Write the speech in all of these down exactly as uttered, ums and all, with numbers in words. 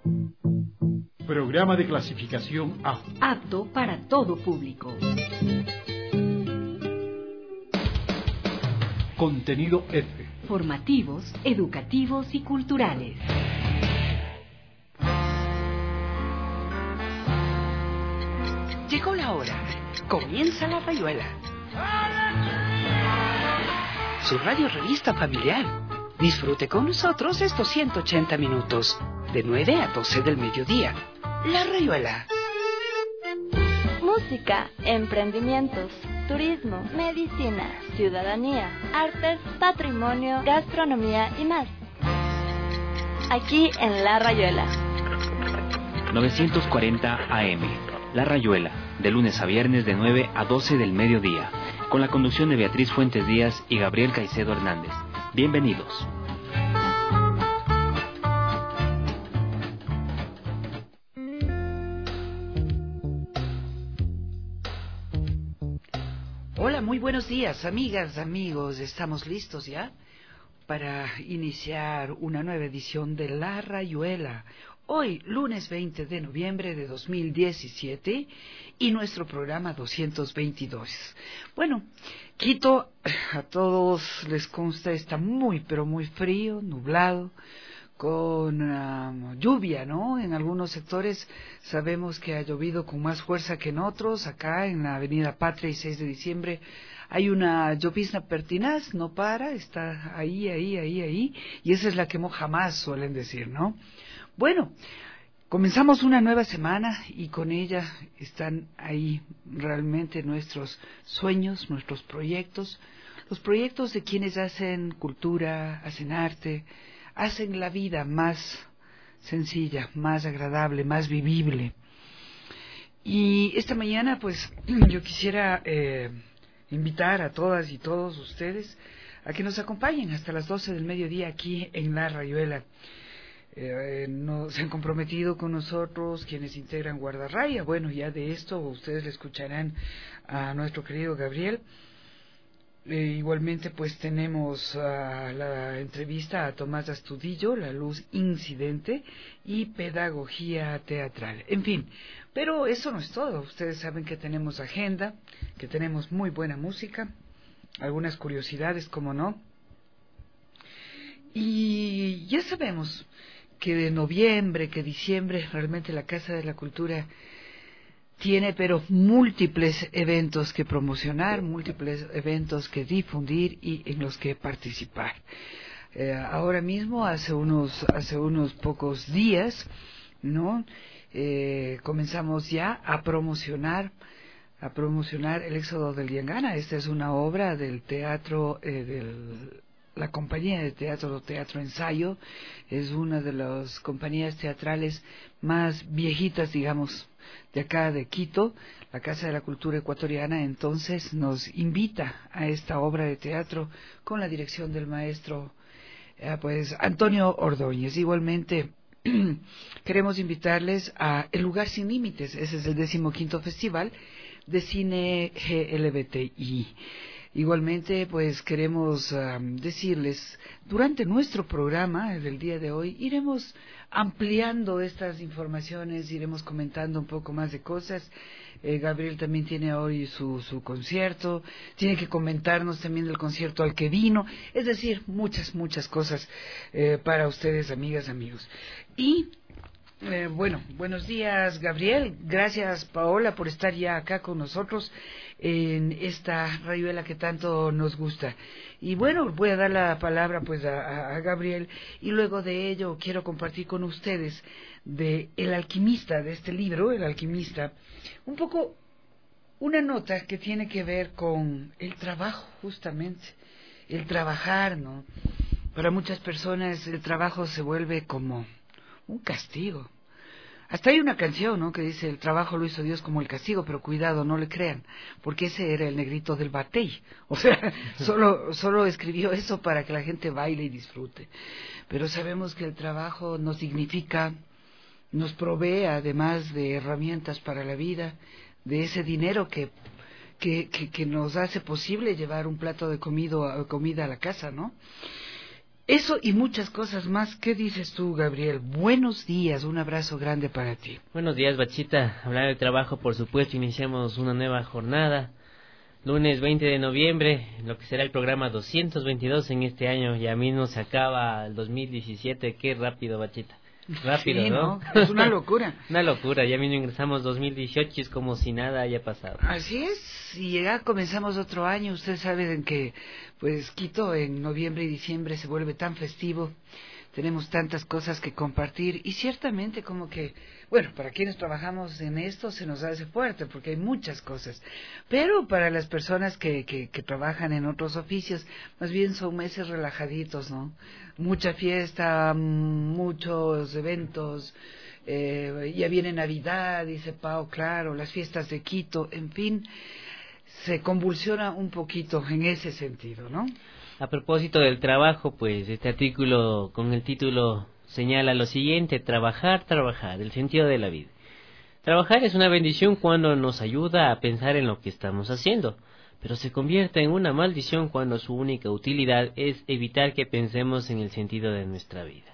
Programa de clasificación A. Apto para todo público. Contenido F. Formativos, educativos y culturales. Llegó la hora. Comienza La Rayuela. Su radio revista familiar. Disfrute con nosotros estos ciento ochenta minutos, de nueve a doce del mediodía. La Rayuela. Música, emprendimientos, turismo, medicina, ciudadanía, artes, patrimonio, gastronomía y más. Aquí en La Rayuela. novecientos cuarenta A M. La Rayuela, de lunes a viernes de nueve a doce del mediodía, con la conducción de Beatriz Fuentes Díaz y Gabriel Caicedo Hernández. Bienvenidos. Hola, muy buenos días, amigas, amigos. Estamos listos ya para iniciar una nueva edición de La Rayuela. Hoy, lunes veinte de noviembre de dos mil diecisiete, y nuestro programa doscientos veintidós. Bueno, Quito, a todos les consta, está muy, pero muy frío, nublado, con uh, lluvia, ¿no? En algunos sectores sabemos que ha llovido con más fuerza que en otros. Acá en la avenida Patria y seis de diciembre hay una llovizna pertinaz, no para, está ahí, ahí, ahí, ahí, y esa es la que moja más, suelen decir, ¿no? Bueno, comenzamos una nueva semana y con ella están ahí realmente nuestros sueños, nuestros proyectos, los proyectos de quienes hacen cultura, hacen arte, hacen la vida más sencilla, más agradable, más vivible. Y esta mañana, pues, yo quisiera eh, invitar a todas y todos ustedes a que nos acompañen hasta las doce del mediodía aquí en La Rayuela. Eh, no, se han comprometido con nosotros quienes integran Guardarraya. Bueno, ya de esto ustedes le escucharán a nuestro querido Gabriel. Eh, igualmente pues tenemos uh, la entrevista a Tomás Astudillo, La Luz Incidente y Pedagogía Teatral. En fin, pero eso no es todo. Ustedes saben que tenemos agenda, que tenemos muy buena música, algunas curiosidades, como no. Y ya sabemos que de noviembre, que diciembre, realmente la Casa de la Cultura tiene pero múltiples eventos que promocionar, múltiples eventos que difundir y en los que participar. Eh, ahora mismo, hace unos, hace unos pocos días, ¿no? Eh, comenzamos ya a promocionar, a promocionar El Éxodo del Yangana. Esta es una obra del teatro, eh, del la compañía de teatro, Teatro Ensayo, es una de las compañías teatrales más viejitas, digamos, de acá de Quito. La Casa de la Cultura Ecuatoriana entonces nos invita a esta obra de teatro con la dirección del maestro eh, pues Antonio Ordóñez. Igualmente queremos invitarles a El Lugar Sin Límites. Ese es el decimoquinto Festival de Cine G L B T I. Igualmente, pues queremos um, decirles, durante nuestro programa del día de hoy, iremos ampliando estas informaciones, iremos comentando un poco más de cosas. Eh, Gabriel también tiene hoy su, su concierto, tiene que comentarnos también del concierto al que vino, es decir, muchas, muchas cosas eh, para ustedes, amigas, amigos. Y Eh, bueno, buenos días, Gabriel. Gracias, Paola, por estar ya acá con nosotros en esta rayuela que tanto nos gusta. Y bueno, voy a dar la palabra pues a, a Gabriel, y luego de ello quiero compartir con ustedes de El Alquimista, de este libro, El Alquimista, un poco una nota que tiene que ver con el trabajo, justamente, el trabajar, ¿no? Para muchas personas el trabajo se vuelve como un castigo. Hasta hay una canción, ¿no?, que dice: el trabajo lo hizo Dios como el castigo, pero cuidado, no le crean, porque ese era el negrito del batey. O sea, solo, solo escribió eso para que la gente baile y disfrute. Pero sabemos que el trabajo nos dignifica, nos provee, además de herramientas para la vida, de ese dinero que, que, que, que nos hace posible llevar un plato de comido, comida a la casa, ¿no? Eso y muchas cosas más. ¿Qué dices tú, Gabriel? Buenos días, un abrazo grande para ti. Buenos días, Bachita. Hablar de trabajo, por supuesto, iniciamos una nueva jornada. Lunes veinte de noviembre, lo que será el programa doscientos veintidós en este año. Ya mismo se acaba el dos mil diecisiete. Qué rápido, Bachita. Rápido, sí, ¿no? ¿no? Es una locura. Una locura. Ya mismo ingresamos dos mil dieciocho y es como si nada haya pasado. Así es. Y ya comenzamos otro año. Ustedes saben que, pues, Quito en noviembre y diciembre se vuelve tan festivo. Tenemos tantas cosas que compartir y ciertamente como que, bueno, para quienes trabajamos en esto se nos hace fuerte porque hay muchas cosas, pero para las personas que, que, que trabajan en otros oficios, más bien son meses relajaditos, ¿no? Mucha fiesta, muchos eventos, eh, ya viene Navidad, dice Pau, claro, las fiestas de Quito, en fin, se convulsiona un poquito en ese sentido, ¿no? A propósito del trabajo, pues este artículo con el título señala lo siguiente: trabajar, trabajar, el sentido de la vida. Trabajar es una bendición cuando nos ayuda a pensar en lo que estamos haciendo, pero se convierte en una maldición cuando su única utilidad es evitar que pensemos en el sentido de nuestra vida.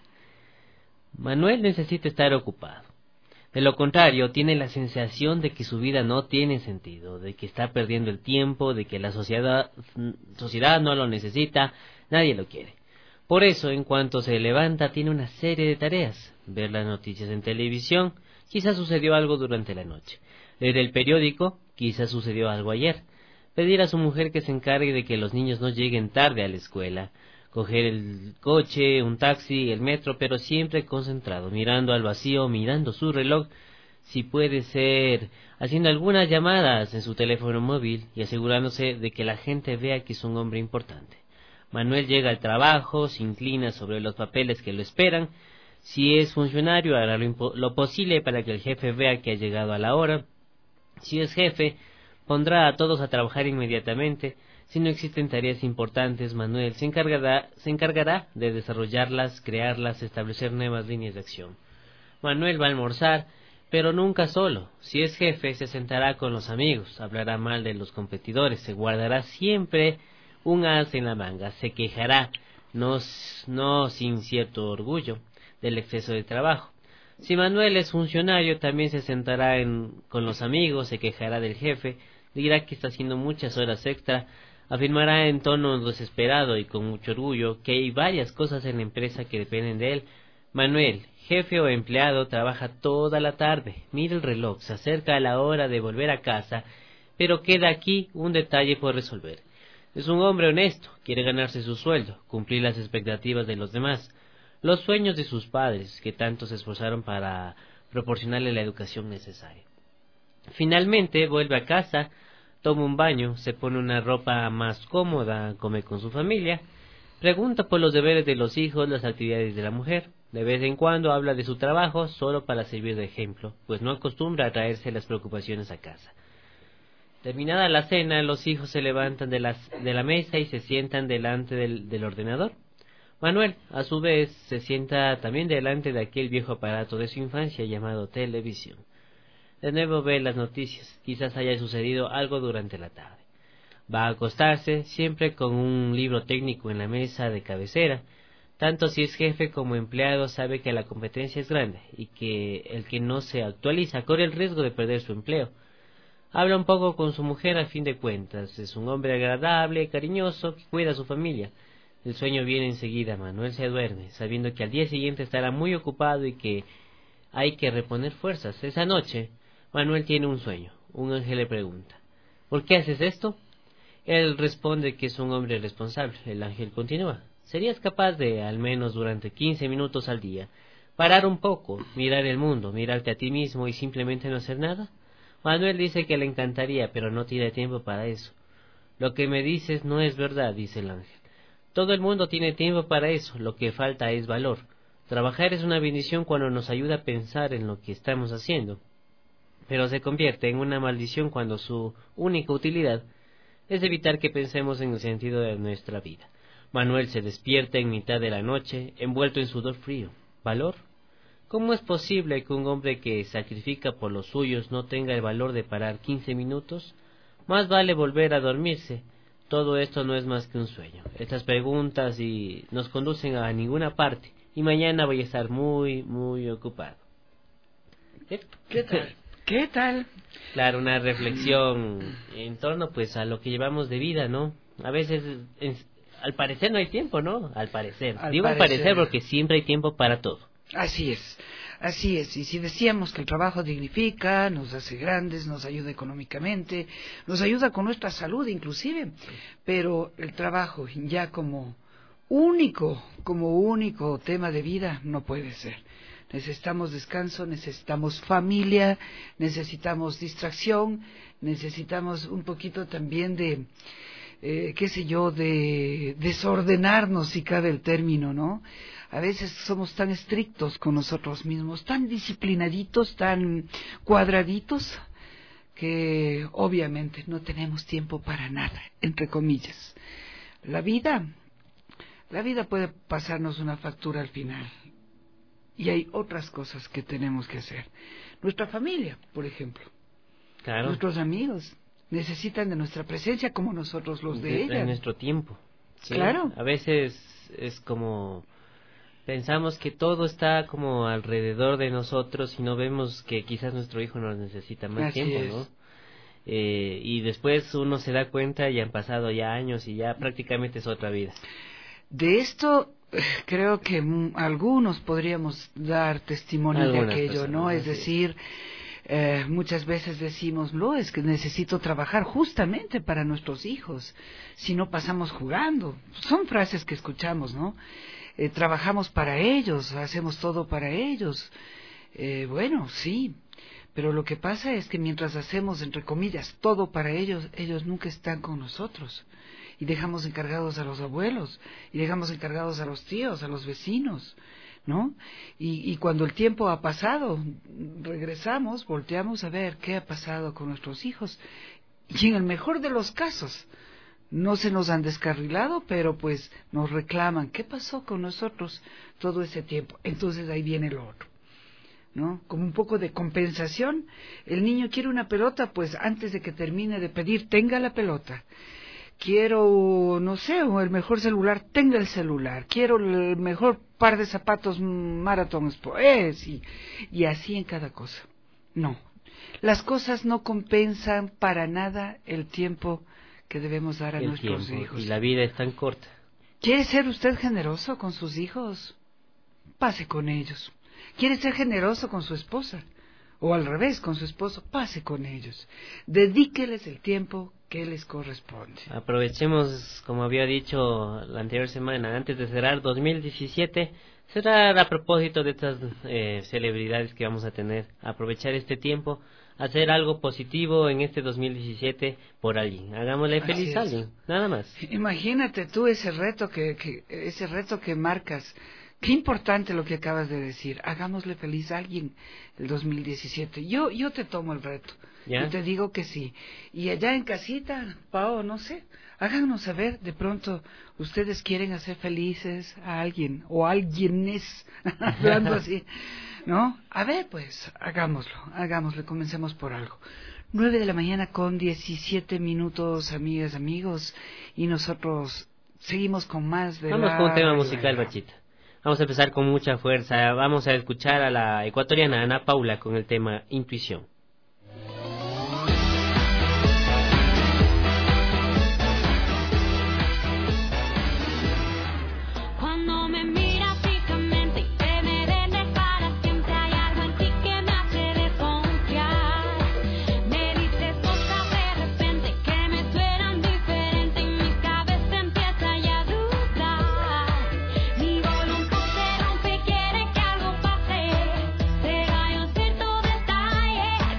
Manuel necesita estar ocupado. De lo contrario, tiene la sensación de que su vida no tiene sentido, de que está perdiendo el tiempo, de que la sociedad, sociedad no lo necesita, nadie lo quiere. Por eso, en cuanto se levanta, tiene una serie de tareas: ver las noticias en televisión, quizás sucedió algo durante la noche; leer el periódico, quizás sucedió algo ayer; pedir a su mujer que se encargue de que los niños no lleguen tarde a la escuela; coger el coche, un taxi, el metro, pero siempre concentrado, mirando al vacío, mirando su reloj, si puede ser, haciendo algunas llamadas en su teléfono móvil y asegurándose de que la gente vea que es un hombre importante. Manuel llega al trabajo, se inclina sobre los papeles que lo esperan. Si es funcionario, hará lo, lo posible para que el jefe vea que ha llegado a la hora. Si es jefe, pondrá a todos a trabajar inmediatamente. Si no existen tareas importantes, Manuel se encargará, se encargará de desarrollarlas, crearlas, establecer nuevas líneas de acción. Manuel va a almorzar, pero nunca solo. Si es jefe, se sentará con los amigos, hablará mal de los competidores, se guardará siempre un as en la manga, se quejará, no, no sin cierto orgullo, del exceso de trabajo. Si Manuel es funcionario, también se sentará en, con los amigos, se quejará del jefe, dirá que está haciendo muchas horas extra, afirmará en tono desesperado y con mucho orgullo que hay varias cosas en la empresa que dependen de él. Manuel, jefe o empleado, trabaja toda la tarde, mira el reloj, se acerca a la hora de volver a casa, pero queda aquí un detalle por resolver. Es un hombre honesto, quiere ganarse su sueldo, cumplir las expectativas de los demás, los sueños de sus padres, que tanto se esforzaron para proporcionarle la educación necesaria. Finalmente vuelve a casa, toma un baño, se pone una ropa más cómoda, come con su familia, pregunta por los deberes de los hijos, las actividades de la mujer. De vez en cuando habla de su trabajo solo para servir de ejemplo, pues no acostumbra a traerse las preocupaciones a casa. Terminada la cena, los hijos se levantan de, las, de la mesa y se sientan delante del, del ordenador. Manuel, a su vez, se sienta también delante de aquel viejo aparato de su infancia llamado televisión. De nuevo ve las noticias, quizás haya sucedido algo durante la tarde. Va a acostarse, siempre con un libro técnico en la mesa de cabecera. Tanto si es jefe como empleado sabe que la competencia es grande y que el que no se actualiza corre el riesgo de perder su empleo. Habla un poco con su mujer a fin de cuentas. Es un hombre agradable, cariñoso, que cuida a su familia. El sueño viene enseguida. Manuel se duerme, sabiendo que al día siguiente estará muy ocupado y que hay que reponer fuerzas. Esa noche, Manuel tiene un sueño. Un ángel le pregunta: ¿por qué haces esto? Él responde que es un hombre responsable. El ángel continúa: ¿serías capaz de, al menos durante quince minutos al día, parar un poco, mirar el mundo, mirarte a ti mismo y simplemente no hacer nada? Manuel dice que le encantaría, pero no tiene tiempo para eso. Lo que me dices no es verdad, dice el ángel. Todo el mundo tiene tiempo para eso, lo que falta es valor. Trabajar es una bendición cuando nos ayuda a pensar en lo que estamos haciendo, pero se convierte en una maldición cuando su única utilidad es evitar que pensemos en el sentido de nuestra vida. Manuel se despierta en mitad de la noche, envuelto en sudor frío. ¿Valor? ¿Cómo es posible que un hombre que sacrifica por los suyos no tenga el valor de parar quince minutos? Más vale volver a dormirse. todo esto no es más que un sueño. Estas preguntas y nos conducen a ninguna parte. Y mañana voy a estar muy, muy ocupado. ¿Qué tal? ¿Qué tal? Claro, una reflexión en torno pues a lo que llevamos de vida, ¿no? A veces, en, al parecer no hay tiempo, ¿no? Al parecer. Al Digo parecer. al parecer porque siempre hay tiempo para todo. Así es, así es. Y si decíamos que el trabajo dignifica, nos hace grandes, nos ayuda económicamente, nos ayuda con nuestra salud inclusive, pero el trabajo ya como único, como único tema de vida no puede ser. Necesitamos descanso, necesitamos familia, necesitamos distracción, necesitamos un poquito también de, eh, qué sé yo, de desordenarnos, si cabe el término, ¿no? A veces somos tan estrictos con nosotros mismos, tan disciplinaditos, tan cuadraditos, que obviamente no tenemos tiempo para nada, entre comillas. La vida, la vida puede pasarnos una factura al final. Y hay otras cosas que tenemos que hacer. Nuestra familia, por ejemplo. Claro. Nuestros amigos necesitan de nuestra presencia como nosotros los de, de ella. De nuestro tiempo. ¿Sí? Claro. A veces es como... Pensamos que todo está como alrededor de nosotros y no vemos que quizás nuestro hijo nos necesita más Así tiempo, es. ¿no? Eh, y después uno se da cuenta y han pasado ya años y ya prácticamente es otra vida. De esto creo que m- algunos podríamos dar testimonio Algunas de aquello, personas, ¿no? Es así decir, eh, muchas veces decimos, no, es que necesito trabajar justamente para nuestros hijos, si no pasamos jugando. Son frases que escuchamos, ¿no? Eh, trabajamos para ellos, hacemos todo para ellos. Eh, bueno, sí, pero lo que pasa es que mientras hacemos, entre comillas, todo para ellos, ellos nunca están con nosotros. Y dejamos encargados a los abuelos, y dejamos encargados a los tíos, a los vecinos, ¿no? Y, y cuando el tiempo ha pasado, regresamos, volteamos a ver qué ha pasado con nuestros hijos. Y en el mejor de los casos, no se nos han descarrilado, pero pues nos reclaman, ¿qué pasó con nosotros todo ese tiempo? Entonces ahí viene lo otro, ¿no? Como un poco de compensación. El niño quiere una pelota, pues antes de que termine de pedir, tenga la pelota. Quiero, no sé, el mejor celular, tenga el celular. Quiero el mejor par de zapatos Marathon Sport, eh, sí. Y así en cada cosa. No, las cosas no compensan para nada el tiempo que debemos dar a El nuestros tiempo, hijos. y la vida es tan corta. ¿Quiere ser usted generoso con sus hijos? Pase con ellos. ¿Quiere ser generoso con su esposa? O al revés, con su esposo, pase con ellos. Dedíqueles el tiempo que les corresponde. Aprovechemos, como había dicho la anterior semana, antes de cerrar dos mil diecisiete, cerrar a propósito de estas eh, celebridades que vamos a tener, aprovechar este tiempo, hacer algo positivo en este dos mil diecisiete por alguien. Hagámosle Así feliz es. a alguien, nada más. Imagínate tú ese reto que, que ese reto que marcas. Qué importante lo que acabas de decir. Hagámosle feliz a alguien el dos mil diecisiete. Yo yo te tomo el reto. ¿Ya? Y te digo que sí. Y allá en casita, Pao, no sé, háganos saber, de pronto, ustedes quieren hacer felices a alguien, o alguienes, hablando así, ¿no? A ver, pues, hagámoslo, hagámoslo, comencemos por algo. Nueve de la mañana con diecisiete minutos, amigas, amigos, y nosotros seguimos con más de Vamos la... con un tema musical, Bachita. Vamos a empezar con mucha fuerza. Vamos a escuchar a la ecuatoriana Ana Paula con el tema Intuición. Cuando me miras fijamente y te me vendes para siempre, hay algo en ti que me hace desconfiar. Me dices cosas de repente que me suenan diferente, en mi cabeza empieza ya a dudar. Mi voluntad se rompe, quiere que algo pase, pero hay un cierto detalle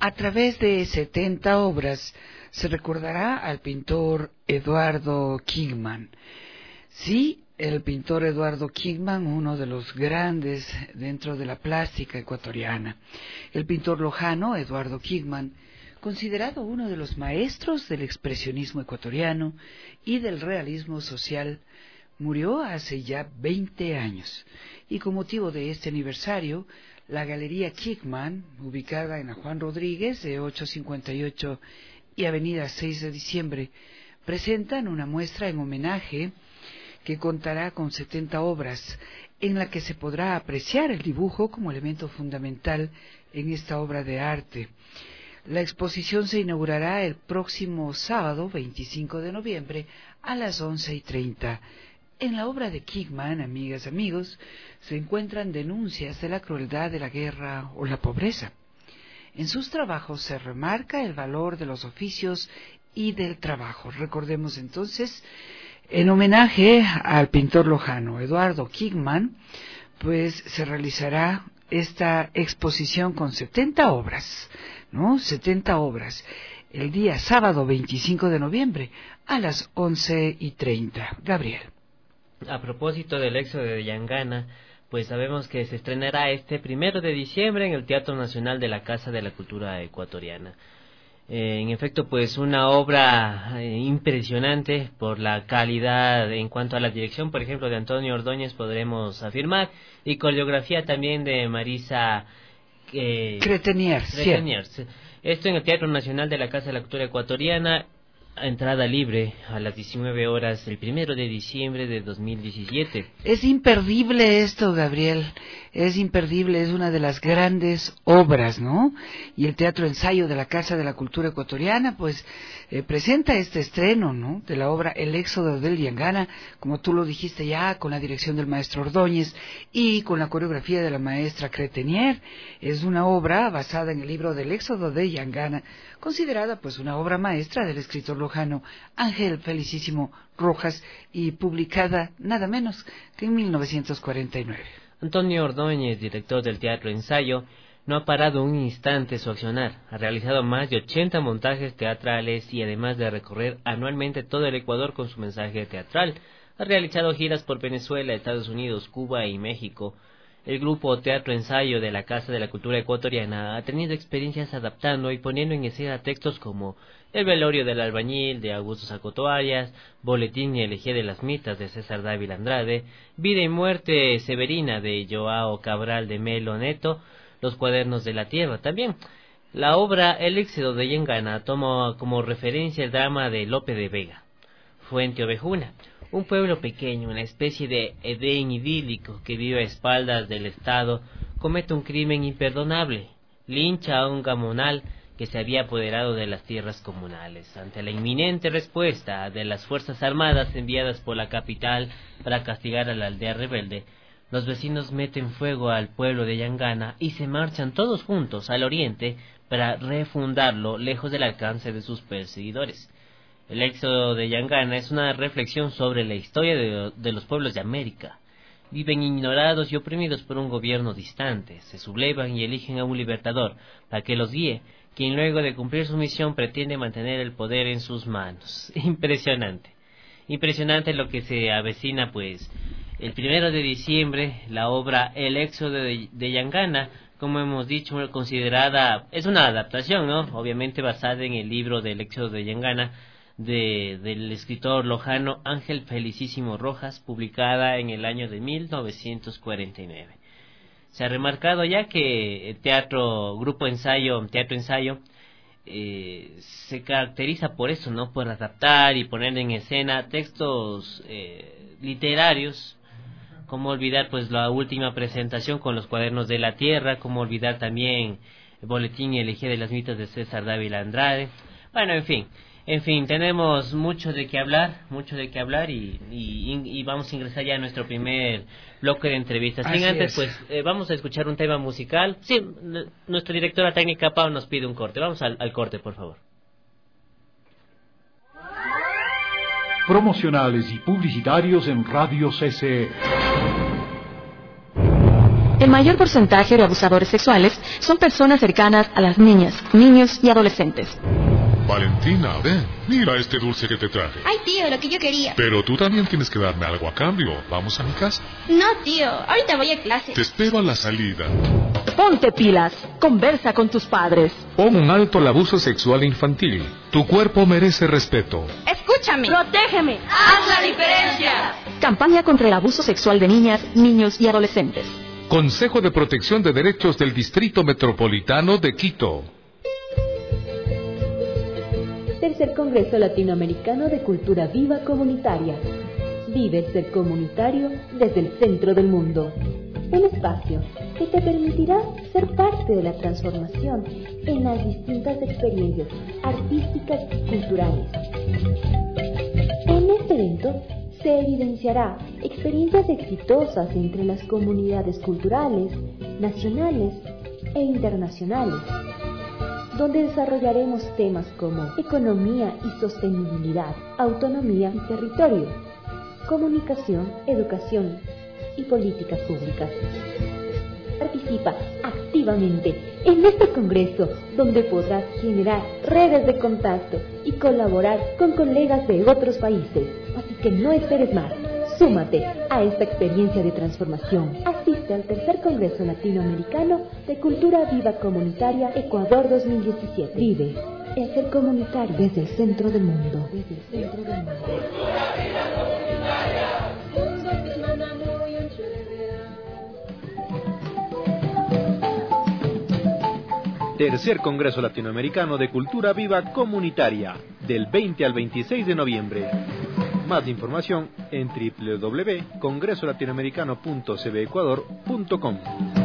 a través de setenta obras se recordará al pintor Eduardo Kingman. Sí, el pintor Eduardo Kingman, uno de los grandes dentro de la plástica ecuatoriana. El pintor lojano Eduardo Kingman, considerado uno de los maestros del expresionismo ecuatoriano y del realismo social, murió hace ya veinte años. Y con motivo de este aniversario, la Galería Kingman, ubicada en la Juan Rodríguez de ochocientos cincuenta y ocho y Avenida seis de Diciembre, presentan una muestra en homenaje que contará con setenta obras, en la que se podrá apreciar el dibujo como elemento fundamental en esta obra de arte. La exposición se inaugurará el próximo sábado, veinticinco de noviembre, a las once y treinta. En la obra de Kingman, amigas, amigos, se encuentran denuncias de la crueldad de la guerra o la pobreza. En sus trabajos se remarca el valor de los oficios y del trabajo. Recordemos entonces, en homenaje al pintor lojano Eduardo Kingman, pues se realizará esta exposición con setenta obras, ¿no? setenta obras, el día sábado veinticinco de noviembre a las once y treinta. Gabriel. A propósito del éxodo de Yangana, pues sabemos que se estrenará este primero de diciembre en el Teatro Nacional de la Casa de la Cultura Ecuatoriana. Eh, en efecto, pues una obra eh, impresionante por la calidad en cuanto a la dirección, por ejemplo, de Antonio Ordóñez, podremos afirmar, y coreografía también de Marisa eh, Cretenier. Cretenier. Esto en el Teatro Nacional de la Casa de la Cultura Ecuatoriana, a entrada libre a las diecinueve horas el primero de diciembre de dos mil diecisiete. Es imperdible esto, Gabriel, es imperdible, es una de las grandes obras, ¿no? Y el Teatro Ensayo de la Casa de la Cultura Ecuatoriana, pues, eh, presenta este estreno, ¿no? De la obra El Éxodo del Yangana, como tú lo dijiste ya, con la dirección del maestro Ordóñez y con la coreografía de la maestra Cretenier. Es una obra basada en el libro del Éxodo de Yangana, considerada pues una obra maestra del escritor lojano Ángel Felicísimo Rojas y publicada nada menos que en mil novecientos cuarenta y nueve. Antonio Ordóñez, director del Teatro Ensayo, no ha parado un instante su accionar. Ha realizado más de ochenta montajes teatrales y además de recorrer anualmente todo el Ecuador con su mensaje teatral, ha realizado giras por Venezuela, Estados Unidos, Cuba y México. El grupo Teatro Ensayo de la Casa de la Cultura Ecuatoriana ha tenido experiencias adaptando y poniendo en escena textos como El velorio del albañil de Augusto Sacoto Arias, Boletín y elegía de las mitas de César Dávila Andrade, Vida y muerte severina de Joao Cabral de Melo Neto, Los cuadernos de la tierra. También la obra El éxodo de Yangana toma como referencia el drama de Lope de Vega. Fuente Ovejuna, un pueblo pequeño, una especie de Edén idílico que vive a espaldas del Estado, comete un crimen imperdonable. Lincha a un gamonal que se había apoderado de las tierras comunales. Ante la inminente respuesta de las Fuerzas Armadas enviadas por la capital para castigar a la aldea rebelde, los vecinos meten fuego al pueblo de Yangana y se marchan todos juntos al oriente para refundarlo lejos del alcance de sus perseguidores. El éxodo de Yangana es una reflexión sobre la historia de, de los pueblos de América. Viven ignorados y oprimidos por un gobierno distante, se sublevan y eligen a un libertador para que los guíe, quien luego de cumplir su misión pretende mantener el poder en sus manos. Impresionante. Impresionante lo que se avecina, pues, el primero de diciembre, la obra El éxodo de, de Yangana, como hemos dicho, considerada, es una adaptación, ¿no? Obviamente basada en el libro del éxodo de Yangana, De, del escritor lojano Ángel Felicísimo Rojas, publicada en el año de mil novecientos cuarenta y nueve. Se ha remarcado ya que el teatro, grupo ensayo, teatro ensayo, eh, se caracteriza por eso, ¿no? Por adaptar y poner en escena textos eh, literarios. Cómo olvidar pues la última presentación con Los cuadernos de la tierra, cómo olvidar también el Boletín y elegía de las mitas de César Dávila Andrade. Bueno, en fin. En fin, tenemos mucho de qué hablar, mucho de qué hablar y, y, y vamos a ingresar ya a nuestro primer bloque de entrevistas. Sin antes, es. pues, eh, vamos a escuchar un tema musical. Sí, nuestra directora técnica Pau nos pide un corte. Vamos al, al corte, por favor. Promocionales y publicitarios en Radio C C E. El mayor porcentaje de abusadores sexuales son personas cercanas a las niñas, niños y adolescentes. Valentina, ven, mira este dulce que te traje. Ay, tío, lo que yo quería. Pero tú también tienes que darme algo a cambio. ¿Vamos a mi casa? No, tío, ahorita voy a clase. Te espero a la salida. Ponte pilas, conversa con tus padres. Pon un alto al abuso sexual infantil. Tu cuerpo merece respeto. Escúchame. Protégeme. Haz la diferencia. Campaña contra el abuso sexual de niñas, niños y adolescentes. Consejo de Protección de Derechos del Distrito Metropolitano de Quito. Tercer Congreso Latinoamericano de Cultura Viva Comunitaria. Vive el ser comunitario desde el centro del mundo. Un espacio que te permitirá ser parte de la transformación en las distintas experiencias artísticas y culturales. En este evento se evidenciará experiencias exitosas entre las comunidades culturales, nacionales e internacionales, donde desarrollaremos temas como economía y sostenibilidad, autonomía y territorio, comunicación, educación y políticas públicas. Participa activamente en este congreso, donde podrás generar redes de contacto y colaborar con colegas de otros países. Así que no esperes más. Súmate a esta experiencia de transformación. Asiste al Tercer Congreso Latinoamericano de Cultura Viva Comunitaria Ecuador dos mil diecisiete. Vive el ser comunitario desde el centro del mundo. Desde el centro del mundo. Tercer Congreso Latinoamericano de Cultura Viva Comunitaria, del veinte al veintiséis de noviembre. Más información en doble u doble u doble u punto congreso latinoamericano punto c b ecuador punto com.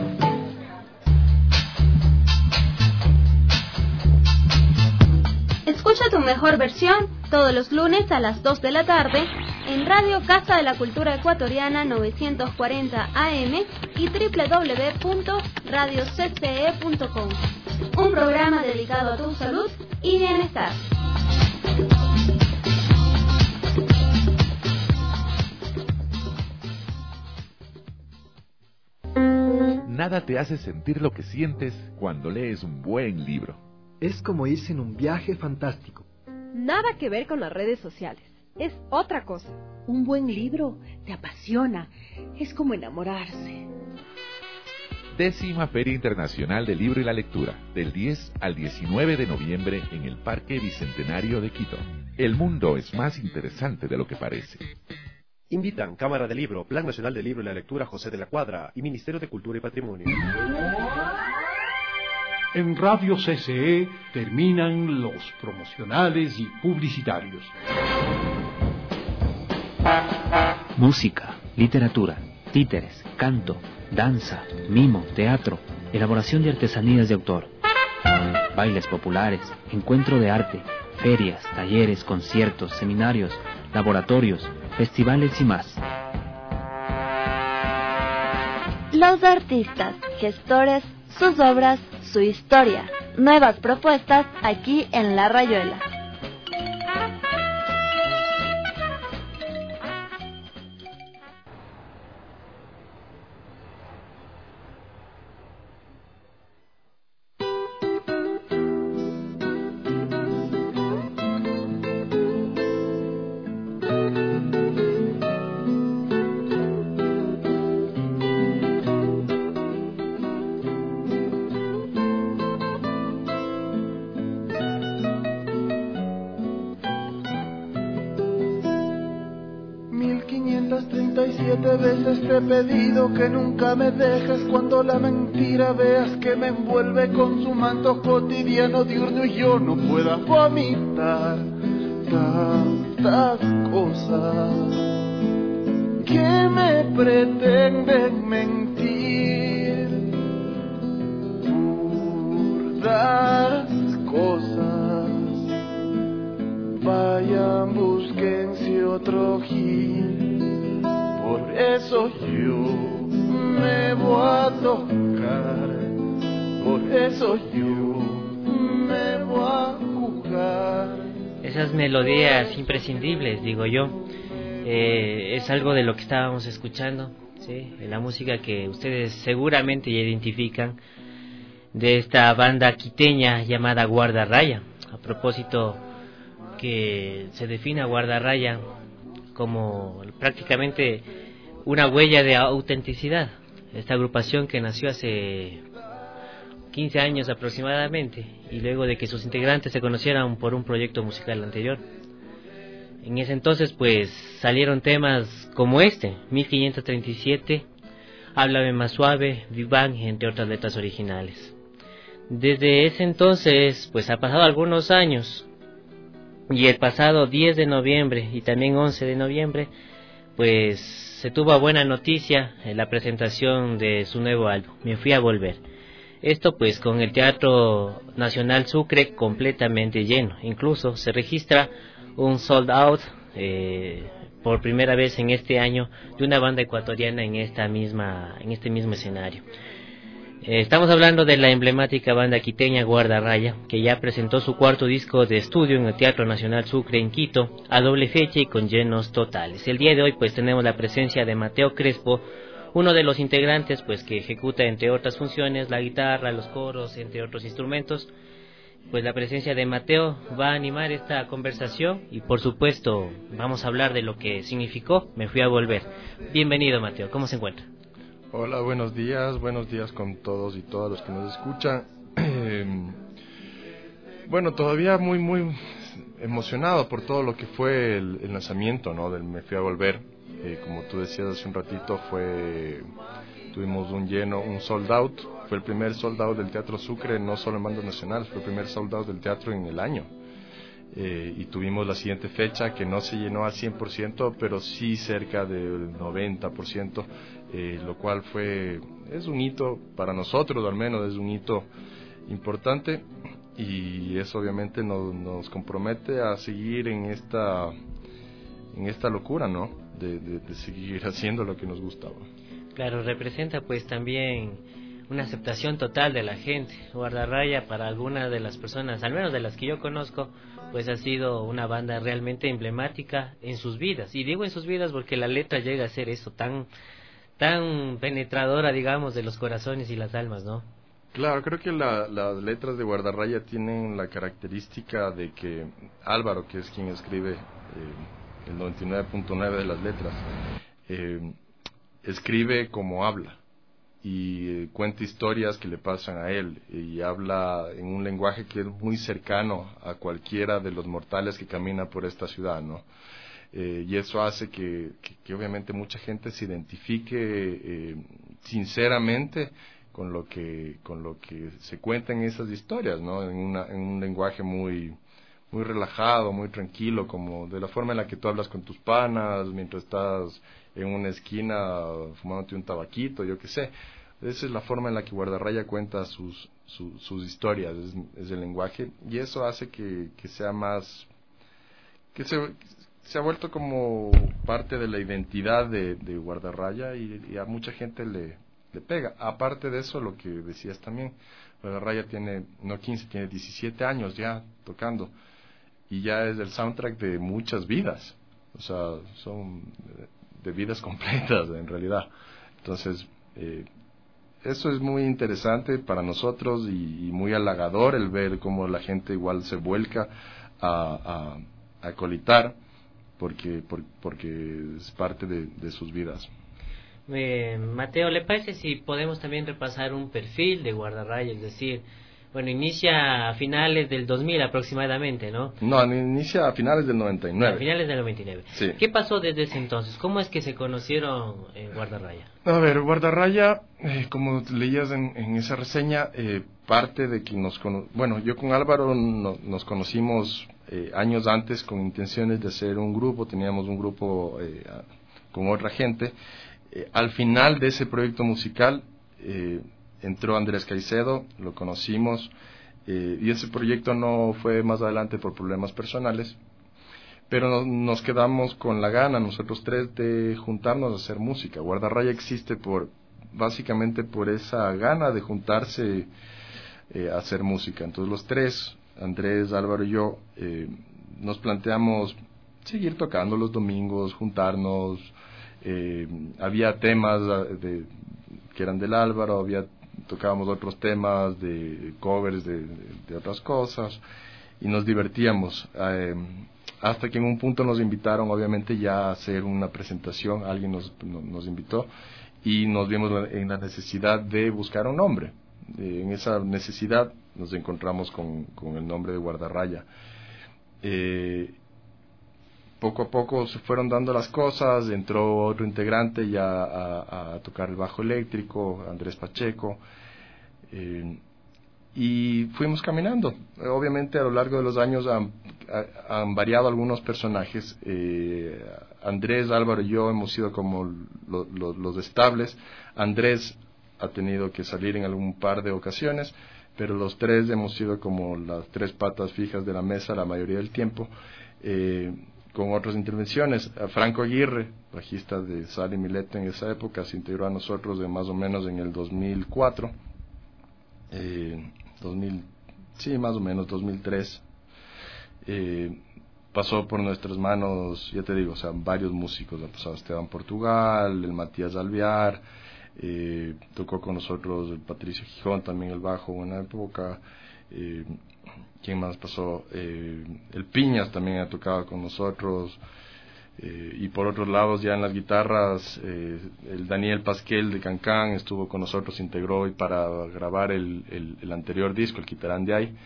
Escucha tu mejor versión todos los lunes a las dos de la tarde en Radio Casa de la Cultura Ecuatoriana novecientos cuarenta A M y doble u doble u doble u punto radio c c e punto com. Un programa dedicado a tu salud y bienestar. Nada te hace sentir lo que sientes cuando lees un buen libro. Es como irse en un viaje fantástico. Nada que ver con las redes sociales. Es otra cosa. Un buen libro te apasiona. Es como enamorarse. Décima Feria Internacional del Libro y la Lectura, del diez al diecinueve de noviembre en el Parque Bicentenario de Quito. El mundo es más interesante de lo que parece. Invitan Cámara de Libro, Plan Nacional del Libro y la Lectura José de la Cuadra y Ministerio de Cultura y Patrimonio. En Radio C C E terminan los promocionales y publicitarios. Música, literatura, títeres, canto, danza, mimo, teatro, elaboración de artesanías de autor, bailes populares, encuentro de arte, ferias, talleres, conciertos, seminarios, laboratorios, festivales y más. Los artistas, gestores, sus obras, su historia. Nuevas propuestas aquí en La Rayuela. Veces te he pedido que nunca me dejes cuando la mentira veas que me envuelve con su manto cotidiano diurno y yo no pueda vomitar tantas cosas que me pretenden mentir, burdas cosas. Vayan, búsquense otro gil. Por eso yo me voy a tocar, por eso yo me voy a jugar. Esas melodías imprescindibles, digo yo, eh, es algo de lo que estábamos escuchando. Sí, la música que ustedes seguramente ya identifican de esta banda quiteña llamada Guardarraya. A propósito, que se define a Guardarraya como prácticamente una huella de autenticidad. Esta agrupación que nació hace quince años aproximadamente, y luego de que sus integrantes se conocieran por un proyecto musical anterior. En ese entonces pues salieron temas como este, mil quinientos treinta y siete, Háblame más suave, Big Bang, entre otras letras originales. Desde ese entonces pues ha pasado algunos años, y el pasado diez de noviembre y también once de noviembre pues se tuvo a buena noticia en la presentación de su nuevo álbum, Me Fui a Volver. Esto pues con el Teatro Nacional Sucre completamente lleno. Incluso se registra un sold out eh, por primera vez en este año de una banda ecuatoriana en esta misma en este mismo escenario. Eh, estamos hablando de la emblemática banda quiteña Guardarraya, que ya presentó su cuarto disco de estudio en el Teatro Nacional Sucre en Quito, a doble fecha y con llenos totales. El día de hoy pues tenemos la presencia de Mateo Crespo, uno de los integrantes pues que ejecuta entre otras funciones la guitarra, los coros, entre otros instrumentos. Pues la presencia de Mateo va a animar esta conversación y por supuesto vamos a hablar de lo que significó Me Fui a Volver. Bienvenido, Mateo, ¿cómo se encuentra? Hola, buenos días, buenos días con todos y todas los que nos escuchan. Eh, bueno, todavía muy muy emocionado por todo lo que fue el, el lanzamiento, ¿no?, del Me Fui a Volver. Eh, como tú decías hace un ratito, fue tuvimos un lleno, un sold out. Fue el primer sold out del Teatro Sucre, no solo en bandas nacionales, fue el primer sold out del teatro en el año. Eh, y tuvimos la siguiente fecha que no se llenó al cien por ciento, pero sí cerca del noventa por ciento, eh, lo cual fue es un hito para nosotros, al menos es un hito importante, y eso obviamente nos, nos compromete a seguir en esta en esta locura, ¿no?, de, de, de seguir haciendo lo que nos gustaba. Claro, representa pues también una aceptación total de la gente. Guardarraya, para algunas de las personas, al menos de las que yo conozco, pues ha sido una banda realmente emblemática en sus vidas. Y digo en sus vidas porque la letra llega a ser eso, tan tan penetradora, digamos, de los corazones y las almas, ¿no? Claro, creo que la, las letras de Guardarraya tienen la característica de que Álvaro, que es quien escribe eh, el noventa y nueve punto nueve de las letras, eh, escribe como habla y eh, cuenta historias que le pasan a él, y habla en un lenguaje que es muy cercano a cualquiera de los mortales que camina por esta ciudad, ¿no? Eh, y eso hace que, que, que obviamente mucha gente se identifique eh, sinceramente con lo que con lo que se cuenta en esas historias, ¿no? En, una, en un lenguaje muy muy relajado, muy tranquilo, como de la forma en la que tú hablas con tus panas mientras estás en una esquina fumándote un tabaquito, yo qué sé. Esa es la forma en la que Guardarraya cuenta sus su, sus historias, es, es el lenguaje, y eso hace que, que sea más, que se, se ha vuelto como parte de la identidad de, de Guardarraya, y, y a mucha gente le, le pega. Aparte de eso, lo que decías también, Guardarraya tiene, no quince, tiene diecisiete años ya tocando, y ya es el soundtrack de muchas vidas, o sea, son de vidas completas en realidad. Entonces, eh, eso es muy interesante para nosotros y, y muy halagador el ver cómo la gente igual se vuelca a, a, a colitar porque, por, porque es parte de, de sus vidas. Eh, Mateo, ¿le parece si podemos también repasar un perfil de Guardarraya? Es decir, bueno, inicia a finales del dos mil aproximadamente, ¿no? No, inicia a finales del noventa y nueve. A finales del noventa y nueve. Sí. ¿Qué pasó desde ese entonces? ¿Cómo es que se conocieron en Guardarraya? A ver, Guardarraya, eh, como leías en, en esa reseña, eh, parte de que nos... Cono- bueno, yo con Álvaro no, nos conocimos eh, años antes con intenciones de hacer un grupo, teníamos un grupo eh, con otra gente. Eh, al final de ese proyecto musical... Eh, entró Andrés Caicedo, lo conocimos, eh, y ese proyecto no fue más adelante por problemas personales, pero no, nos quedamos con la gana, nosotros tres, de juntarnos a hacer música. Guardarraya existe por básicamente por esa gana de juntarse eh, a hacer música. Entonces los tres, Andrés, Álvaro y yo, eh, nos planteamos seguir tocando los domingos, juntarnos, Eh, había temas de, que eran del Álvaro, había tocábamos otros temas de covers de, de otras cosas y nos divertíamos. Eh, hasta que en un punto nos invitaron obviamente ya a hacer una presentación, alguien nos, nos invitó y nos vimos en la necesidad de buscar un nombre. Eh, en esa necesidad nos encontramos con, con el nombre de Guardarraya. Eh, poco a poco se fueron dando las cosas, entró otro integrante ya a, a tocar el bajo eléctrico, Andrés Pacheco, eh, y fuimos caminando. Obviamente a lo largo de los años han, han variado algunos personajes. eh, Andrés, Álvaro y yo hemos sido como lo, lo, los estables. Andrés ha tenido que salir en algún par de ocasiones, pero los tres hemos sido como las tres patas fijas de la mesa la mayoría del tiempo, eh, con otras intervenciones. Franco Aguirre, bajista de Sal y Mileto en esa época, se integró a nosotros de más o menos en el dos mil cuatro, eh, dos mil, sí, más o menos dos mil tres. Eh, pasó por nuestras manos, ya te digo, o sea, varios músicos. Ha pasado Esteban Portugal, el Matías Alvear, eh, tocó con nosotros el Patricio Gijón, también el bajo en una época. Eh, ¿Quién más pasó? Eh, el Piñas también ha tocado con nosotros. Eh, y por otros lados, ya en las guitarras, eh, el Daniel Pasquel de Cancán estuvo con nosotros, integró y para grabar el, el, el anterior disco, el Quitarán de Ahí,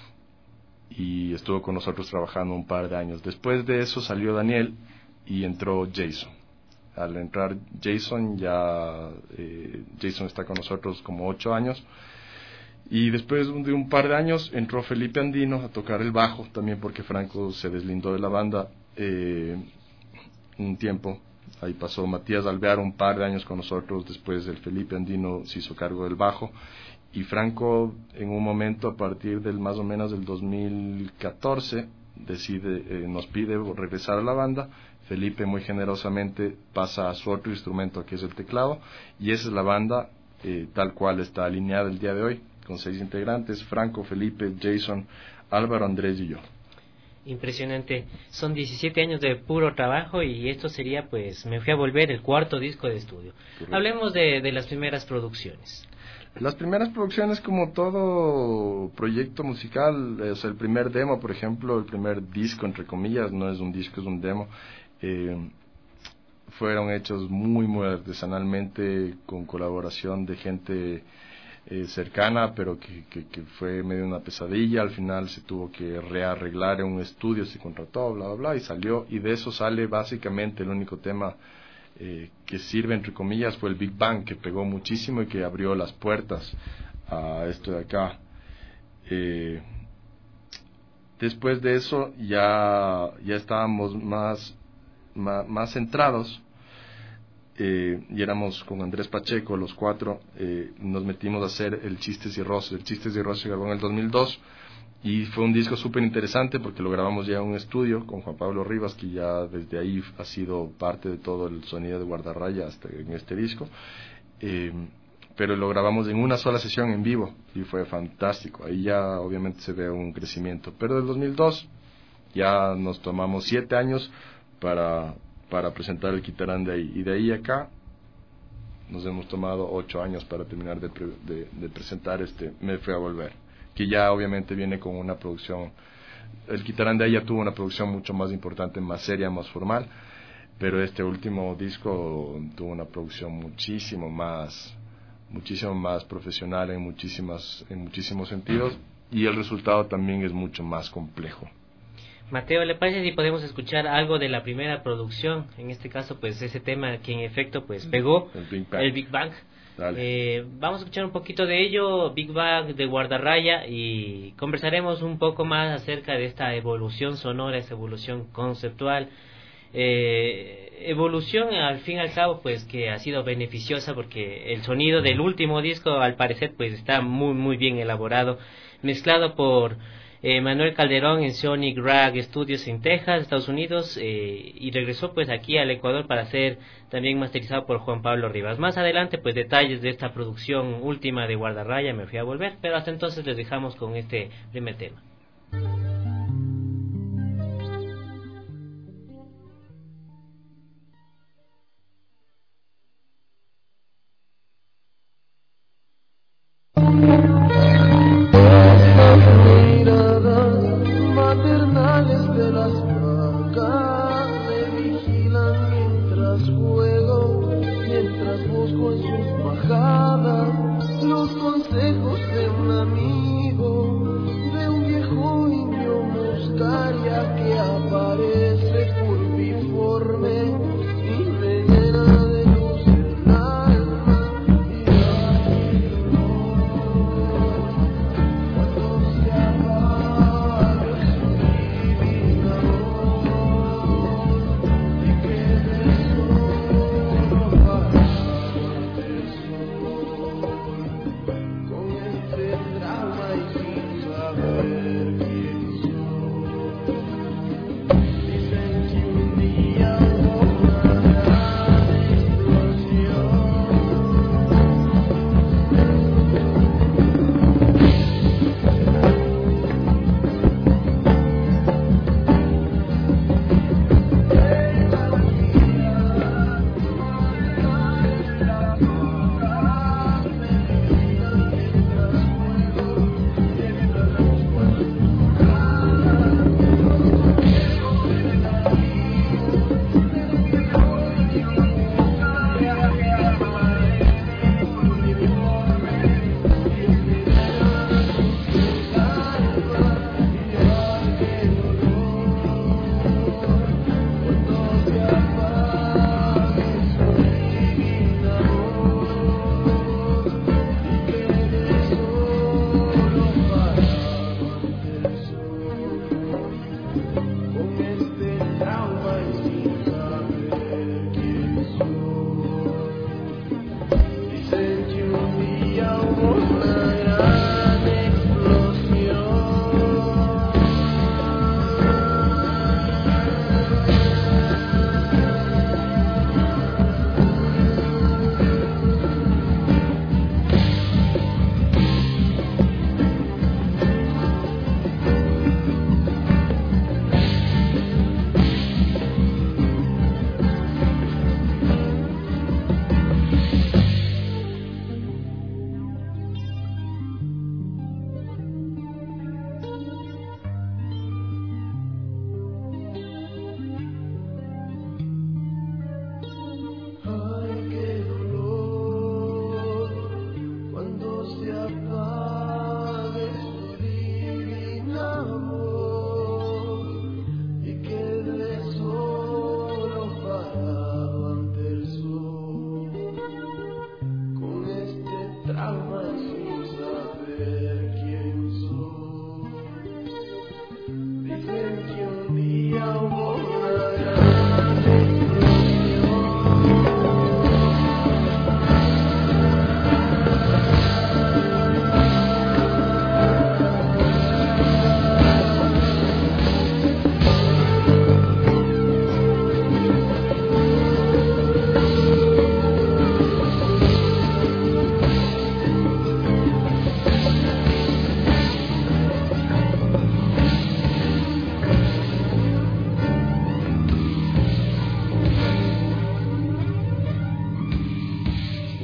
y estuvo con nosotros trabajando un par de años. Después de eso salió Daniel y entró Jason. Al entrar Jason, ya eh, Jason está con nosotros como ocho años. Y después de un par de años entró Felipe Andino a tocar el bajo, también porque Franco se deslindó de la banda eh, un tiempo. Ahí pasó Matías Alvear un par de años con nosotros, después el Felipe Andino se hizo cargo del bajo. Y Franco, en un momento, a partir del más o menos del dos mil catorce, decide, eh, nos pide regresar a la banda. Felipe muy generosamente pasa a su otro instrumento, que es el teclado, y esa es la banda eh, tal cual está alineada el día de hoy, con seis integrantes: Franco, Felipe, Jason, Álvaro, Andrés y yo. Impresionante. Son diecisiete años de puro trabajo y esto sería, pues, Me Fui a Volver, el cuarto disco de estudio. Correcto. Hablemos de, de las primeras producciones. Las primeras producciones, como todo proyecto musical, o sea, el primer demo, por ejemplo, el primer disco, entre comillas, no es un disco, es un demo, eh, fueron hechos muy, muy artesanalmente, con colaboración de gente eh, cercana, pero que, que, que fue medio una pesadilla. Al final se tuvo que rearreglar en un estudio, se contrató, bla, bla, bla, y salió, y de eso sale básicamente el único tema Eh, que sirve entre comillas fue el Big Bang, que pegó muchísimo y que abrió las puertas a esto de acá. Eh, después de eso ya ya estábamos más más, más centrados eh, y éramos con Andrés Pacheco los cuatro. Eh, nos metimos a hacer el Chistes y Rosas. El Chistes y Rosas se grabó en el dos mil dos y fue un disco súper interesante porque lo grabamos ya en un estudio con Juan Pablo Rivas, que ya desde ahí ha sido parte de todo el sonido de Guardarraya hasta en este disco. Eh, pero lo grabamos en una sola sesión en vivo y fue fantástico. Ahí ya obviamente se ve un crecimiento. Pero del dos mil dos ya nos tomamos siete años para, para presentar el Quitarán de Ahí. Y de ahí acá nos hemos tomado ocho años para terminar de, de, de presentar este Me Fui a Volver, que ya obviamente viene con una producción. El Quitarán de Ahí ya tuvo una producción mucho más importante, más seria, más formal, pero este último disco tuvo una producción muchísimo más muchísimo más profesional en muchísimas en muchísimos sentidos, y el resultado también es mucho más complejo. Mateo, ¿le parece si podemos escuchar algo de la primera producción? En este caso, pues ese tema que en efecto pues pegó, el Big Bang. El Big Bang. Eh, vamos a escuchar un poquito de ello, Big Bang de Guardarraya, y conversaremos un poco más acerca de esta evolución sonora, esa evolución conceptual, eh, evolución al fin y al cabo pues que ha sido beneficiosa, porque el sonido del último disco al parecer pues está muy muy bien elaborado, mezclado por Eh, Manuel Calderón en Sonic Rag Studios en Texas, Estados Unidos, eh, y regresó pues aquí al Ecuador para ser también masterizado por Juan Pablo Rivas. Más adelante pues detalles de esta producción última de Guardarraya, Me Fui a Volver, pero hasta entonces les dejamos con este primer tema.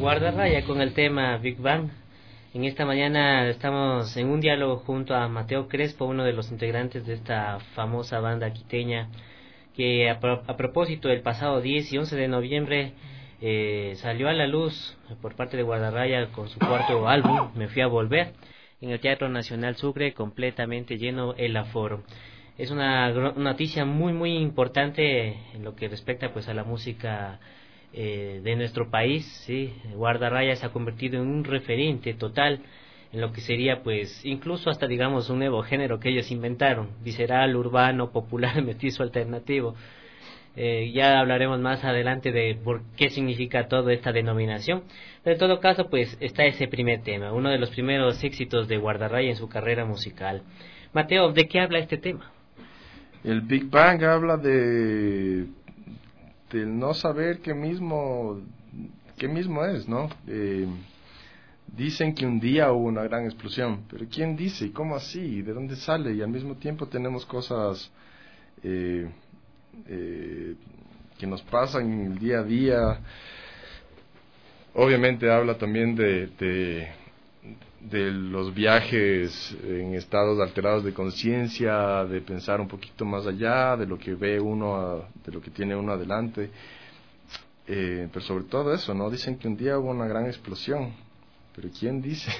Guardarraya con el tema Big Bang. En esta mañana estamos en un diálogo junto a Mateo Crespo, uno de los integrantes de esta famosa banda quiteña, que a, pro, a propósito del pasado diez y once de noviembre eh, salió a la luz por parte de Guardarraya con su cuarto álbum, Me Fui a Volver, en el Teatro Nacional Sucre, completamente lleno el aforo. Es una, una noticia muy muy importante en lo que respecta pues a la música eh, de nuestro país, ¿sí? Guardarraya se ha convertido en un referente total en lo que sería pues incluso hasta digamos un nuevo género que ellos inventaron, visceral, urbano, popular, mestizo, alternativo. Eh, ya hablaremos más adelante de por qué significa toda esta denominación, pero en todo caso pues está ese primer tema, uno de los primeros éxitos de Guardarraya en su carrera musical. Mateo, ¿de qué habla este tema? El Big Bang habla de del no saber qué mismo qué mismo es, ¿no? Eh, dicen que un día hubo una gran explosión, pero ¿quién dice? ¿Y cómo así? ¿De dónde sale? Y al mismo tiempo tenemos cosas eh, eh, que nos pasan en el día a día. Obviamente habla también de, de de los viajes en estados alterados de conciencia, de pensar un poquito más allá de lo que ve uno, a, de lo que tiene uno adelante, eh, pero sobre todo eso, ¿no? Dicen que un día hubo una gran explosión, pero ¿quién dice?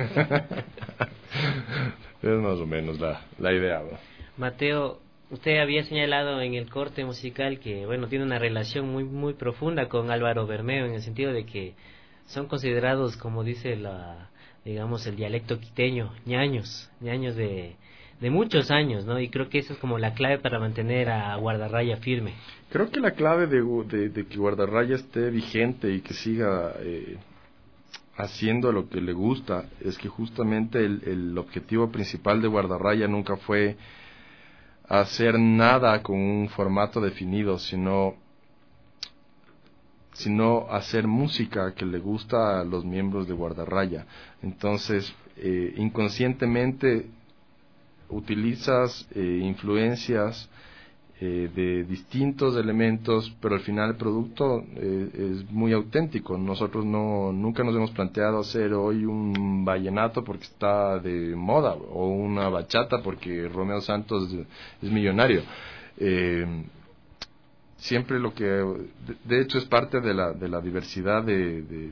Es más o menos la, la idea, ¿no? Mateo, usted había señalado en el corte musical que, bueno, tiene una relación muy muy profunda con Álvaro Bermeo, en el sentido de que son considerados, como dice la digamos el dialecto quiteño, ñaños, ñaños de, de muchos años, ¿no? Y creo que esa es como la clave para mantener a Guardarraya firme. Creo que la clave de, de, de que Guardarraya esté vigente y que siga eh, haciendo lo que le gusta es que justamente el, el objetivo principal de Guardarraya nunca fue hacer nada con un formato definido, sino sino hacer música que le gusta a los miembros de Guardarraya. Entonces, eh, inconscientemente utilizas eh, influencias eh, de distintos elementos, pero al final el producto eh, es muy auténtico. Nosotros no nunca nos hemos planteado hacer hoy un vallenato porque está de moda, o una bachata porque Romeo Santos es millonario. Eh, siempre lo que de, de hecho es parte de la de la diversidad de, de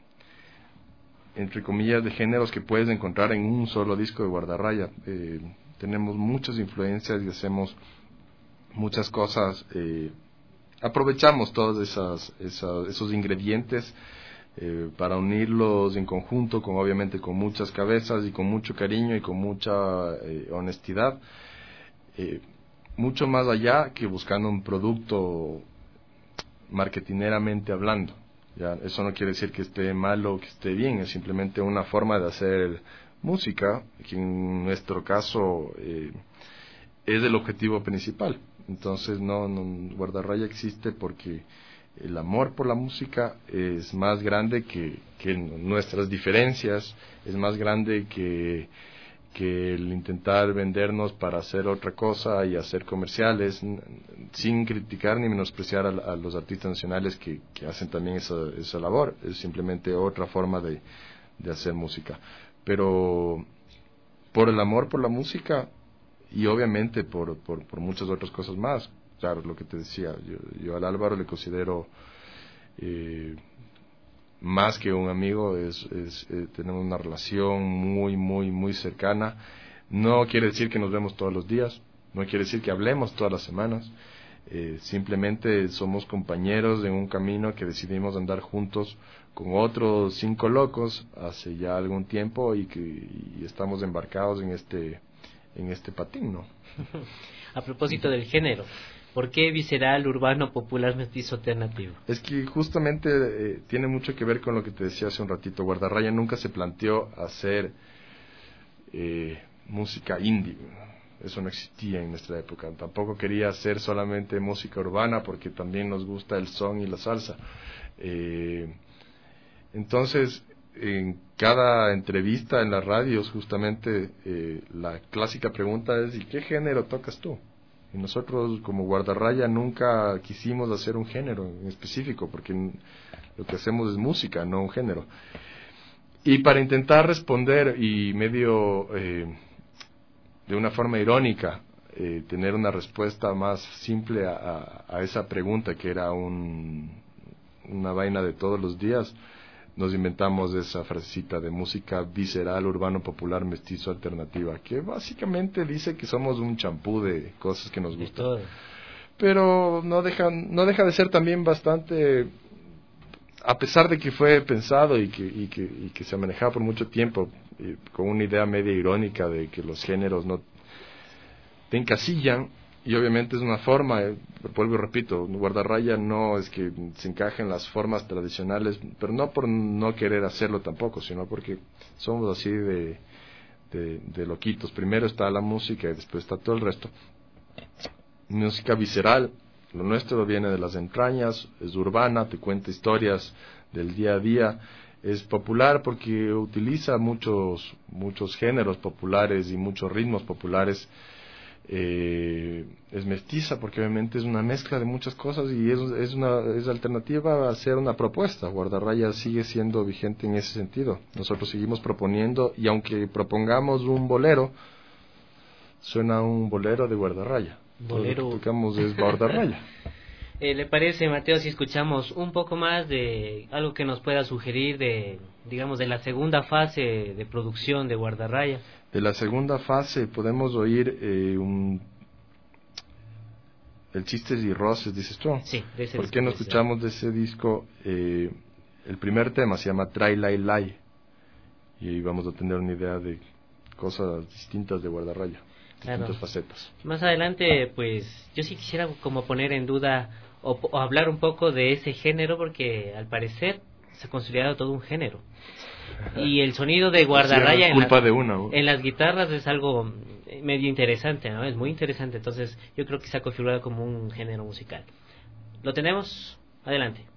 entre comillas de géneros que puedes encontrar en un solo disco de Guardarraya. Eh, tenemos muchas influencias y hacemos muchas cosas, eh, aprovechamos todos esas, esas esos ingredientes eh, para unirlos en conjunto, con obviamente con muchas cabezas y con mucho cariño y con mucha eh, honestidad. Eh, mucho más allá que buscando un producto marketineramente hablando. Ya, eso no quiere decir que esté mal o que esté bien, es simplemente una forma de hacer música, que en nuestro caso eh, es el objetivo principal. Entonces, no, no, Guardarraya existe porque el amor por la música es más grande que, que nuestras diferencias, es más grande que que el intentar vendernos para hacer otra cosa y hacer comerciales, sin criticar ni menospreciar a, a los artistas nacionales que, que hacen también esa, esa labor. Es simplemente otra forma de, de hacer música. Pero por el amor por la música y obviamente por, por, por muchas otras cosas más. Claro, lo que te decía, yo, yo al Álvaro le considero eh, más que un amigo, es, es eh, tenemos una relación muy, muy, muy cercana. No quiere decir que nos vemos todos los días, no quiere decir que hablemos todas las semanas, eh, simplemente somos compañeros en un camino que decidimos andar juntos con otros cinco locos hace ya algún tiempo y que y estamos embarcados en este, en este patín, ¿no? A propósito del género, ¿por qué visceral, urbano, popular, mestizo, alternativo? Es que justamente eh, tiene mucho que ver con lo que te decía hace un ratito. Guardarraya nunca se planteó hacer eh, música indie. Eso no existía en nuestra época. Tampoco quería hacer solamente música urbana porque también nos gusta el son y la salsa. Eh, entonces, en cada entrevista en las radios, justamente eh, la clásica pregunta es: ¿y qué género tocas tú? Y nosotros como Guardarraya nunca quisimos hacer un género en específico, porque lo que hacemos es música, no un género. Y para intentar responder y medio eh, de una forma irónica, eh, tener una respuesta más simple a, a, a esa pregunta que era un, una vaina de todos los días, nos inventamos esa frasecita de música visceral, urbano, popular, mestizo, alternativa, que básicamente dice que somos un champú de cosas que nos gustan. Pero no deja, no deja de ser también bastante, a pesar de que fue pensado y que, y que, y que se ha manejado por mucho tiempo, y con una idea media irónica de que los géneros no te encasillan, y obviamente es una forma, eh, vuelvo y repito, Guardarraya no es que se encaje en las formas tradicionales, pero no por no querer hacerlo tampoco, sino porque somos así de, de, de loquitos. Primero está la música y después está todo el resto. Música visceral, lo nuestro viene de las entrañas, es urbana, te cuenta historias del día a día. Es popular porque utiliza muchos, muchos géneros populares y muchos ritmos populares. Eh, es mestiza porque obviamente es una mezcla de muchas cosas y es, es una es alternativa a hacer una propuesta. Guardarraya sigue siendo vigente en ese sentido. Nosotros seguimos proponiendo, y aunque propongamos un bolero, suena un bolero de Guardarraya. Bolero. Todo lo que tocamos es Guardarraya. eh, ¿Le parece, Mateo, si escuchamos un poco más de algo que nos pueda sugerir de, digamos, de la segunda fase de producción de Guardarraya? De la segunda fase podemos oír eh, un el Chistes y Roces, dices tú. Sí, de ese ¿Por disco qué no de ese. escuchamos de ese disco? Eh, el primer tema se llama Trai Lai Lai, y ahí vamos a tener una idea de cosas distintas de Guardarraya, distintas Claro. facetas. Más adelante, pues, yo sí quisiera como poner en duda o, o hablar un poco de ese género, porque al parecer se ha consolidado todo un género. Y el sonido de Guardarraya Sí, en, culpa las, de una, ¿no? en las guitarras es algo medio interesante, ¿no? Es muy interesante, entonces yo creo que se ha configurado como un género musical. ¿Lo tenemos? Adelante.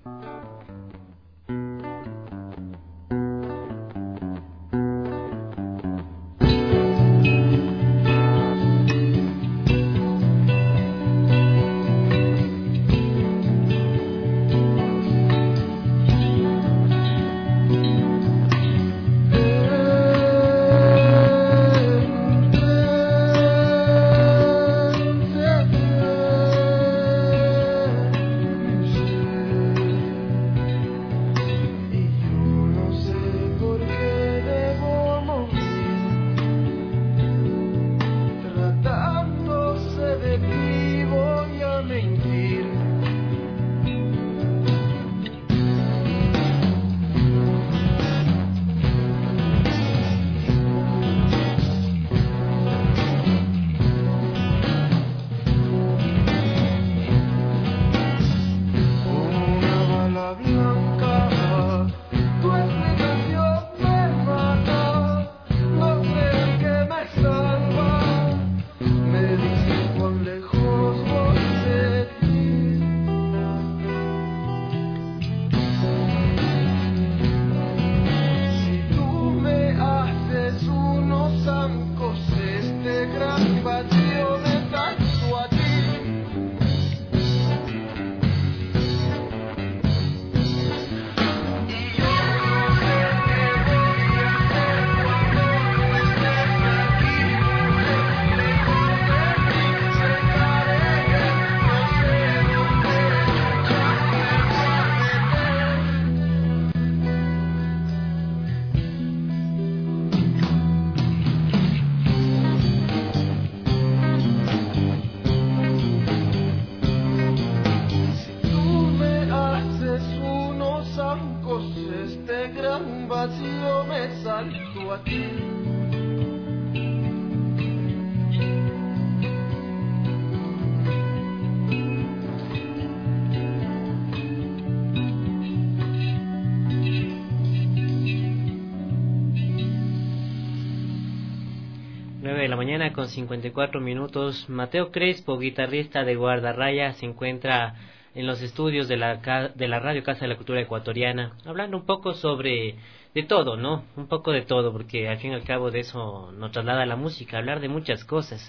Mañana con cincuenta y cuatro minutos. Mateo Crespo, guitarrista de Guardarraya, se encuentra en los estudios de la de la Radio Casa de la Cultura Ecuatoriana, hablando un poco sobre de todo, ¿no? Un poco de todo, porque al fin y al cabo de eso nos traslada la música, hablar de muchas cosas.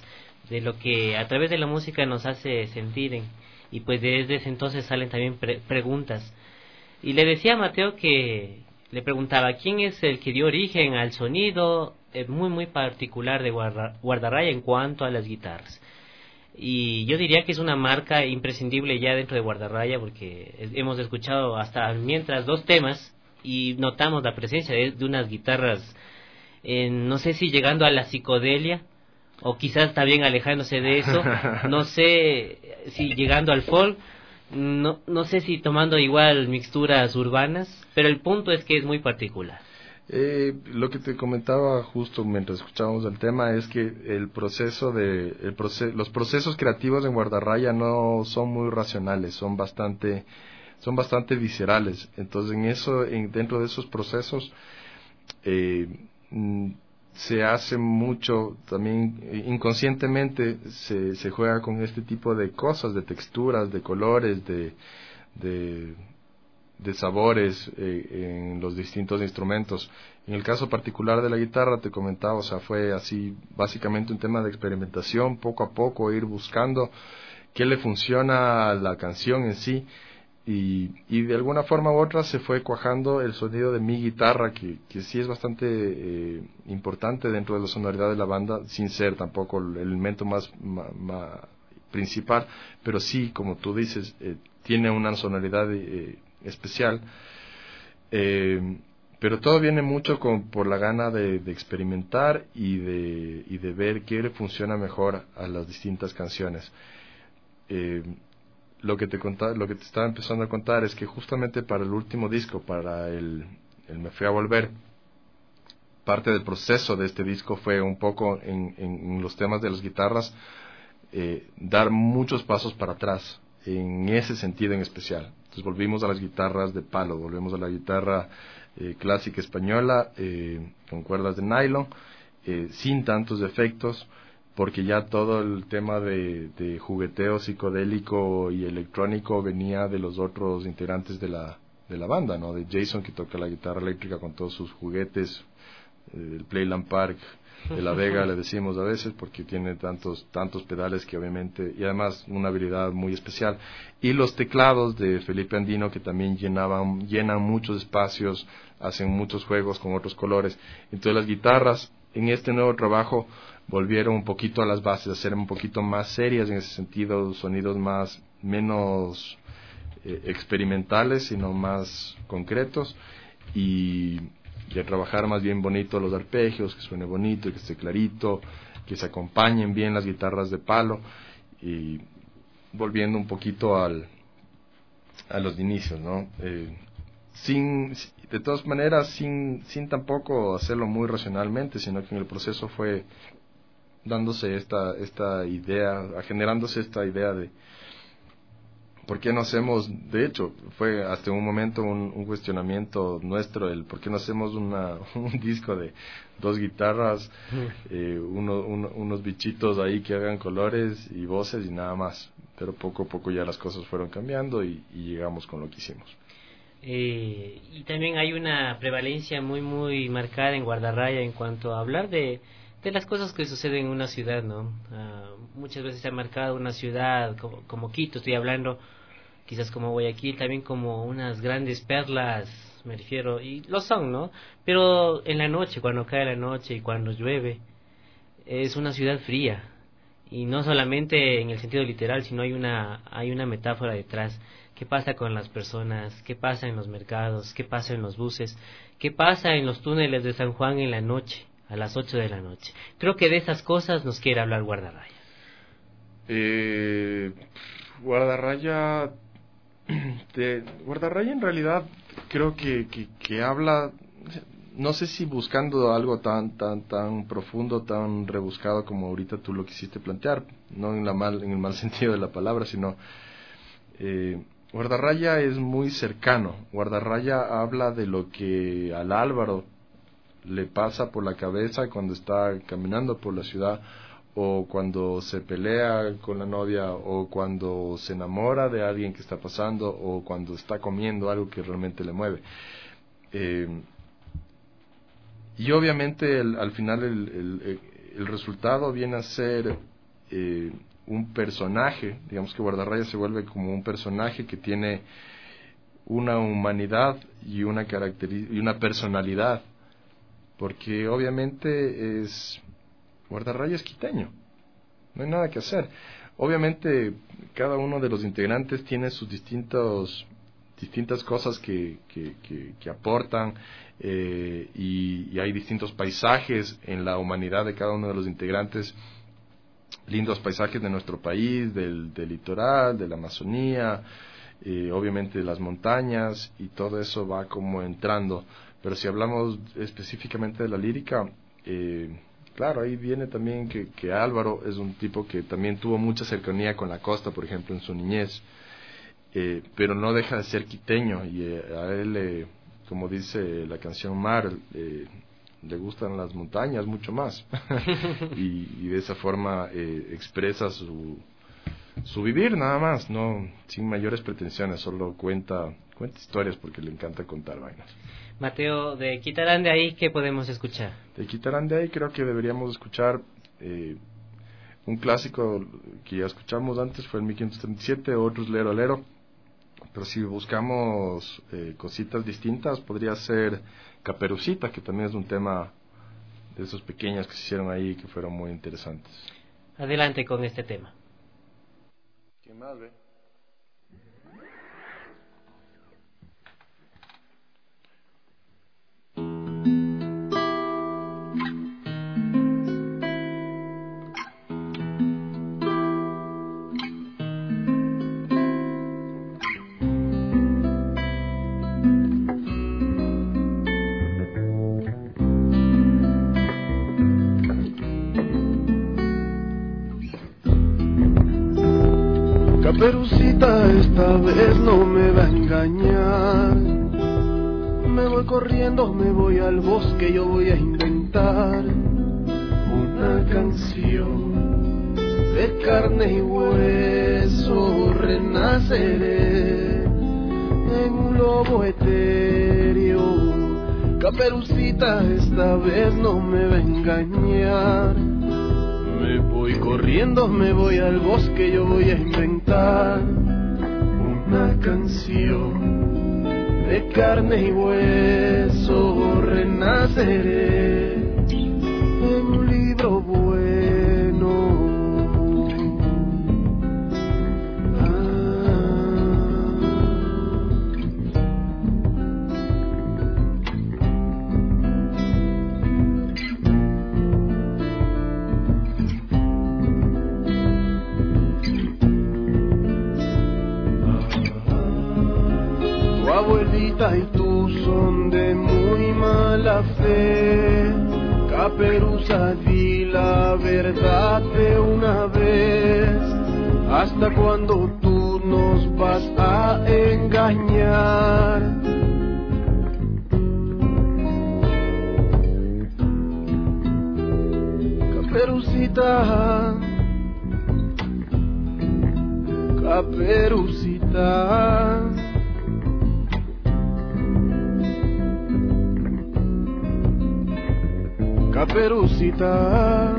de lo que a través de la música nos hace sentir. En, y pues desde ese entonces salen también pre- preguntas. Y le decía a Mateo que le preguntaba quién es el que dio origen al sonido eh, muy muy particular de Guarda, Guardarraya en cuanto a las guitarras. Y yo diría que es una marca imprescindible ya dentro de Guardarraya, porque es, hemos escuchado hasta mientras dos temas y notamos la presencia de, de unas guitarras, eh, no sé si llegando a la psicodelia o quizás también alejándose de eso, no sé si llegando al folk, no, no sé si tomando igual mixturas urbanas, pero el punto es que es muy particular. Eh, lo que te comentaba justo mientras escuchábamos el tema es que el proceso de el proce- los procesos creativos en Guardarraya no son muy racionales, son bastante son bastante viscerales. Entonces en eso en, dentro de esos procesos eh, mm, se hace mucho también eh, inconscientemente se se juega con este tipo de cosas, de texturas, de colores, de de de sabores eh, en los distintos instrumentos. En el caso particular de la guitarra, te comentaba, o sea, fue así básicamente un tema de experimentación, poco a poco ir buscando qué le funciona a la canción en sí, y, y de alguna forma u otra se fue cuajando el sonido de mi guitarra, que, que sí es bastante eh, importante dentro de la sonoridad de la banda, sin ser tampoco el elemento más, más, más principal, pero sí, como tú dices, eh, tiene una sonoridad eh, especial, eh, pero todo viene mucho con, por la gana de, de experimentar y de, y de ver qué le funciona mejor a las distintas canciones. Eh, lo que te conta, lo que te estaba empezando a contar es que justamente para el último disco, para el, el Me Fui a Volver, parte del proceso de este disco fue un poco en, en, en los temas de las guitarras, eh, dar muchos pasos para atrás en ese sentido en especial. Entonces volvimos a las guitarras de palo, volvemos a la guitarra eh, clásica española eh, con cuerdas de nylon, eh, sin tantos efectos, porque ya todo el tema de, de jugueteo psicodélico y electrónico venía de los otros integrantes de la de la banda, ¿no? De Jason, que toca la guitarra eléctrica con todos sus juguetes, eh, el Playland Park de La Vega le decimos a veces, porque tiene tantos tantos pedales que obviamente, y además una habilidad muy especial, y los teclados de Felipe Andino, que también llenaban llenan muchos espacios, hacen muchos juegos con otros colores. Entonces las guitarras en este nuevo trabajo volvieron un poquito a las bases, a ser un poquito más serias en ese sentido, sonidos más menos eh, experimentales, sino más concretos, y y a trabajar más bien bonito los arpegios, que suene bonito, que esté clarito, que se acompañen bien las guitarras de palo, y volviendo un poquito al a los inicios, ¿no? Eh, sin de todas maneras sin sin tampoco hacerlo muy racionalmente, sino que en el proceso fue dándose esta esta idea, generándose esta idea de ¿por qué no hacemos? De hecho, fue hasta un momento un, un cuestionamiento nuestro, el ¿por qué no hacemos una, un disco de dos guitarras, eh, uno, uno, unos bichitos ahí que hagan colores y voces y nada más? Pero poco a poco ya las cosas fueron cambiando y, y llegamos con lo que hicimos. Eh, y también hay una prevalencia muy muy marcada en Guardarraya en cuanto a hablar de de las cosas que suceden en una ciudad, ¿no? Uh, muchas veces se ha marcado una ciudad como, como Quito, estoy hablando, quizás como Guayaquil, también como unas grandes perlas, me refiero, y lo son, ¿no? Pero en la noche, cuando cae la noche y cuando llueve, es una ciudad fría, y no solamente en el sentido literal, sino hay una hay una metáfora detrás. ¿Qué pasa con las personas? ¿Qué pasa en los mercados? ¿Qué pasa en los buses? ¿Qué pasa en los túneles de San Juan en la noche? A las ocho de la noche. Creo que de esas cosas nos quiere hablar Guardarraya. Eh, Guardarraya, de, Guardarraya en realidad creo que, que, que habla, no sé si buscando algo tan tan tan profundo, tan rebuscado como ahorita tú lo quisiste plantear, no en la mal en el mal sentido de la palabra, sino eh, Guardarraya es muy cercano. Guardarraya habla de lo que al Álvaro le pasa por la cabeza cuando está caminando por la ciudad, o cuando se pelea con la novia, o cuando se enamora de alguien que está pasando, o cuando está comiendo algo que realmente le mueve. Eh, y obviamente el, al final el, el, el resultado viene a ser eh, un personaje, digamos que Guardarraya se vuelve como un personaje que tiene una humanidad y una caracteri- y una personalidad, porque obviamente es Guardarraya es quiteño, no hay nada que hacer. Obviamente cada uno de los integrantes tiene sus distintos distintas cosas que, que, que, que aportan, eh, y, y hay distintos paisajes en la humanidad de cada uno de los integrantes, lindos paisajes de nuestro país, del, del litoral, de la Amazonía, eh, obviamente de las montañas, y todo eso va como entrando. Pero si hablamos específicamente de la lírica, eh, claro, ahí viene también que, que Álvaro es un tipo que también tuvo mucha cercanía con la costa, por ejemplo, en su niñez, eh, pero no deja de ser quiteño, y eh, a él, eh, como dice la canción Mar, eh, le gustan las montañas mucho más, y, y de esa forma eh, expresa su, su vivir nada más, no sin mayores pretensiones, solo cuenta, cuenta historias porque le encanta contar vainas. Mateo, de Quitarán de ahí, ¿qué podemos escuchar? De Quitarán de ahí creo que deberíamos escuchar eh, un clásico que ya escuchamos antes, fue el mil quinientos treinta y siete, Otros Lero Lero, pero si buscamos eh, cositas distintas, podría ser Caperucita, que también es un tema de esos pequeños que se hicieron ahí que fueron muy interesantes. Adelante con este tema. ¿Quién más ve? Caperucita esta vez no me va a engañar. Me voy corriendo, me voy al bosque, yo voy a inventar una canción de carne y hueso. Renaceré en un lobo etéreo. Caperucita esta vez no me va a engañar. Me voy corriendo, me voy al bosque, yo voy a inventar una canción de carne y hueso. Renaceré en un libro bueno. Abuelita y tú son de muy mala fe. Caperuza, di la verdad de una vez. ¿Hasta cuándo tú nos vas a engañar? Caperucita, Caperucita, Caperucita.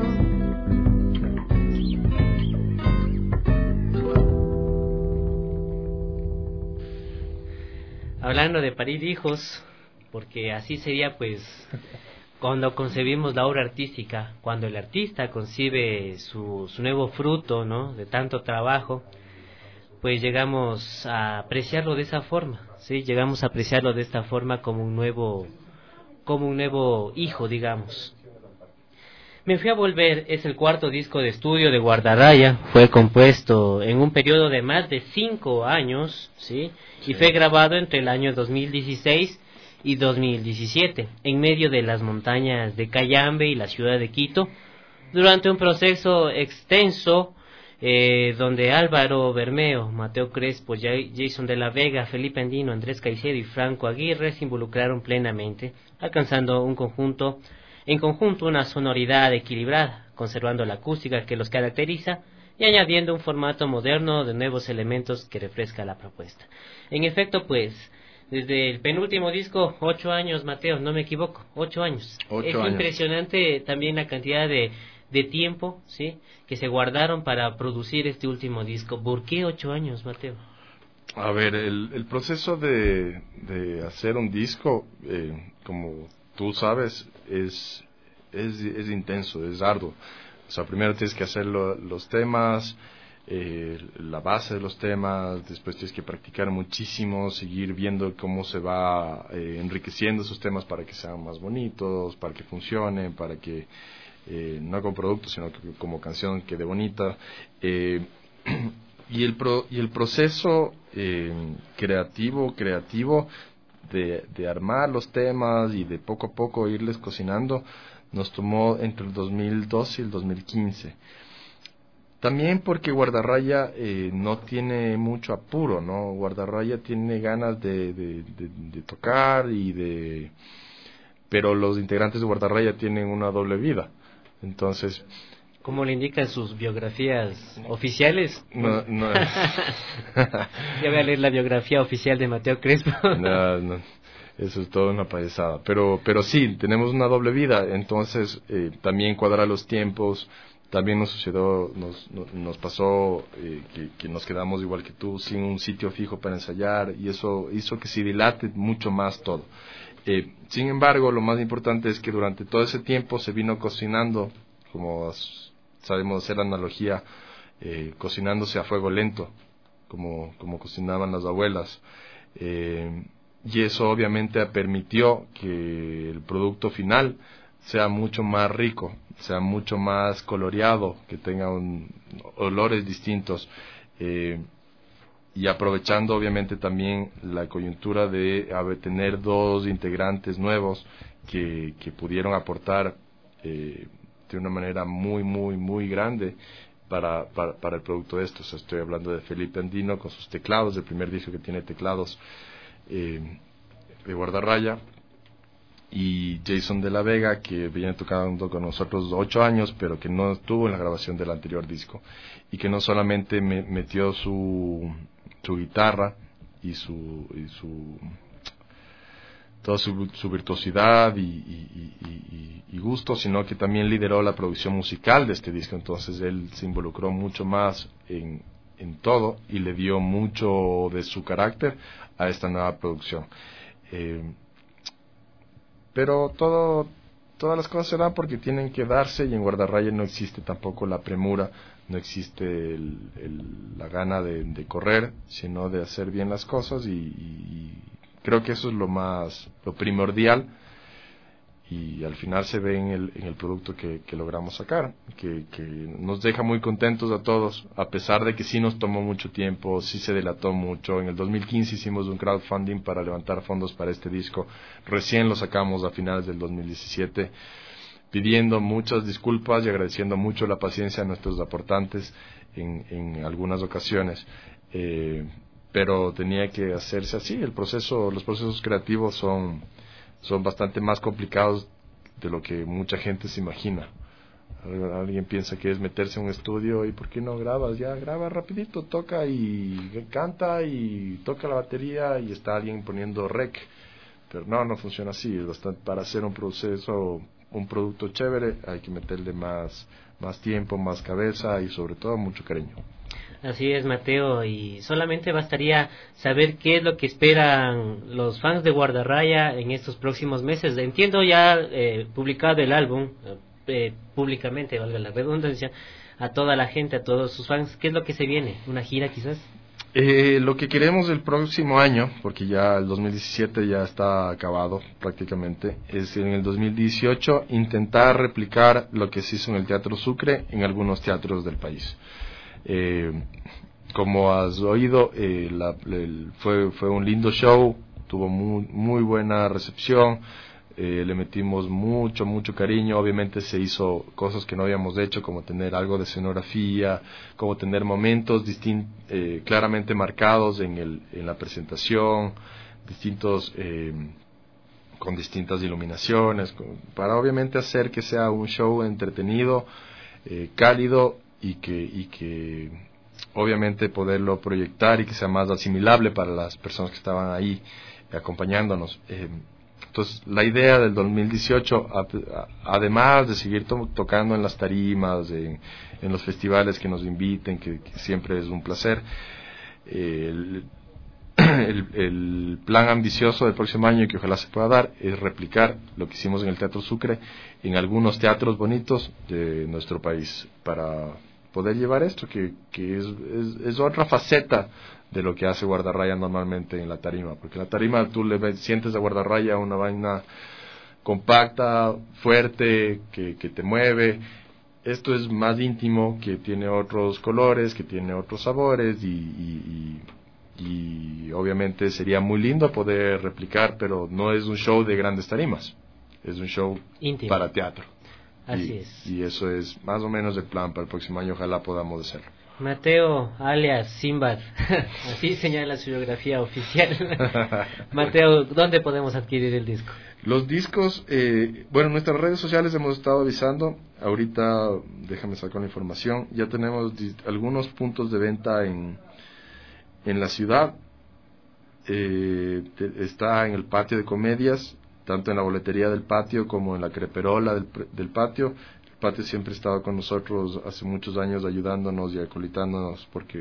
Hablando de parir hijos, porque así sería pues cuando concebimos la obra artística, cuando el artista concibe su, su nuevo fruto, ¿no?, de tanto trabajo, pues llegamos a apreciarlo de esa forma, sí, llegamos a apreciarlo de esta forma como un nuevo, como un nuevo hijo, digamos. Me fui a volver, es el cuarto disco de estudio de Guardarraya, fue compuesto en un periodo de más de cinco años, ¿sí? Y fue grabado entre el año dos mil dieciséis y dos mil diecisiete, en medio de las montañas de Cayambe y la ciudad de Quito, durante un proceso extenso, eh, donde Álvaro Bermeo, Mateo Crespo, Jason de la Vega, Felipe Andino, Andrés Caicedo y Franco Aguirre se involucraron plenamente, alcanzando un conjunto en conjunto una sonoridad equilibrada, conservando la acústica que los caracteriza y añadiendo un formato moderno de nuevos elementos que refresca la propuesta. En efecto, pues, desde el penúltimo disco, ocho años, Mateo, no me equivoco, ocho años. Ocho es años. impresionante también la cantidad de, de tiempo, ¿sí?, que se guardaron para producir este último disco. ¿Por qué ocho años, Mateo? A ver, el, el proceso de, de hacer un disco, eh, como tú sabes, es, es, es intenso, es arduo. O sea, primero tienes que hacer lo, los temas, eh, la base de los temas, después tienes que practicar muchísimo, seguir viendo cómo se va eh, enriqueciendo esos temas para que sean más bonitos, para que funcionen, para que, eh, no como producto, sino que como canción quede bonita. Eh, y, el pro, y el proceso eh, creativo, creativo de, de armar los temas y de poco a poco irles cocinando, nos tomó entre el dos mil doce y el dos mil quince. También porque Guardarraya eh, no tiene mucho apuro, ¿no? Guardarraya tiene ganas de, de, de, de tocar y de... Pero los integrantes de Guardarraya tienen una doble vida. Entonces... ¿Cómo le indican sus biografías oficiales? No, no. Ya voy a leer la biografía oficial de Mateo Crespo. No, no. Eso es toda una payasada. Pero, pero sí, tenemos una doble vida. Entonces, eh, también cuadrar los tiempos. También nos sucedió, nos, nos, nos pasó eh, que, que nos quedamos igual que tú, sin un sitio fijo para ensayar, y eso hizo que se dilate mucho más todo. Eh, sin embargo, lo más importante es que durante todo ese tiempo se vino cocinando, como sabemos hacer la analogía, eh, cocinándose a fuego lento, como, como cocinaban las abuelas. Eh, y eso obviamente permitió que el producto final sea mucho más rico, sea mucho más coloreado, que tenga un, olores distintos, eh, y aprovechando obviamente también la coyuntura de haber, tener dos integrantes nuevos que, que pudieron aportar eh, de una manera muy, muy, muy grande para, para, para el producto de esto. O sea, estoy hablando de Felipe Andino con sus teclados, el primer disco que tiene teclados eh, de Guardarraya, y Jason de la Vega, que viene tocando con nosotros ocho años, pero que no estuvo en la grabación del anterior disco, y que no solamente me, metió su, su guitarra y su, y su toda su, su virtuosidad y, y, y, y, y gusto, sino que también lideró la producción musical de este disco. Entonces él se involucró mucho más en, en todo y le dio mucho de su carácter a esta nueva producción. Eh, Pero todo, todas las cosas se dan porque tienen que darse, y en Guardarraya no existe tampoco la premura, no existe el, el, la gana de, de correr, sino de hacer bien las cosas, y, y creo que eso es lo más, lo primordial, y al final se ve en el, en el producto que, que logramos sacar, que, que nos deja muy contentos a todos, a pesar de que sí nos tomó mucho tiempo, sí se dilató mucho. En el dos mil quince hicimos un crowdfunding para levantar fondos para este disco, recién lo sacamos a finales del dos mil diecisiete, pidiendo muchas disculpas y agradeciendo mucho la paciencia de nuestros aportantes en, en algunas ocasiones, eh, pero tenía que hacerse así. El proceso, los procesos creativos son son bastante más complicados de lo que mucha gente se imagina. Alguien piensa que es meterse en un estudio y ¿por qué no grabas? Ya graba rapidito, toca y canta y toca la batería y está alguien poniendo rec. Pero no, no funciona así. Es bastante, para hacer un proceso, un producto chévere, hay que meterle más, más tiempo, más cabeza y sobre todo mucho cariño. Así es, Mateo, y solamente bastaría saber qué es lo que esperan los fans de Guardarraya en estos próximos meses. Entiendo ya eh, publicado el álbum eh, públicamente, valga la redundancia, a toda la gente, a todos sus fans. ¿Qué es lo que se viene? ¿Una gira quizás? Eh, lo que queremos el próximo año, porque ya el dos mil diecisiete ya está acabado prácticamente, es en el dos mil dieciocho intentar replicar lo que se hizo en el Teatro Sucre en algunos teatros del país. Eh, como has oído, eh, la, el, fue, fue un lindo show, tuvo muy, muy buena recepción, eh, le metimos mucho, mucho cariño. Obviamente se hizo cosas que no habíamos hecho, como tener algo de escenografía, como tener momentos distin- eh, claramente marcados en, el, en la presentación, distintos, eh, con distintas iluminaciones, con, para obviamente hacer que sea un show entretenido, eh, cálido, y que y que obviamente poderlo proyectar y que sea más asimilable para las personas que estaban ahí acompañándonos. Eh, Entonces, la idea del dos mil dieciocho, a, a, además de seguir to tocando en las tarimas, en, en los festivales que nos inviten, que, que siempre es un placer, eh, el, el, el plan ambicioso del próximo año, que ojalá se pueda dar, es replicar lo que hicimos en el Teatro Sucre en algunos teatros bonitos de nuestro país, para poder llevar esto, que, que es, es, es otra faceta de lo que hace Guardarraya normalmente en la tarima, porque en la tarima tú le ves, sientes a Guardarraya una vaina compacta, fuerte, que, que te mueve. Esto es más íntimo, que tiene otros colores, que tiene otros sabores, y, y, y, y obviamente sería muy lindo poder replicar, pero no es un show de grandes tarimas, es un show íntimo para teatro. Así y, es. Y eso es más o menos el plan para el próximo año, ojalá podamos hacerlo. Mateo, alias Simbad, así señala su biografía oficial. Mateo, ¿dónde podemos adquirir el disco? Los discos, eh, bueno, en nuestras redes sociales hemos estado avisando. Ahorita, déjame sacar la información. Ya tenemos algunos puntos de venta en, en la ciudad. Eh, te, está en el patio de comedias, tanto en la boletería del patio como en la creperola del, del patio. El patio siempre ha estado con nosotros hace muchos años, ayudándonos y acolitándonos, porque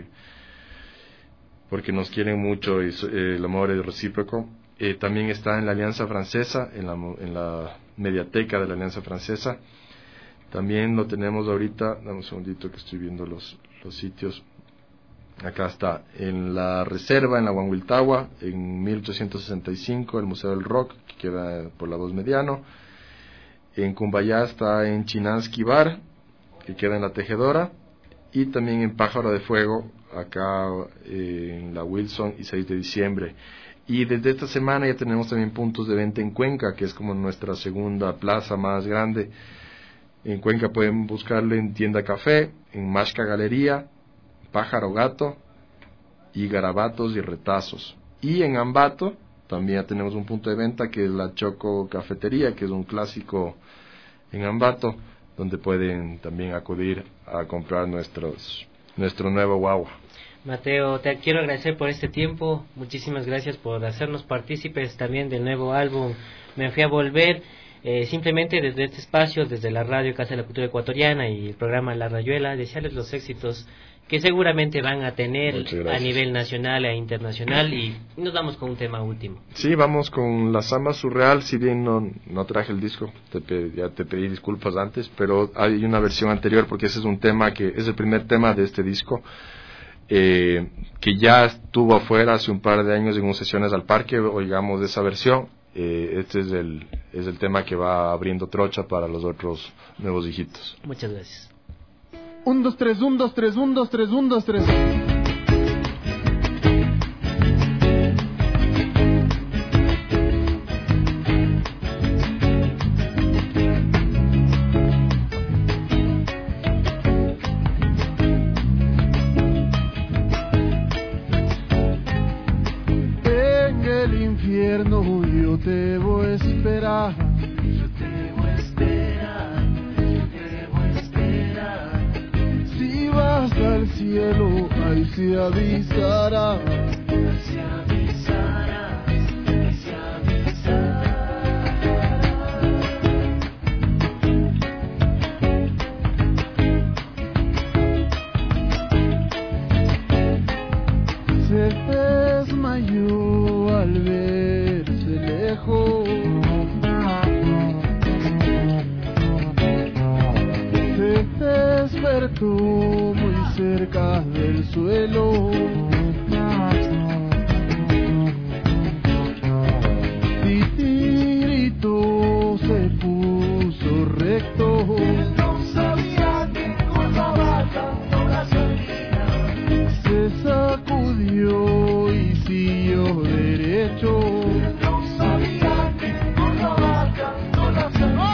porque nos quieren mucho y eh, el amor es recíproco. Eh, también está en la Alianza Francesa, en la, en la mediateca de la Alianza Francesa. También lo tenemos ahorita, dame un segundito que estoy viendo los, los sitios. Acá está, en la Reserva, en la Huanhuiltagua, en mil ochocientos sesenta y cinco, el Museo del Rock, que queda por la dos Mediano. En Cumbayá está en Chinansky Bar, que queda en la Tejedora. Y también en Pájaro de Fuego, acá eh, en la Wilson y seis de diciembre. Y desde esta semana ya tenemos también puntos de venta en Cuenca, que es como nuestra segunda plaza más grande. En Cuenca pueden buscarle en Tienda Café, en Mashka Galería, Pájaro Gato y Garabatos y Retazos. Y en Ambato también ya tenemos un punto de venta, que es la Choco Cafetería, que es un clásico en Ambato, donde pueden también acudir a comprar nuestros nuestro nuevo guagua. Mateo, te quiero agradecer por este tiempo, muchísimas gracias por hacernos partícipes también del nuevo álbum Me Fui a Volver. Eh, simplemente desde este espacio, desde la radio Casa de la Cultura Ecuatoriana y el programa La Rayuela, desearles los éxitos que seguramente van a tener a nivel nacional e internacional, y nos vamos con un tema último. Sí, vamos con La Samba Surreal. Si bien no, no traje el disco, te pedí, ya te pedí disculpas antes, pero hay una versión anterior, porque ese es un tema que es el primer tema de este disco, eh, que ya estuvo afuera hace un par de años en unas sesiones al parque. Oigamos esa versión. Eh, este es el, es el tema que va abriendo trocha para los otros nuevos hijitos. Muchas gracias. Un, dos, tres, un, dos, tres, un, dos, tres, un, dos, tres. En el infierno yo te voy a esperar. Yo te voy a esperar. Vas al cielo, ahí se avisará. Se avisará, se avisará. Se desmayó al verse lejos. Se despertó muy cerca del suelo. Titirito se puso recto. Él no sabía que engordaba tanto gasolina. Se sacudió y siguió derecho. Él no sabía que engordaba tanto gasolina.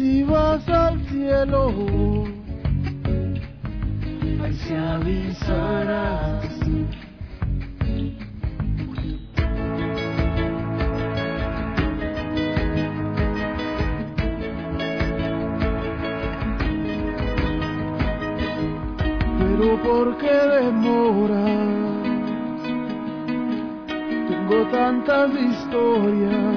Si vas al cielo, ahí se avisarás. Pero ¿por qué demoras? Tengo tantas historias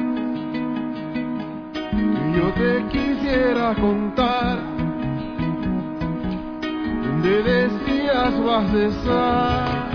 que yo te quisiera contar. Donde decías vas a estar.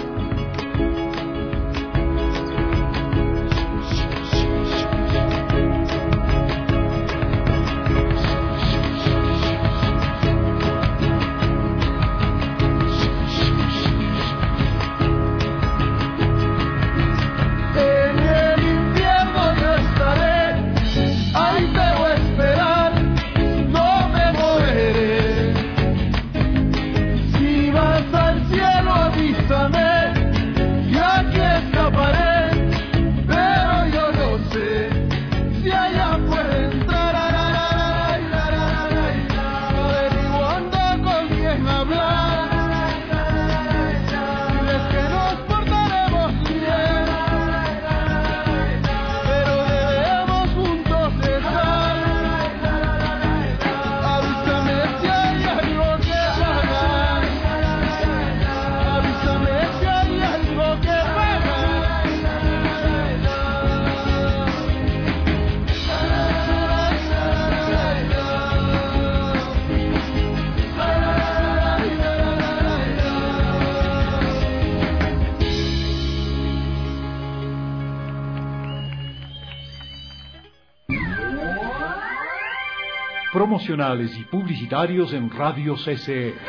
Promocionales y publicitarios en Radio C C E.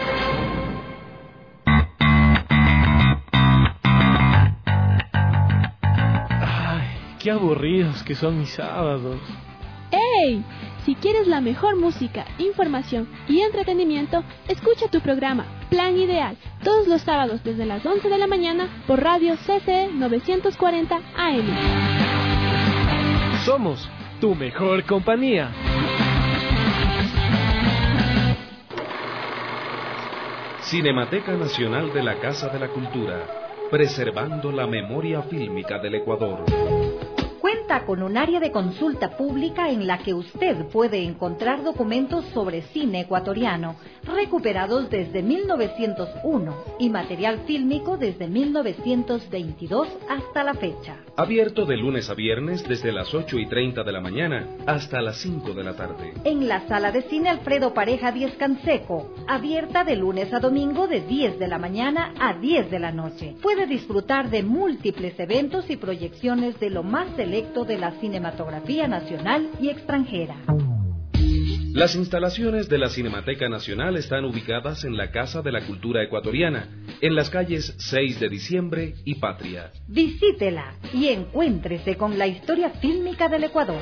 Ay, qué aburridos que son mis sábados. ¡Ey! Si quieres la mejor música, información y entretenimiento, escucha tu programa Plan Ideal todos los sábados desde las once de la mañana por Radio C C E novecientos cuarenta A M. Somos tu mejor compañía. Cinemateca Nacional de la Casa de la Cultura, preservando la memoria fílmica del Ecuador. Cuenta con un área de consulta pública en la que usted puede encontrar documentos sobre cine ecuatoriano recuperados desde mil novecientos uno y material fílmico desde mil novecientos veintidós hasta la fecha. Abierto de lunes a viernes desde las ocho y treinta de la mañana hasta las cinco de la tarde. En la sala de cine Alfredo Pareja Diez Canseco, abierta de lunes a domingo de diez de la mañana a diez de la noche. Puede disfrutar de múltiples eventos y proyecciones de lo más selecto de la cinematografía nacional y extranjera. Las instalaciones de la Cinemateca Nacional están ubicadas en la Casa de la Cultura Ecuatoriana, en las calles seis de diciembre y Patria. Visítela y encuéntrese con la historia fílmica del Ecuador.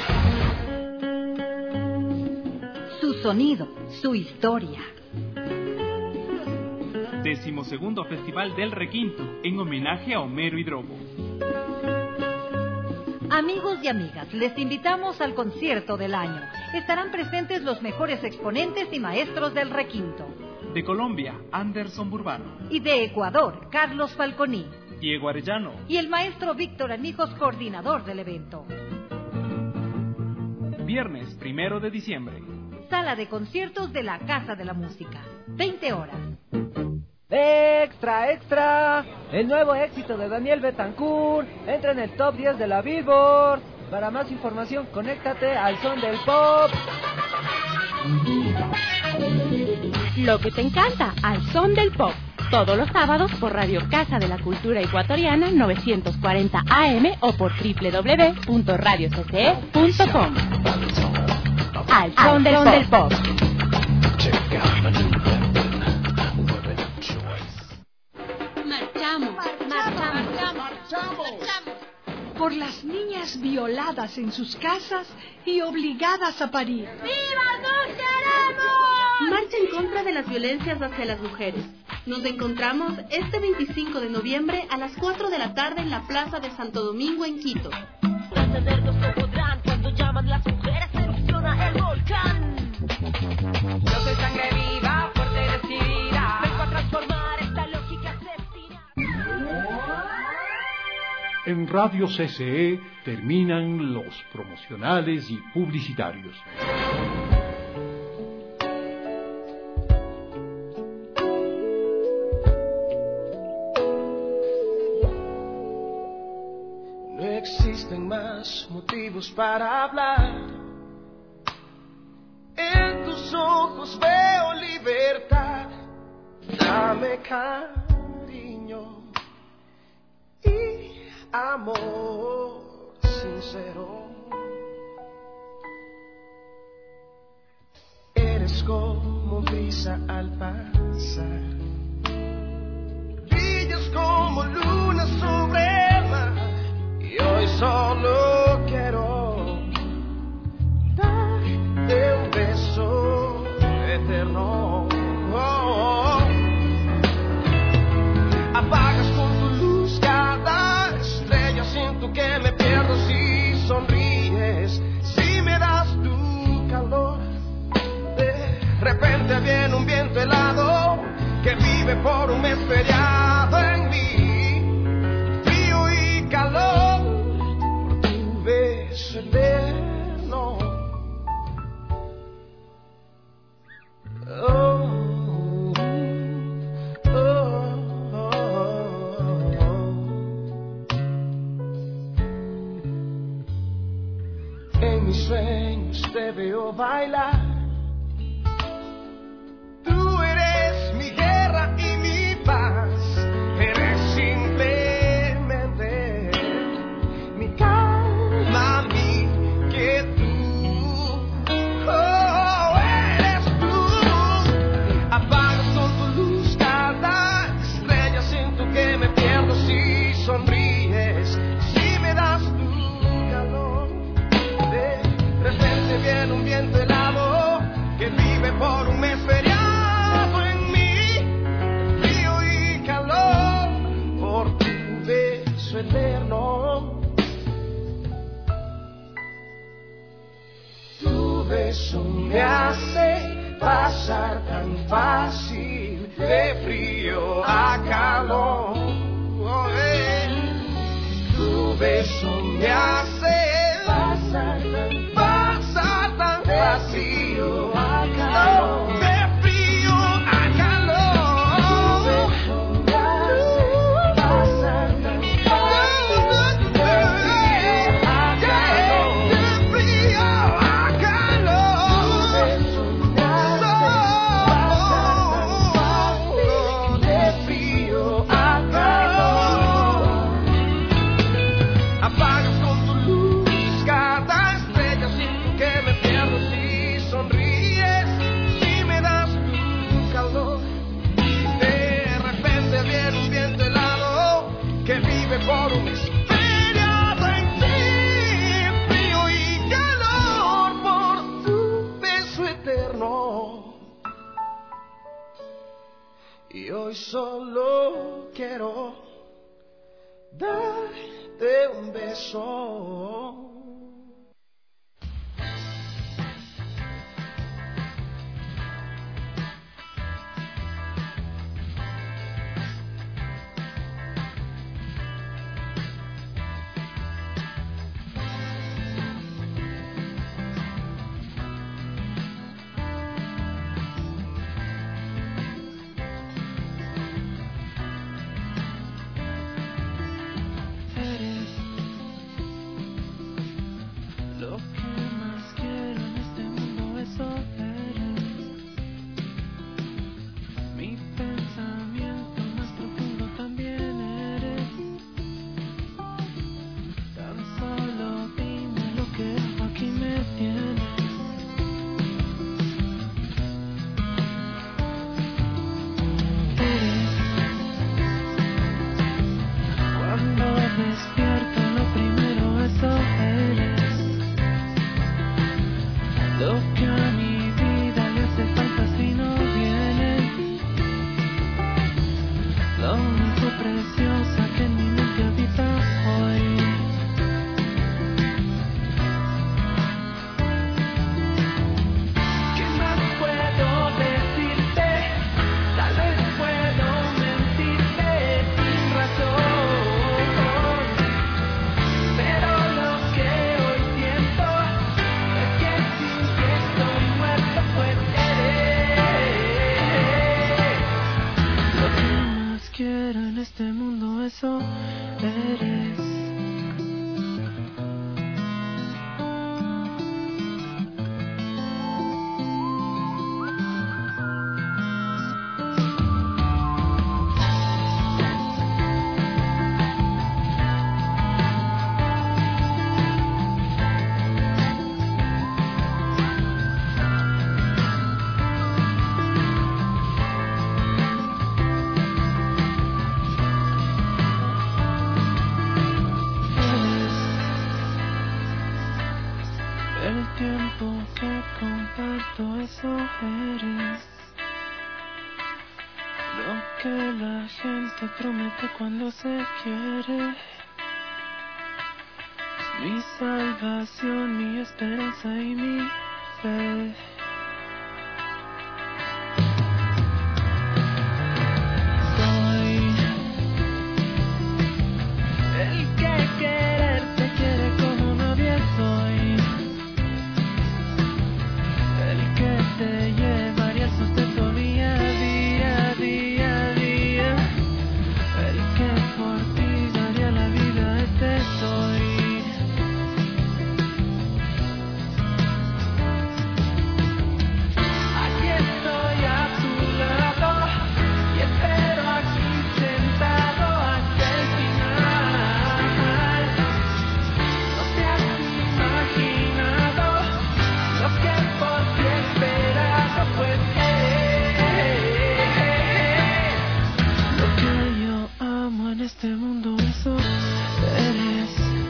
Su sonido, su historia. Decimosegundo Festival del Requinto, en homenaje a Homero Hidrobo. Amigos y amigas, les invitamos al concierto del año. Estarán presentes los mejores exponentes y maestros del requinto. De Colombia, Anderson Burbano. Y de Ecuador, Carlos Falconi. Diego Arellano. Y el maestro Víctor Amijos, coordinador del evento. Viernes, primero de diciembre. Sala de conciertos de la Casa de la Música. veinte horas. ¡Extra, extra! El nuevo éxito de Daniel Betancourt entra en el top diez de la Billboard. Para más información, conéctate al Son del Pop. Lo que te encanta, al Son del Pop. Todos los sábados por Radio Casa de la Cultura Ecuatoriana novecientos cuarenta A M o por doble u doble u doble u punto radio c c e punto com. Al Son del Pop. Del Pop. Marchamos, marchamos, marchamos, marchamos. Por las niñas violadas en sus casas y obligadas a parir. ¡Viva, no queremos! Marcha en contra de las violencias hacia las mujeres. Nos encontramos este veinticinco de noviembre a las cuatro de la tarde en la Plaza de Santo Domingo en Quito. Trascendernos no podrán cuando llaman las mujeres, erupciona el volcán. En Radio C C E terminan los promocionales y publicitarios. No existen más motivos para hablar. En tus ojos veo libertad. Dame cariño y amor sincero. Eres como brisa al pasar, brillas como luna sobre el mar, y hoy solo quiero darte un beso eterno. Oh, oh. Apagas con tu luz cada estrella, siento que me pierdo si sonríes, si me das tu calor. De repente viene un viento helado que vive por un mes feriado en mí, frío y calor, por tu beso eterno. Oh. En mis sueños te veo bailar. Tú eres mi guerra y mi paz. Eres simplemente mi calma, mi quietud. Oh, eres tú. Apagas con tu luz cada estrella, siento que me pierdo si sonríes, si me das tu calor. De repente viene un viento helado que vive por un mes feriado en mí, frío y calor, por tu beso eterno. Tu beso me hace pasar tan fácil de frío a calor. Oh, eh. Tu beso me hace pasar tan, pasar tan fácil a calor. De frío a calor. Tu beso me hace pasar tan fácil de frío a calor. De frío a calor. Tu beso me hace pasar tan fácil de frío a calor. Apagas con tu luz cada estrella, siento que me pierdo si sonríes, si me das tu calor. De repente viene un viento helado que vive por un mes feriado en ti, frío y calor, por tu beso eterno. Y hoy solo quiero darte un beso. Eres lo que más quiero en este mundo, eso eres. Mi pensamiento más profundo también eres. Tan solo dime lo que hago, aquí me tienes. Eres cuando despierto lo primero, eso eres. Lo que a mi vida le hace falta si no vienes. Lo único preciosa que en mi mente habita hoy. ¿Qué más puedo decirte? Tal vez puedo mentirte sin razón. comparto, eso eres. Lo que la gente promete cuando se quiere. Mi salvación, mi esperanza y mi fe. Soy el que quererte quiere como nadie soy. El que te llevaría el sustento día a día, día a día. El que por ti daría la vida, este soy. Este mundo eso eres.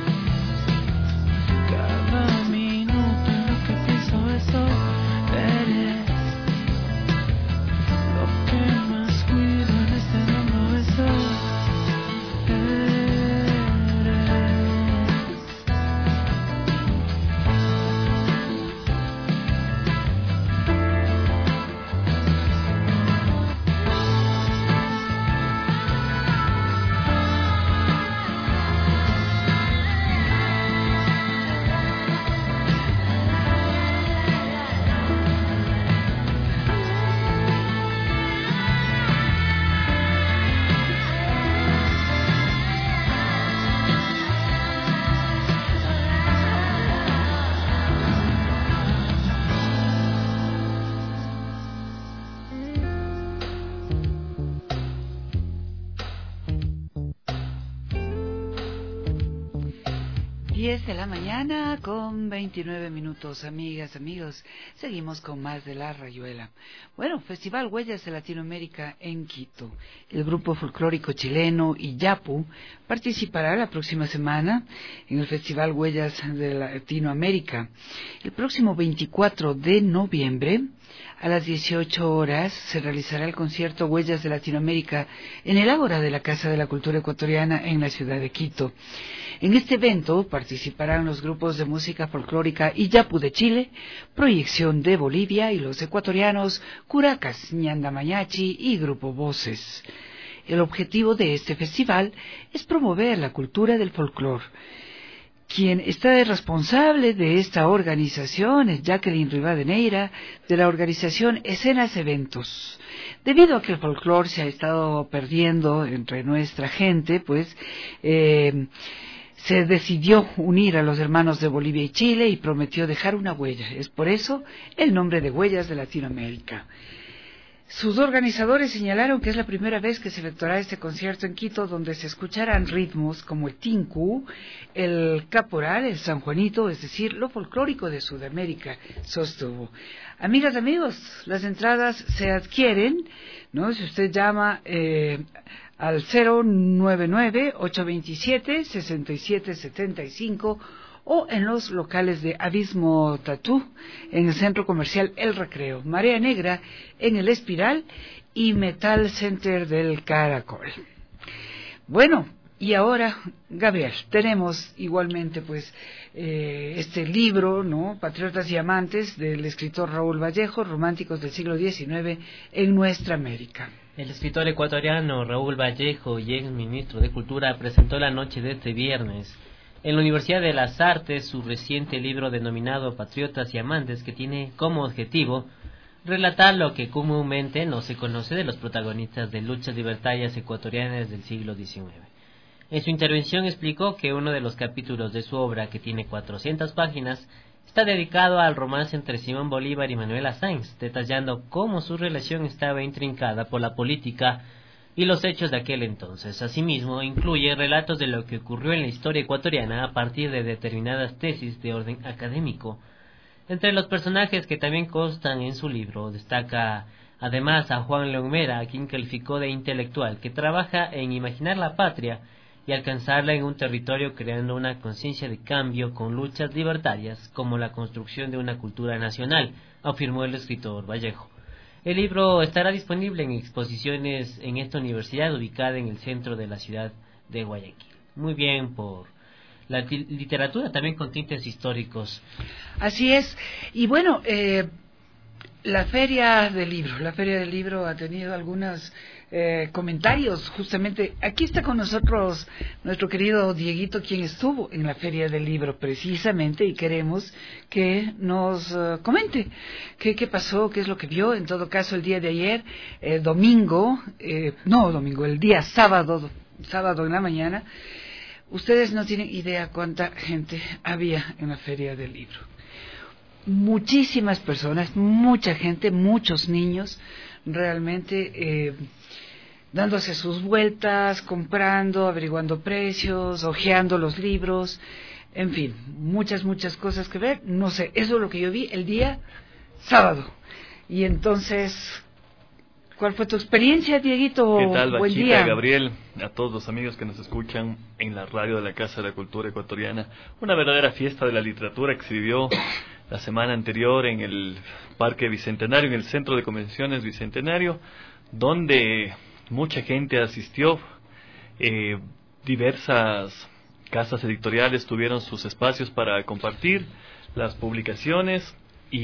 Cada minuto en lo que pienso eso eres. Lo que más cuido en este mundo eso eres. diez de la mañana con veintinueve minutos, amigas, amigos. Seguimos con más de La Rayuela. Bueno, Festival Huellas de Latinoamérica en Quito. El grupo folclórico chileno Iyapu participará la próxima semana en el Festival Huellas de Latinoamérica. El próximo veinticuatro de noviembre, a las dieciocho horas, se realizará el concierto Huellas de Latinoamérica en el Ágora de la Casa de la Cultura Ecuatoriana en la ciudad de Quito. En este evento participarán los grupos de música folclórica Iyapu de Chile, Proyección de Bolivia y los ecuatorianos Curacas, Ñandamañachi y Grupo Voces. El objetivo de este festival es promover la cultura del folclore. Quien está de responsable de esta organización es Jacqueline Rivadeneira, de la organización Escenas Eventos. Debido a que el folclore se ha estado perdiendo entre nuestra gente, pues eh, se decidió unir a los hermanos de Bolivia y Chile y prometió dejar una huella. Es por eso el nombre de Huellas de Latinoamérica. Sus organizadores señalaron que es la primera vez que se efectuará este concierto en Quito, donde se escucharán ritmos como el tinku, el caporal, el sanjuanito, es decir, lo folclórico de Sudamérica, sostuvo. Amigas, amigos, las entradas se adquieren, ¿no? Si usted llama eh, al cero nueve nueve, ocho dos siete, seis siete siete cinco o en los locales de Abismo Tatú, en el Centro Comercial El Recreo, Marea Negra en el Espiral y Metal Center del Caracol. Bueno, y ahora, Gabriel, tenemos igualmente pues eh, este libro, ¿no? Patriotas y Amantes, del escritor Raúl Vallejo, Románticos del siglo diecinueve en Nuestra América. El escritor ecuatoriano Raúl Vallejo y ex ministro de Cultura presentó la noche de este viernes en la Universidad de las Artes su reciente libro denominado Patriotas y Amantes, que tiene como objetivo relatar lo que comúnmente no se conoce de los protagonistas de luchas libertarias ecuatorianas del siglo diecinueve. En su intervención explicó que uno de los capítulos de su obra, que tiene cuatrocientas páginas, está dedicado al romance entre Simón Bolívar y Manuela Sáenz, detallando cómo su relación estaba intrincada por la política y los hechos de aquel entonces. Asimismo, incluye relatos de lo que ocurrió en la historia ecuatoriana a partir de determinadas tesis de orden académico. Entre los personajes que también constan en su libro, destaca además a Juan León Mera, a quien calificó de intelectual, que trabaja en imaginar la patria y alcanzarla en un territorio creando una conciencia de cambio con luchas libertarias como la construcción de una cultura nacional, afirmó el escritor Vallejo. El libro estará disponible en exposiciones en esta universidad ubicada en el centro de la ciudad de Guayaquil. Muy bien por la literatura también con tintes históricos. Así es. Y bueno, eh, la Feria del Libro, la Feria del Libro ha tenido algunos eh, comentarios. Justamente aquí está con nosotros nuestro querido Dieguito, quien estuvo en la Feria del Libro precisamente, y queremos que nos uh, comente qué, qué pasó, qué es lo que vio. En todo caso, el día de ayer, eh, domingo, eh, no domingo, el día sábado, sábado en la mañana, ustedes no tienen idea cuánta gente había en la Feria del Libro. Muchísimas personas, mucha gente, muchos niños, realmente eh, dándose sus vueltas, comprando, averiguando precios, hojeando los libros, en fin, muchas, muchas cosas que ver. No sé, eso es lo que yo vi el día sábado. Y entonces, ¿cuál fue tu experiencia, Dieguito? ¿Qué tal, Buen Bachita, día. Gabriel? A todos los amigos que nos escuchan en la radio de la Casa de la Cultura Ecuatoriana. Una verdadera fiesta de la literatura que se vivió la semana anterior en el Parque Bicentenario, en el Centro de Convenciones Bicentenario, donde mucha gente asistió. Eh, diversas casas editoriales tuvieron sus espacios para compartir las publicaciones.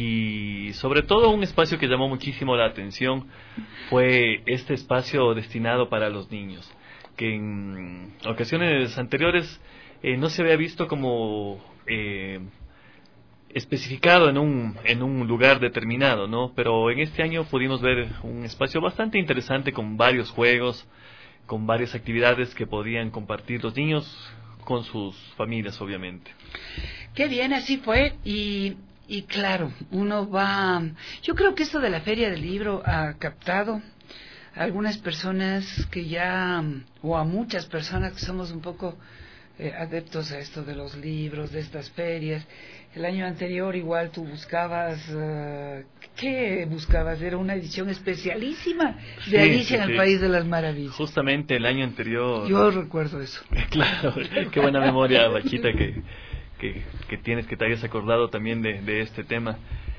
Y sobre todo un espacio que llamó muchísimo la atención fue este espacio destinado para los niños, que en ocasiones anteriores eh, no se había visto como eh, especificado en un en un lugar determinado, ¿no? Pero en este año pudimos ver un espacio bastante interesante con varios juegos, con varias actividades que podían compartir los niños con sus familias, obviamente. Qué bien, así fue. Y Y claro, uno va... Yo creo que esto de la Feria del Libro ha captado a algunas personas que ya, o a muchas personas que somos un poco eh, adeptos a esto de los libros, de estas ferias. El año anterior igual tú buscabas... Uh, ¿Qué buscabas? Era una edición especialísima de Sí, Alicia sí, en el sí. País de las Maravillas. Justamente el año anterior... Yo recuerdo eso. Claro, qué buena memoria, Bachita, que... Que, que tienes, que te hayas acordado también de, de este tema.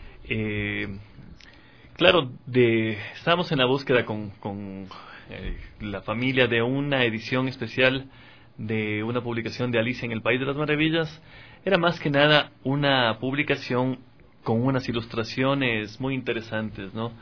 Eh, claro, de, estamos en la búsqueda con, con eh, la familia de una edición especial de una publicación de Alicia en el País de las Maravillas. Era más que nada una publicación con unas ilustraciones muy interesantes, ¿no?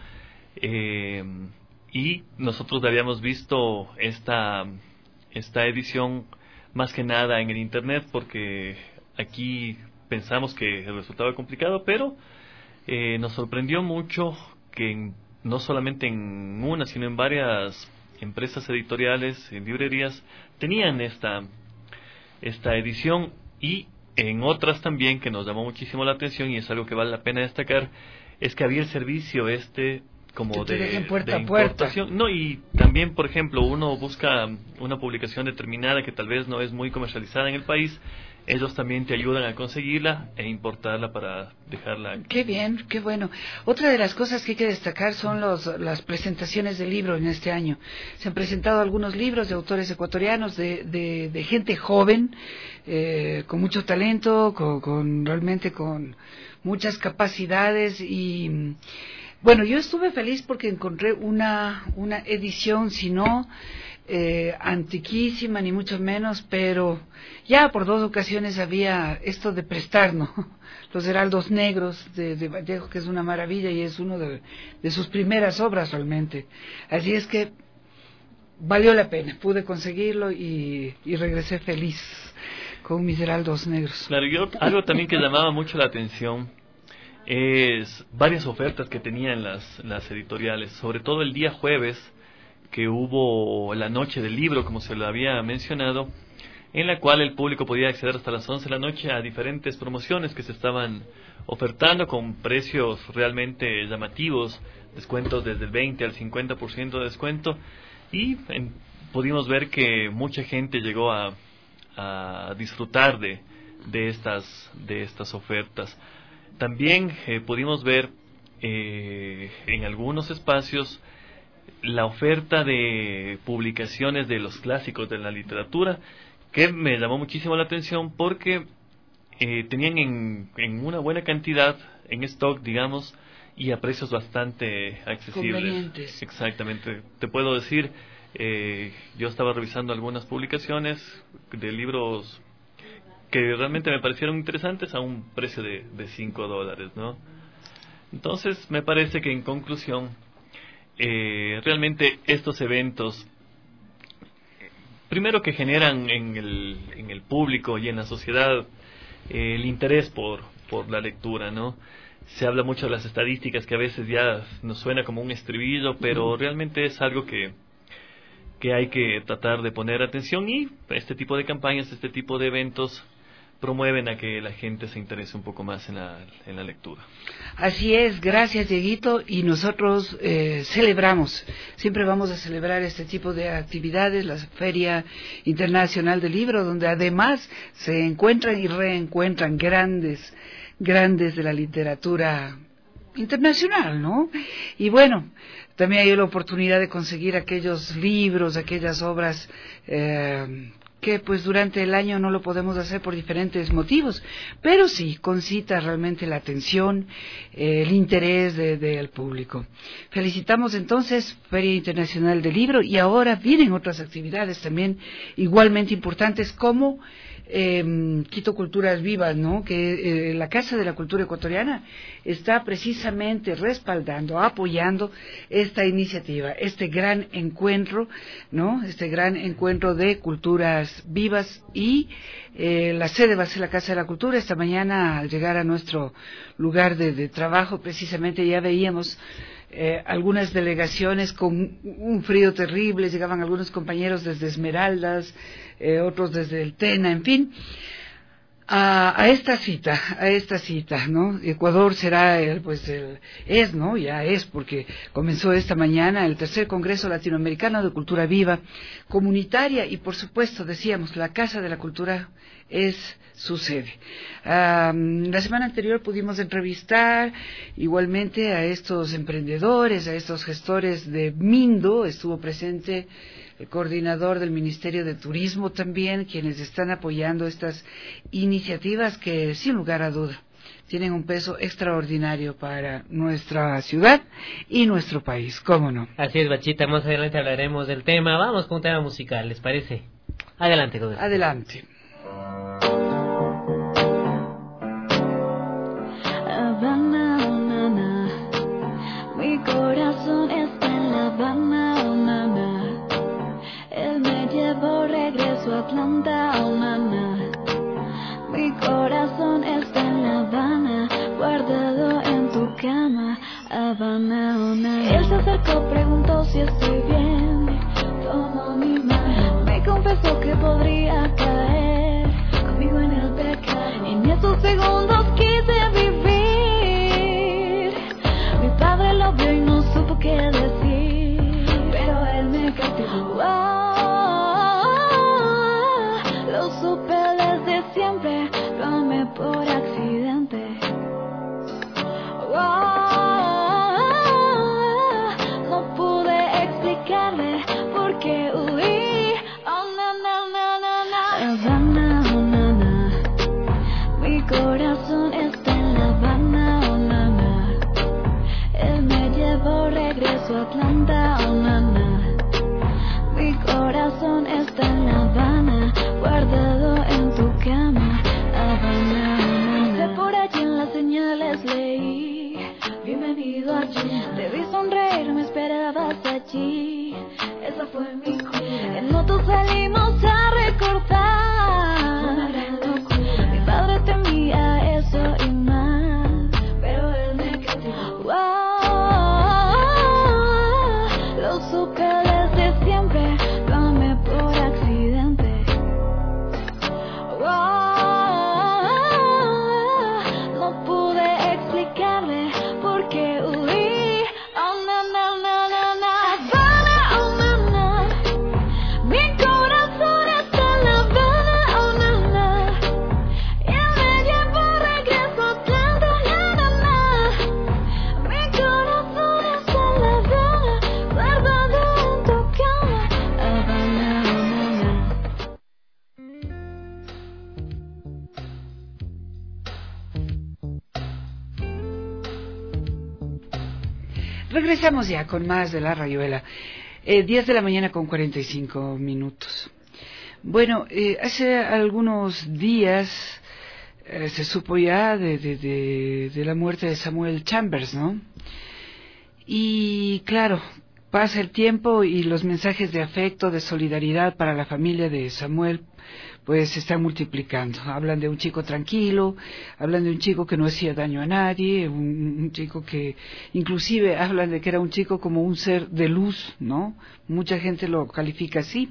Eh, y nosotros habíamos visto esta, esta edición más que nada en el internet, porque aquí pensamos que resultaba complicado, pero eh, nos sorprendió mucho que en, no solamente en una, sino en varias empresas editoriales, en librerías, tenían esta, esta edición, y en otras también que nos llamó muchísimo la atención, y es algo que vale la pena destacar, es que había el servicio este como que te de, dejen puerta de a puerta. importación. No, y también, por ejemplo, uno busca una publicación determinada que tal vez no es muy comercializada en el país, ellos también te ayudan a conseguirla e importarla para dejarla aquí. Qué bien, qué bueno. Otra de las cosas que hay que destacar son los, las presentaciones de libro en este año. Se han presentado algunos libros de autores ecuatorianos, de, de, de gente joven, eh, con mucho talento, con, con realmente con muchas capacidades. Y bueno, yo estuve feliz porque encontré una, una edición, si no Eh, antiquísima ni mucho menos, pero ya por dos ocasiones había esto de prestar, ¿no? Los Heraldos Negros de, de Vallejo, que es una maravilla y es uno de, de sus primeras obras realmente. Así es que valió la pena, pude conseguirlo y, y regresé feliz con mis Heraldos Negros. Claro, yo, algo también que llamaba mucho la atención es varias ofertas que tenían las, las editoriales, sobre todo el día jueves, que hubo la noche del libro, como se lo había mencionado, en la cual el público podía acceder hasta las once de la noche a diferentes promociones que se estaban ofertando con precios realmente llamativos, descuentos desde el veinte al cincuenta por ciento de descuento, y en, pudimos ver que mucha gente llegó a, a disfrutar de, de, estas, de estas ofertas. También eh, pudimos ver eh, en algunos espacios la oferta de publicaciones de los clásicos de la literatura, que me llamó muchísimo la atención porque eh, tenían en, en una buena cantidad en stock, digamos, y a precios bastante accesibles. Convenientes. Exactamente. Te puedo decir, eh, yo estaba revisando algunas publicaciones de libros que realmente me parecieron interesantes a un precio de, de cinco dólares, ¿no? Entonces, me parece que en conclusión, eh, realmente estos eventos, primero que generan en el, en el público y en la sociedad eh, el interés por, por la lectura, ¿no? Se habla mucho de las estadísticas que a veces ya nos suena como un estribillo, pero realmente es algo que, que hay que tratar de poner atención, y este tipo de campañas, este tipo de eventos promueven a que la gente se interese un poco más en la, en la lectura. Así es, gracias Dieguito, y nosotros eh, celebramos, siempre vamos a celebrar este tipo de actividades, la Feria Internacional del Libro, donde además se encuentran y reencuentran grandes, grandes de la literatura internacional, ¿no? Y bueno, también hay la oportunidad de conseguir aquellos libros, aquellas obras eh, que pues durante el año no lo podemos hacer por diferentes motivos, pero sí concita realmente la atención, eh, el interés de, del público. Felicitamos entonces Feria Internacional del Libro, y ahora vienen otras actividades también igualmente importantes, como Eh, Quito Culturas Vivas, ¿no? Que eh, la Casa de la Cultura Ecuatoriana está precisamente respaldando, apoyando esta iniciativa, este gran encuentro, ¿no? Este gran encuentro de culturas vivas, y eh, la sede va a ser la Casa de la Cultura. Esta mañana, al llegar a nuestro lugar de, de trabajo, precisamente ya veíamos Eh, algunas delegaciones con un frío terrible, llegaban algunos compañeros desde Esmeraldas, eh, otros desde el Tena, en fin, a, a esta cita, a esta cita, ¿no? Ecuador será, el, pues, el, es, ¿no? Ya es, porque comenzó esta mañana el tercer Congreso Latinoamericano de Cultura Viva, Comunitaria, y por supuesto, decíamos, la Casa de la Cultura es su sede. Um, la semana anterior pudimos entrevistar igualmente a estos emprendedores, a estos gestores de Mindo. Estuvo presente el coordinador del Ministerio de Turismo también, quienes están apoyando estas iniciativas que, sin lugar a duda, tienen un peso extraordinario para nuestra ciudad y nuestro país, ¿cómo no? Así es, Bachita, más adelante hablaremos del tema. Vamos con un tema musical, ¿les parece? Adelante, Godel. Adelante. Habana, na, na. Mi corazón está en La Habana, na, na. Él me llevó regreso a Atlanta, na, na. Mi corazón está en La Habana, guardado en tu cama, Habana, na. Él se acercó, preguntó si estoy bien, tomó mi mano, me confesó que podría caer conmigo en el pecado. En esos segundos quise vivir. Mi padre lo vio y no supo qué decir, pero él me castigó. Oh, lo supe desde siempre, lo amé por accidente. Oh, no pude explicarle por qué huí. Oh, na, na, na, na, na. Habana, oh, na, na. Mi corazón está en La Habana, oh, na, na. Él me llevó regreso a Atlanta, oh, na, na. Mi corazón está en La Habana, guardado en tu cama, Habana, oh, na, na. Por allí en las señales leí, bienvenido allí. Te vi sonreír, me esperabas allí. Esa fue mi cura. En moto salimos a recordar una gran locura. Mi padre temía eso y más, pero él me castigó. Wow, lo supe desde siempre, lo amé por accidente. Wow, no pude explicarle por qué huí. Oh, na, na, na, na, na. Habana, oh, na, na. Mi corazón Regresamos ya con más de La Rayuela. Eh, diez de la mañana con cuarenta y cinco minutos. Bueno, eh, hace algunos días eh, se supo ya de, de, de, de la muerte de Samuel Chambers, ¿no? Y claro, pasa el tiempo y los mensajes de afecto, de solidaridad para la familia de Samuel, pues se están multiplicando. Hablan de un chico tranquilo, hablan de un chico que no hacía daño a nadie, un, un chico que inclusive hablan de que era un chico como un ser de luz, ¿no? Mucha gente lo califica así.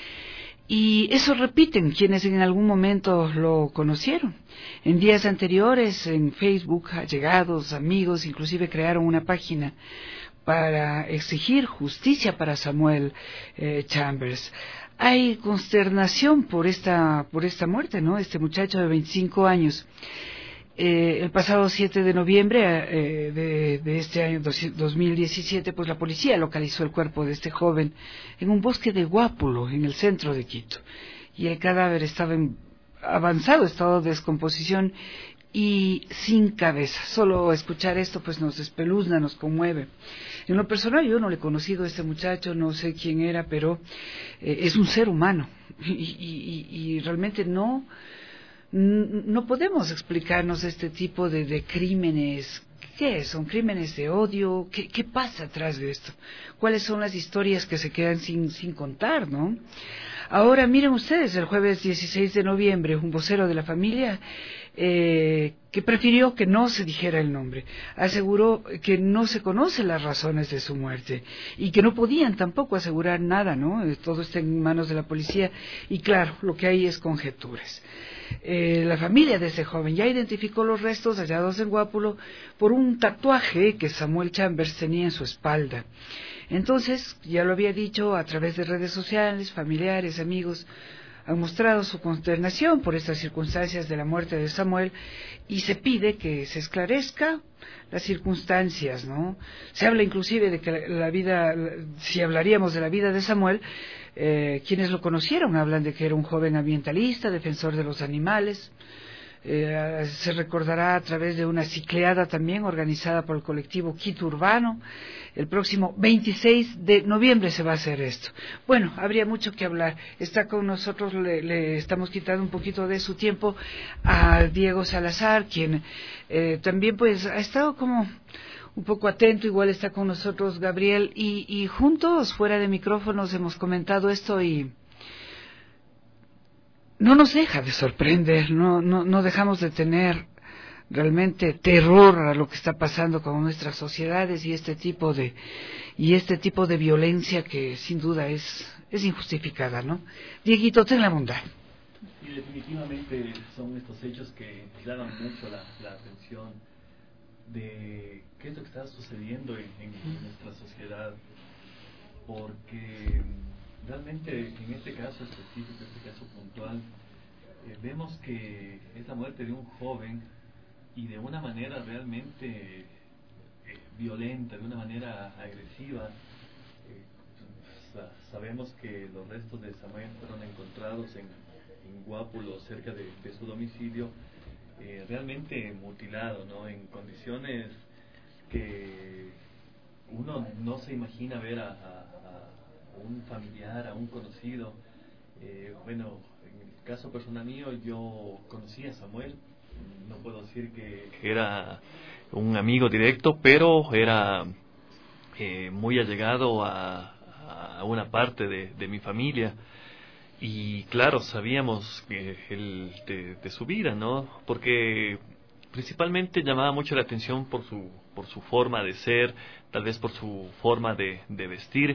Y eso repiten quienes en algún momento lo conocieron. En días anteriores, en Facebook, allegados, amigos, inclusive crearon una página para exigir justicia para Samuel eh, Chambers. Hay consternación por esta por esta muerte, ¿no? Este muchacho de veinticinco años. Eh, el pasado siete de noviembre eh, de, de este año dos mil diecisiete, pues la policía localizó el cuerpo de este joven en un bosque de Guápulo, en el centro de Quito. Y el cadáver estaba en avanzado estado de descomposición y sin cabeza. Solo escuchar esto pues nos espeluzna, nos conmueve. En lo personal yo no le he conocido a este muchacho, no sé quién era, pero eh, es un ser humano y, y, y realmente no no podemos explicarnos este tipo de, de crímenes. ¿Qué son? ¿Crímenes de odio? ¿Qué, qué pasa atrás de esto? ¿Cuáles son las historias que se quedan sin, sin contar, no? Ahora, miren ustedes, el jueves dieciséis de noviembre, un vocero de la familia eh, que prefirió que no se dijera el nombre, aseguró que no se conocen las razones de su muerte y que no podían tampoco asegurar nada, ¿no? Todo está en manos de la policía y claro, lo que hay es conjeturas. Eh, la familia de ese joven ya identificó los restos hallados en Guápulo por un tatuaje que Samuel Chambers tenía en su espalda. Entonces, ya lo había dicho, a través de redes sociales, familiares, amigos, han mostrado su consternación por estas circunstancias de la muerte de Samuel y se pide que se esclarezca las circunstancias, ¿no? Se habla inclusive de que la vida, si hablaríamos de la vida de Samuel, eh, quienes lo conocieron hablan de que era un joven ambientalista, defensor de los animales. Eh, se recordará a través de una cicleada también organizada por el colectivo Quito Urbano. El próximo veintiséis de noviembre se va a hacer esto. Bueno, habría mucho que hablar. Está con nosotros, le, le estamos quitando un poquito de su tiempo a Diego Salazar, quien eh, también pues ha estado como un poco atento. Igual está con nosotros Gabriel y, y juntos fuera de micrófonos hemos comentado esto y no nos deja de sorprender, no, no, no dejamos de tener realmente terror a lo que está pasando con nuestras sociedades y este tipo de y este tipo de violencia que sin duda es es injustificada, ¿no? Dieguito, ten la bondad. Y definitivamente son estos hechos que llaman mucho la, la atención de qué es lo que está sucediendo en, en, en nuestra sociedad, porque realmente en este caso específico, este caso puntual, eh, vemos que es la muerte de un joven y de una manera realmente eh, violenta, de una manera agresiva. Eh, sa- sabemos que los restos de Samuel fueron encontrados en, en Guápulo, cerca de, de su domicilio, eh, realmente mutilado, ¿no? En condiciones que uno no se imagina ver a, a un familiar, a un conocido. Eh, bueno, en el caso personal mío, yo conocí a Samuel, no puedo decir que era un amigo directo, pero era eh, muy allegado a, a una parte de, de mi familia. Y claro, sabíamos que el, de, de su vida, ¿no? Porque principalmente llamaba mucho la atención por su, por su forma de ser, tal vez por su forma de, de vestir.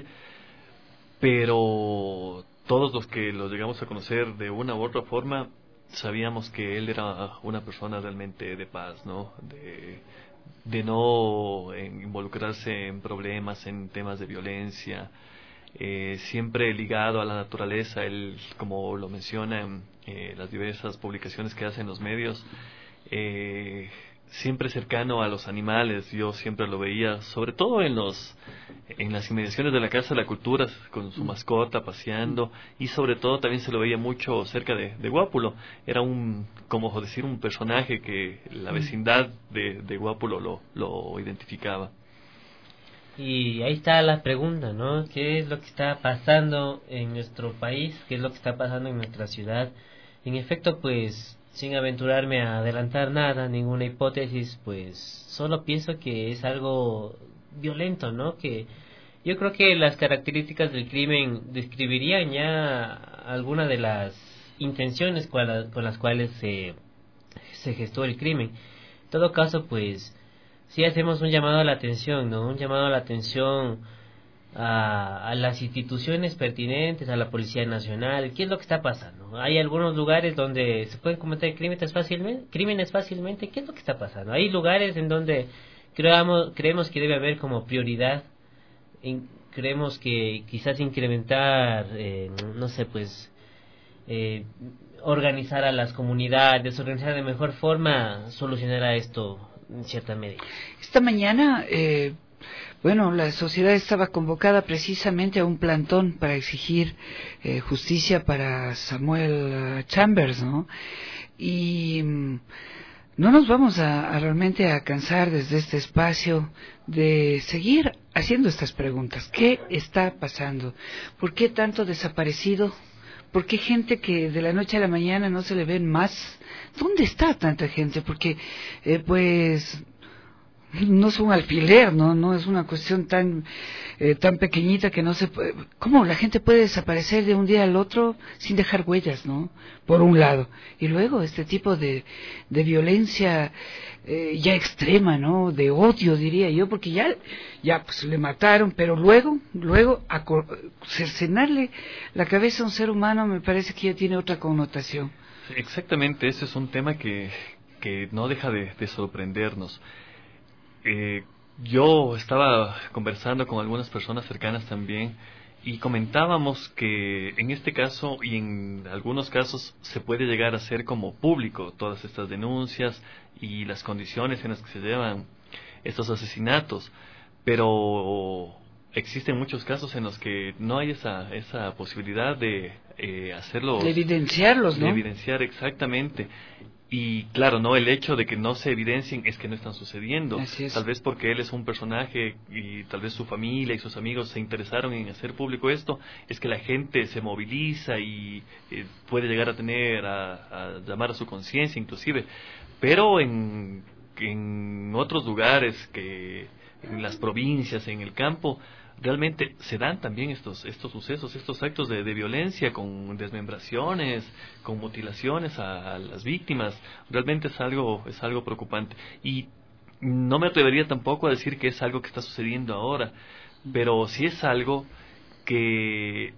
Pero todos los que lo llegamos a conocer de una u otra forma sabíamos que él era una persona realmente de paz, ¿no? De, de no involucrarse en problemas, en temas de violencia, eh, siempre ligado a la naturaleza. Él, como lo menciona en eh, las diversas publicaciones que hace en los medios, eh, siempre cercano a los animales. Yo siempre lo veía, sobre todo en los en las inmediaciones de la Casa de la Cultura, con su mascota paseando, y sobre todo también se lo veía mucho cerca de, de Guápulo. Era un, como decir, un personaje que la vecindad de, de Guápulo lo, lo identificaba. Y ahí está la pregunta, ¿no? ¿Qué es lo que está pasando en nuestro país? ¿Qué es lo que está pasando en nuestra ciudad? En efecto, pues, sin aventurarme a adelantar nada, ninguna hipótesis, pues, solo pienso que es algo violento, ¿no? Que yo creo que las características del crimen describirían ya alguna de las intenciones con, la, con las cuales se, se gestó el crimen. En todo caso, pues, sí hacemos un llamado a la atención, ¿no? Un llamado a la atención a, a las instituciones pertinentes, a la Policía Nacional. ¿Qué es lo que está pasando? Hay algunos lugares donde se pueden cometer crímenes fácilmente, crímenes fácilmente. ¿Qué es lo que está pasando? Hay lugares en donde creamos, creemos que debe haber como prioridad, in, creemos que quizás incrementar, eh, no sé, pues, eh, organizar a las comunidades, organizar de mejor forma, solucionará esto en cierta medida. Esta mañana, eh, bueno, la sociedad estaba convocada precisamente a un plantón para exigir eh, justicia para Samuel Chambers, ¿no? Y mm, no nos vamos a, a realmente a cansar desde este espacio de seguir haciendo estas preguntas. ¿Qué está pasando? ¿Por qué tanto desaparecido? ¿Por qué gente que de la noche a la mañana no se le ven más? ¿Dónde está tanta gente? Porque, eh, pues, no es un alfiler, ¿no? No es una cuestión tan eh, tan pequeñita que no se puede... ¿Cómo la gente puede desaparecer de un día al otro sin dejar huellas, ¿no? Por un lado. Y luego este tipo de, de violencia eh, ya extrema, ¿no? De odio, diría yo, porque ya, ya pues le mataron, pero luego, luego cercenarle la cabeza a un ser humano me parece que ya tiene otra connotación. Exactamente, ese es un tema que, que no deja de, de sorprendernos. Eh, yo estaba conversando con algunas personas cercanas también y comentábamos que en este caso y en algunos casos se puede llegar a hacer como público todas estas denuncias y las condiciones en las que se llevan estos asesinatos, pero existen muchos casos en los que no hay esa esa posibilidad de eh, hacerlo, de evidenciarlos, ¿no? De evidenciar exactamente. Y claro, no, el hecho de que no se evidencien es que no están sucediendo. Tal vez porque él es un personaje y tal vez su familia y sus amigos se interesaron en hacer público esto, es que la gente se moviliza y eh, puede llegar a tener, a, a llamar a su conciencia inclusive. Pero en, en otros lugares, que en las provincias, en el campo, realmente se dan también estos estos sucesos, estos actos de, de violencia con desmembraciones, con mutilaciones a, a las víctimas. Realmente es algo es algo preocupante y no me atrevería tampoco a decir que es algo que está sucediendo ahora, pero sí es algo que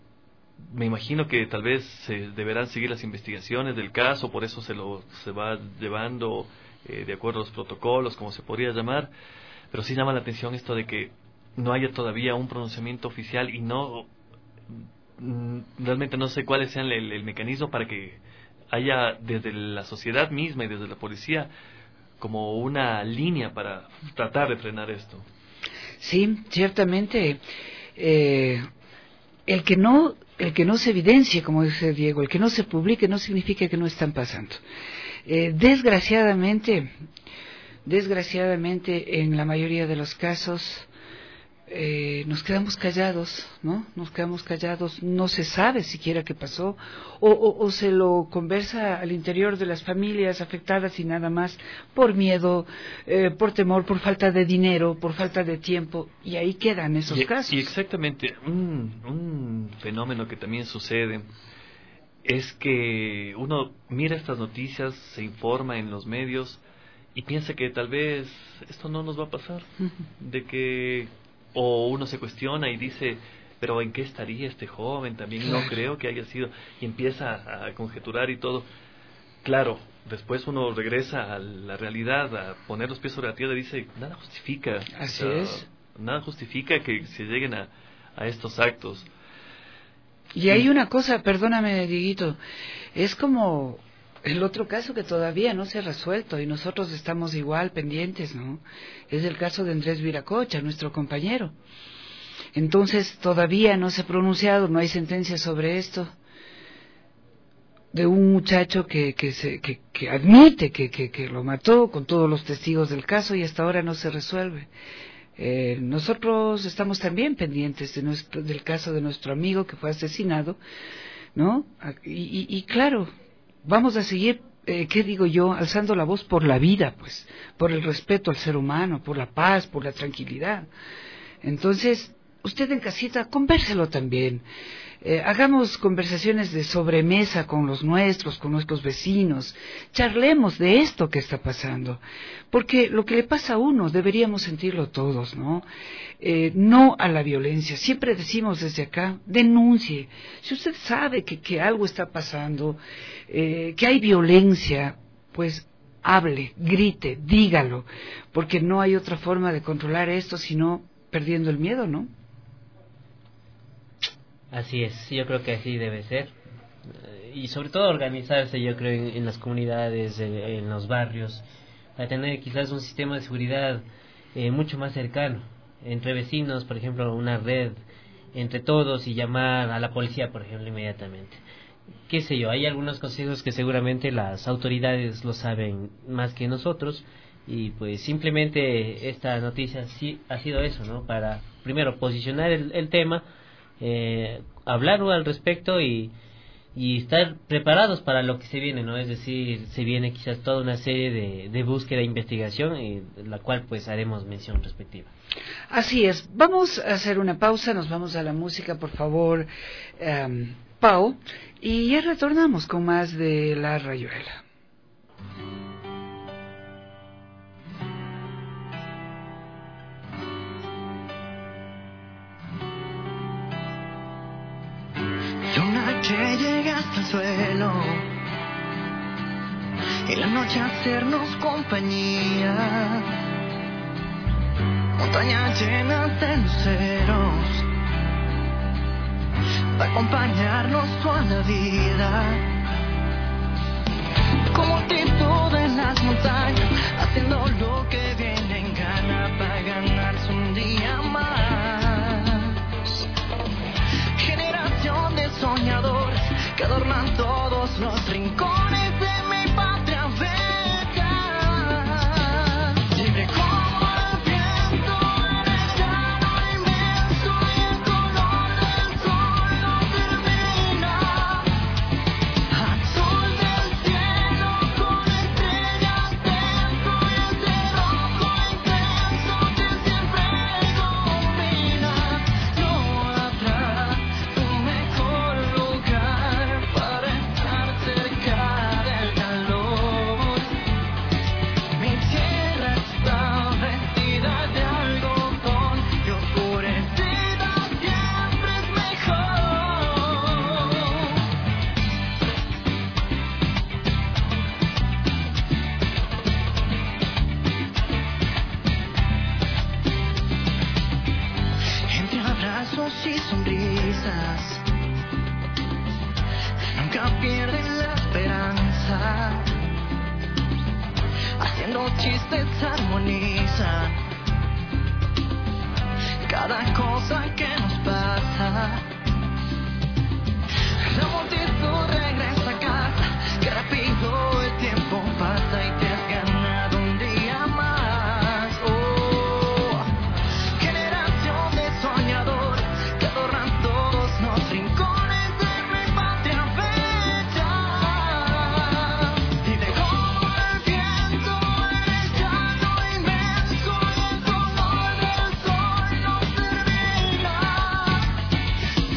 me imagino que tal vez se deberán seguir las investigaciones del caso, por eso se lo se va llevando eh, de acuerdo a los protocolos, como se podría llamar, pero sí llama la atención esto de que no haya todavía un pronunciamiento oficial y no realmente no sé cuáles sean el, el mecanismo para que haya desde la sociedad misma y desde la policía como una línea para tratar de frenar esto. Sí, ciertamente eh, el que no el que no se evidencie, como dice Diego, el que no se publique no significa que no están pasando. Eh, desgraciadamente, desgraciadamente en la mayoría de los casos Eh, nos quedamos callados, ¿no? Nos quedamos callados, no se sabe siquiera qué pasó, o, o, o se lo conversa al interior de las familias afectadas y nada más, por miedo, eh, por temor, por falta de dinero, por falta de tiempo, y ahí quedan esos y, casos. Y exactamente, un, un fenómeno que también sucede es que uno mira estas noticias, se informa en los medios y piensa que tal vez esto no nos va a pasar, uh-huh. de que o uno se cuestiona y dice, pero ¿en qué estaría este joven? También claro. No creo que haya sido, y empieza a conjeturar y todo. Claro, después uno regresa a la realidad, a poner los pies sobre la tierra y dice, nada justifica. Así o sea, es. Nada justifica que se lleguen a, a estos actos. Y hay una cosa, perdóname, Dieguito, es como el otro caso que todavía no se ha resuelto y nosotros estamos igual pendientes, ¿no? Es el caso de Andrés Viracocha, nuestro compañero. Entonces todavía no se ha pronunciado, no hay sentencia sobre esto, de un muchacho que que se que, que admite que, que que lo mató con todos los testigos del caso y hasta ahora no se resuelve. Eh, nosotros estamos también pendientes de nuestro, del caso de nuestro amigo que fue asesinado, ¿no? Y, y, y claro, vamos a seguir, eh, ¿qué digo yo? Alzando la voz por la vida, pues, por el respeto al ser humano, por la paz, por la tranquilidad. Entonces, usted en casita, convérselo también. Eh, hagamos conversaciones de sobremesa con los nuestros, con nuestros vecinos. Charlemos de esto que está pasando. Porque lo que le pasa a uno deberíamos sentirlo todos, ¿no? Eh, no a la violencia. Siempre decimos desde acá, denuncie. Si usted sabe que, que algo está pasando, eh, que hay violencia, pues hable, grite, dígalo. Porque no hay otra forma de controlar esto sino perdiendo el miedo, ¿no? Así es, yo creo que así debe ser. Y sobre todo organizarse, yo creo, en, en las comunidades, en, en los barrios, para tener quizás un sistema de seguridad eh, mucho más cercano. Entre vecinos, por ejemplo, una red entre todos y llamar a la policía, por ejemplo, inmediatamente. Qué sé yo, hay algunos consejos que seguramente las autoridades lo saben más que nosotros. Y pues simplemente esta noticia sí ha sido eso, ¿no? Para primero posicionar el, el tema, eh, hablar al respecto y, y estar preparados para lo que se viene, ¿no? Es decir, se viene quizás toda una serie de, de búsqueda e investigación, y la cual pues haremos mención respectiva. Así es. Vamos a hacer una pausa, nos vamos a la música, por favor, um, Pau, y ya retornamos con más de La Rayuela. Que llega hasta el suelo y la noche hacernos compañía, montaña llena de luceros para acompañarnos toda la vida, como tipo de las montañas, haciendo lo que viene en gana para ganarse un día más. Generación de soñadores que adornan todos los rincones de mi patria bella. Libre como el viento en el llano inmenso, y el color del sol no termina. Azul del cielo con estrellas dentro, y ese rojo intenso que siempre combina. No habrá un mejor lugar para estar cerca del calor. Mi tierra está vestida de algodón y oscurecida siempre es mejor. Entre abrazos y sonrisas nunca pierden la esperanza, haciendo chistes armonizan cada cosa que nos pasa. La multitud regresa a casa, que rápido el tiempo pasa y te has ganado un día más. Oh, generación de soñadores que adornan todos los rincones de mi patria bella. Libre como el viento en el llano inmenso, y el color del sol no termina.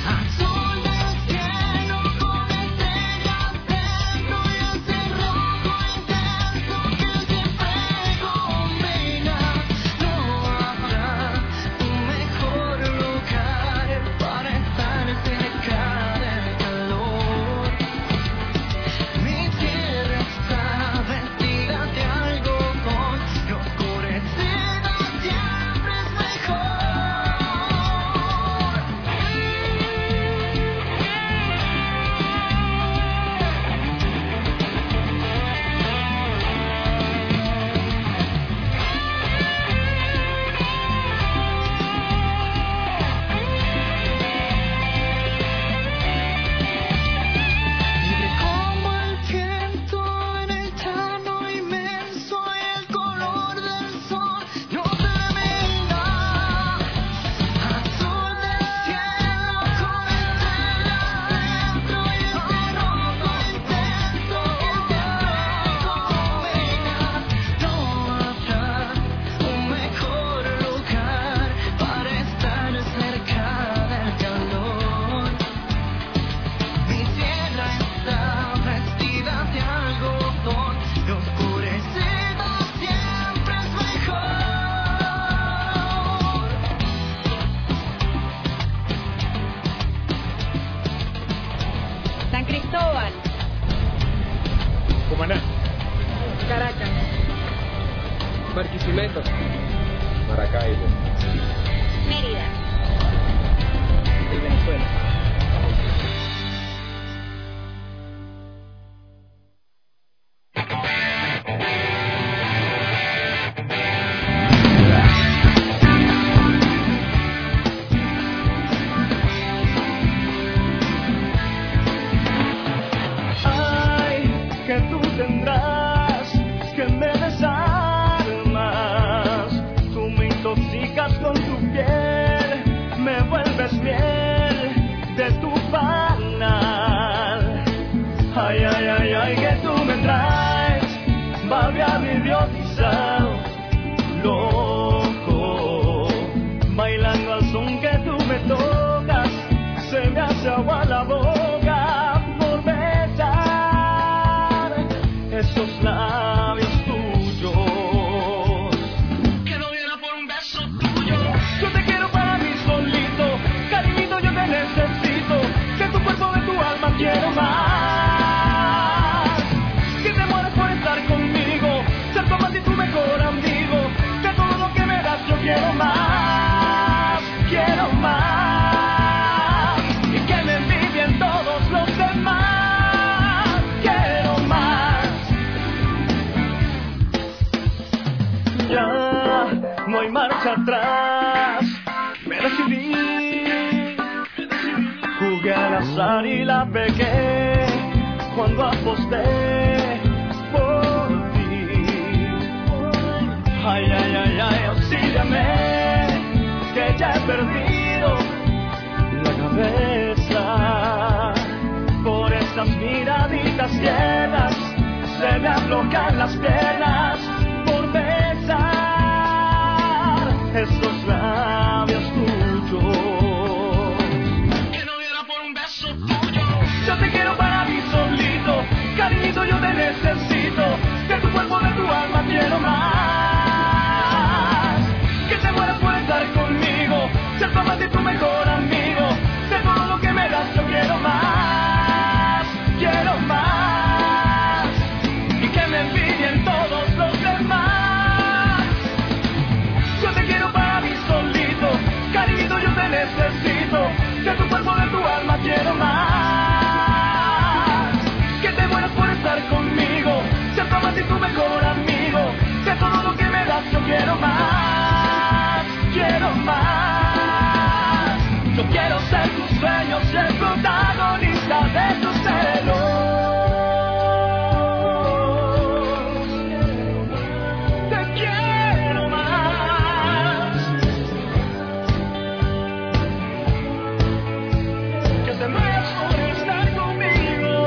pasar y la pegué cuando aposté por ti. Ay, ay, ay, ay, auxíliame, que ya he perdido la cabeza. Por esas miraditas ciegas se me aflojan las piernas por besar esos labios tuyos. Que no diera por un beso tuyo. Yo te quiero para mí solito, cariñito, yo te necesito. De tu cuerpo, de tu alma quiero más. Que te mueras por estar conmigo, ser tu amante y tu mejor amigo. De todo lo que me das yo quiero más, quiero más. Y que me envidien todos los demás. Yo te quiero para mí solito, cariñito, yo te necesito. De tu cuerpo, de tu alma quiero más. Que te mueras por estar conmigo, ser tu amante y tu mejor amigo. De todo lo que me das yo quiero más, quiero más. Yo quiero ser tus sueños y el protagonista de tus celos. Te quiero más. Que te mueras por estar conmigo.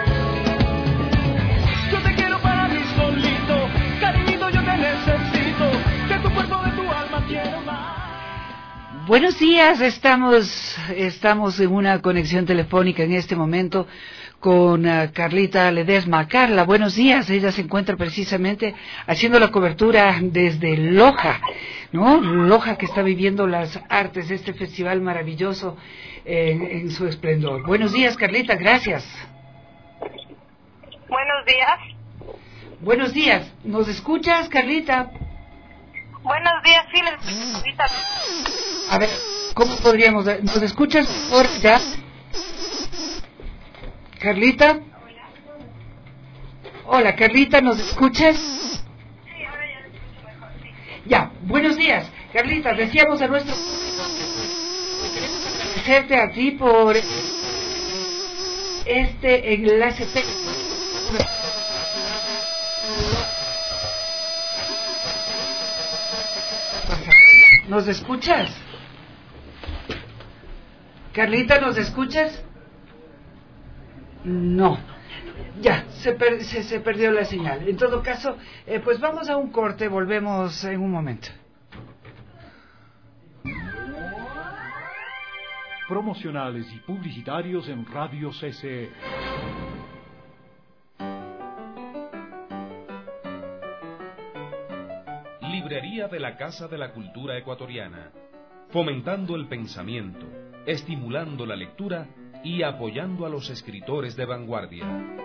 Yo te quiero para mí solito, cariñito, yo te necesito. De tu cuerpo, de tu alma quiero más. Buenos días, estamos, estamos en una conexión telefónica en este momento con uh, Carlita Ledesma. Carla, buenos días. Ella se encuentra precisamente haciendo la cobertura desde Loja, ¿no? Loja, que está viviendo las artes, este festival maravilloso en, en su esplendor. Buenos días, Carlita, gracias. Buenos días. Buenos días. ¿Nos escuchas, Carlita? Buenos días, sí, les ahorita. A ver, ¿cómo podríamos? ¿Nos escuchas por ya? Carlita. Hola, Carlita, ¿nos escuchas? Sí, ahora ya les escucho mejor, sí. Ya, buenos días. Carlita, decíamos a nuestro... agradecerte a ti por este enlace técnico. ¿Nos escuchas? Carlita, ¿nos escuchas? No. Ya, se, per se, se perdió la señal. En todo caso, eh, pues vamos a un corte, volvemos en un momento. Promocionales y publicitarios en Radio C C E. Librería de la Casa de la Cultura Ecuatoriana, fomentando el pensamiento, estimulando la lectura y apoyando a los escritores de vanguardia.